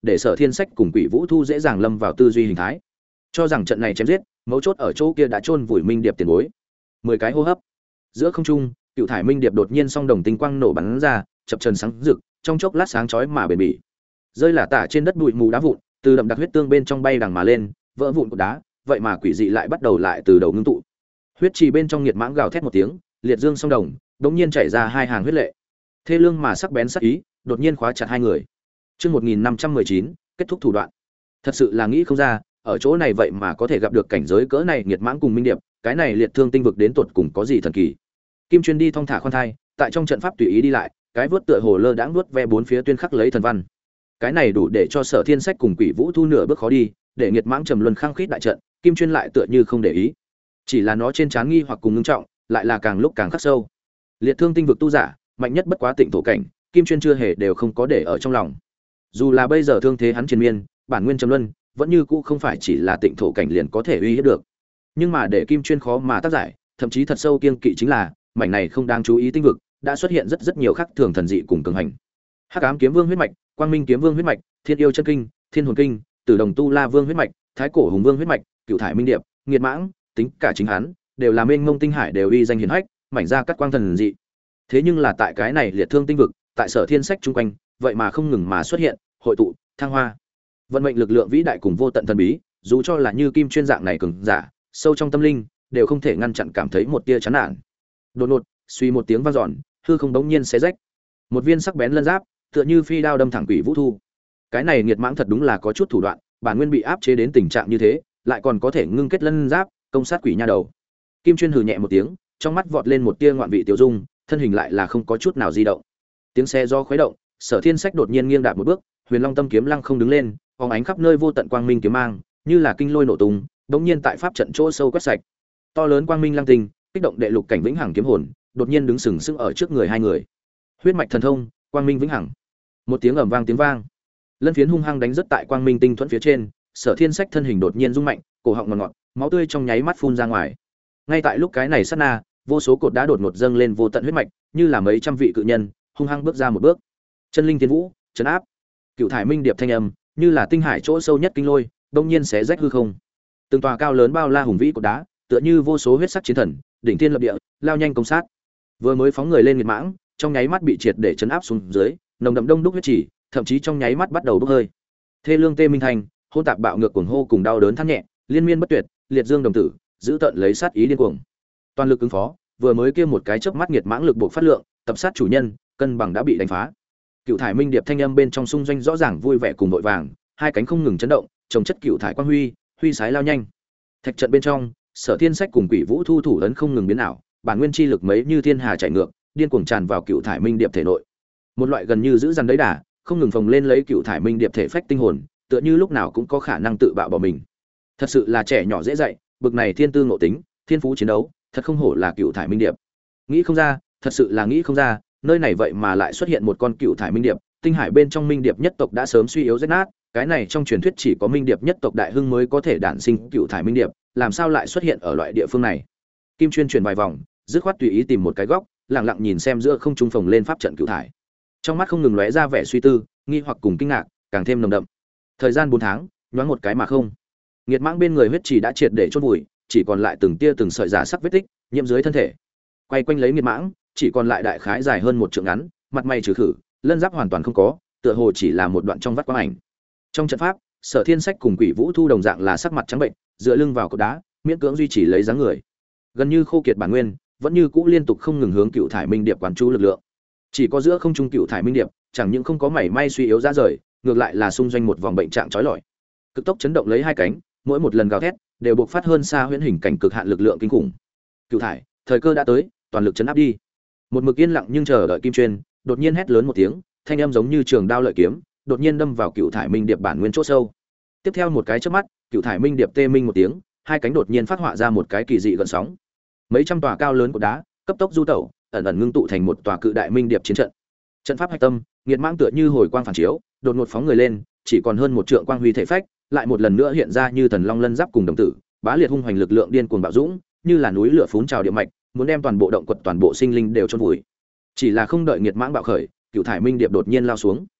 để Sở Thiên Sách cùng Quỷ Vũ Thu dễ dàng lâm vào tư duy hình thái. Cho rằng trận này chém giết, mấu chốt ở chỗ kia đã chôn vùi Minh Điệp tiền bối. 10 cái hô hấp. Giữa không trung, cựu thải Minh Điệp đột nhiên song đồng tinh quang nổ bắn ra, chập chờn sáng rực, trong chốc lát sáng chói mà bền bỉ. Rơi là tả trên đất bụi mù đá vụn, từ đậm đặc huyết tương bên trong bay đằng mà lên, vỡ vụn cột đá, vậy mà quỷ dị lại bắt đầu lại từ đầu ngưng tụ. Huyết trì bên trong nghiệt mãng gào thét một tiếng, liệt dương song đồng, đột nhiên chảy ra hai hàng huyết lệ. Thê lương mà sắc bén sắc ý, đột nhiên khóa chặt hai người. Chương 1519, kết thúc thủ đoạn. Thật sự là nghĩ không ra, ở chỗ này vậy mà có thể gặp được cảnh giới cỡ này nghiệt mãng cùng Minh Điệp, cái này liệt thương tinh vực đến tột cùng có gì thần kỳ. Kim Chuyên đi thong thả khoan thai, tại trong trận pháp tùy ý đi lại, cái vuốt tựa hồ lơ đãng vuốt ve bốn phía tuyên khắc lấy thần văn. Cái này đủ để cho Sở Thiên Sách cùng Quỷ Vũ Thu nửa bước khó đi, để nghiệt mãng trầm luân khăng khít đại trận, Kim Chuyên lại tựa như không để ý. Chỉ là nó trên trán nghi hoặc cùng ngưng trọng, lại là càng lúc càng khắc sâu. Liệt thương tinh vực tu giả, mạnh nhất bất quá tịnh thổ cảnh, Kim Chuyên chưa hề đều không có để ở trong lòng. Dù là bây giờ thương thế hắn triền miên, bản nguyên trầm luân, vẫn như cũ không phải chỉ là tịnh thổ cảnh liền có thể uy hiếp được. Nhưng mà để Kim Chuyên khó mà tác giải, thậm chí thật sâu kiêng kỵ chính là, mảnh này không đáng chú ý tinh vực, đã xuất hiện rất nhiều khác thường thần dị cùng cường hành. Hắc ám kiếm vương huyết mạch, quang minh kiếm vương huyết mạch, thiên yêu chân kinh, thiên hồn kinh, tử đồng tu la vương huyết mạch, thái cổ hùng vương huyết mạch, cựu thải minh điệp, nghiệt mãng, tính cả chính hắn, đều là mênh mông tinh hải đều uy danh hiển hách, mảnh ra cắt quang thần dị. Thế nhưng là tại cái này liệt thương tinh vực, tại Sở Thiên Sách chung quanh, vậy mà không ngừng mà xuất hiện, hội tụ, thăng hoa. Vận mệnh lực lượng vĩ đại cùng vô tận thần bí, dù cho là như Kim Chuyên dạng này cường giả, sâu trong tâm linh, đều không thể ngăn chặn cảm thấy một tia chán nản. Đột ngột, suy một tiếng vang dọn, hư không bỗng nhiên xé rách. Một viên sắc bén lân giáp, tựa như phi đao đâm thẳng Quỷ Vũ Thu. Cái này nghiệt mãng thật đúng là có chút thủ đoạn, bản nguyên bị áp chế đến tình trạng như thế, lại còn có thể ngưng kết lân giáp, công sát quỷ nha đầu. Kim Chuyên hừ nhẹ một tiếng, trong mắt vọt lên một tia ngoạn vị tiêu dung, thân hình lại là không có chút nào di động. Tiếng xe do khuấy động, Sở Thiên Sách đột nhiên nghiêng đạp một bước, Huyền Long Tâm kiếm lăng không đứng lên, phóng ánh khắp nơi vô tận quang minh kiếm mang, như là kinh lôi nổ tung, đống nhiên tại pháp trận chỗ sâu quét sạch. To lớn quang minh lăng tinh, kích động đệ lục cảnh vĩnh hằng kiếm hồn, đột nhiên đứng sừng sững ở trước người hai người. Huyết mạch thần thông, quang minh vĩnh hằng. Một tiếng ầm vang tiếng vang, lân phiến hung hăng đánh rất tại quang minh tinh thuẫn phía trên, Sở Thiên Sách thân hình đột nhiên rung mạnh, cổ họng ngọt ngọt, máu tươi trong nháy mắt phun ra ngoài. Ngay tại lúc cái này sát na, vô số cột đá đột ngột dâng lên vô tận huyết mạch, như là mấy trăm vị cự nhân, hung hăng bước ra một bước. Chân linh thiên vũ, trấn áp. Cựu thải minh điệp thanh âm, như là tinh hải chỗ sâu nhất kinh lôi, đột nhiên xé rách hư không. Từng tòa cao lớn bao la hùng vĩ cột đá, tựa như vô số huyết sắc chiến thần, đỉnh thiên lập địa, lao nhanh công sát. Vừa mới phóng người lên nghiệt mãng, trong nháy mắt bị triệt để chấn áp xuống dưới, nồng đậm đông đúc huyết chỉ, thậm chí trong nháy mắt bắt đầu bốc hơi. Thê lương tê minh thành, hôn tạp bạo ngược cuồng hô cùng đau đớn than nhẹ, liên miên bất tuyệt, liệt dương đồng tử, giữ tận lấy sát ý điên cuồng. Toàn lực ứng phó, vừa mới kia một cái chớp mắt nghiệt mãng lực buộc phát lượng, tập sát chủ nhân, cân bằng đã bị đánh phá. Cựu thải minh điệp thanh âm bên trong xung doanh rõ ràng vui vẻ cùng vội vàng, hai cánh không ngừng chấn động, trồng chất cựu thải quang huy, huy sái lao nhanh. Thạch trận bên trong, Sở Thiên Sách cùng Quỷ Vũ Thu thủ ấn không ngừng biến ảo, bản nguyên chi lực mấy như thiên hà chảy ngược, điên cuồng tràn vào cựu thải minh điệp thể nội. Một loại gần như giữ dằn đấy đà, không ngừng phồng lên lấy cựu thải minh điệp thể phách tinh hồn, tựa như lúc nào cũng có khả năng tự bạo bỏ mình. Thật sự là trẻ nhỏ dễ dạy, bực này thiên tư ngộ tính, thiên phú chiến đấu, thật không hổ là cựu thải minh điệp. Nghĩ không ra, thật sự là nghĩ không ra, nơi này vậy mà lại xuất hiện một con cựu thải minh điệp, tinh hải bên trong minh điệp nhất tộc đã sớm suy yếu rách nát, cái này trong truyền thuyết chỉ có minh điệp nhất tộc đại hưng mới có thể đản sinh cựu thải minh điệp, làm sao lại xuất hiện ở loại địa phương này. Kim Chuyên chuyển vài vòng, dứt khoát tùy ý tìm một cái góc, lặng lặng nhìn xem giữa không trung phồng lên pháp trận cựu thải. Trong mắt không ngừng lóe ra vẻ suy tư, nghi hoặc cùng kinh ngạc, càng thêm nồng đậm. Thời gian 4 tháng, nhoáng một cái mà không. Nghiệt mãng bên người huyết chỉ đã triệt để chôn vùi, chỉ còn lại từng tia từng sợi giả sắc vết tích nhiễm dưới thân thể. Quay quanh lấy nghiệt mãng, chỉ còn lại đại khái dài hơn một trượng ngắn, mặt mày trừ khử, lân giáp hoàn toàn không có, tựa hồ chỉ là một đoạn trong vắt quang ảnh. Trong trận pháp, Sở Thiên Sách cùng Quỷ Vũ Thu đồng dạng là sắc mặt trắng bệnh, dựa lưng vào cột đá, miễn cưỡng duy trì lấy dáng người. Gần như khô kiệt bản nguyên, vẫn như cũ liên tục không ngừng hướng cựu thải minh điệp quán chú lực lượng. Chỉ có giữa không trung cựu thải minh điệp, chẳng những không có mảy may suy yếu ra rời, ngược lại là xung doanh một vòng bệnh trạng chói lọi. Cực tốc chấn động lấy hai cánh, mỗi một lần gào thét đều bộc phát hơn xa huyễn hình cảnh cực hạn lực lượng kinh khủng. Cựu thải, thời cơ đã tới, toàn lực chấn áp đi. Một mực yên lặng nhưng chờ đợi Kim Chuyên, đột nhiên hét lớn một tiếng, thanh âm giống như trường đao lợi kiếm, đột nhiên đâm vào cựu thải minh điệp bản nguyên chỗ sâu. Tiếp theo một cái chớp mắt, cựu thải minh điệp tê minh một tiếng, hai cánh đột nhiên phát họa ra một cái kỳ dị gợn sóng. Mấy trăm tòa cao lớn của đá, cấp tốc du tẩu, ẩn ẩn ngưng tụ thành một tòa cự đại minh điệp chiến trận. Trận pháp hạch tâm, nghiệt mãng tựa như hồi quang phản chiếu, đột ngột phóng người lên, chỉ còn hơn một trượng quang huy thể phách, lại một lần nữa hiện ra như thần long lân giáp cùng đồng tử, bá liệt hung hoành lực lượng điên cuồng bạo dũng, như là núi lửa phún trào địa mạch, muốn đem toàn bộ động quật toàn bộ sinh linh đều chôn vùi. Chỉ là không đợi nghiệt mãng bạo khởi, cựu thải minh điệp đột nhiên lao xuống.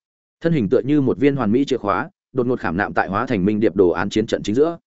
thân hình tựa như một viên hoàn mỹ chìa khóa đột ngột khảm nạm tại hóa thành minh điệp đồ án chiến trận chính giữa.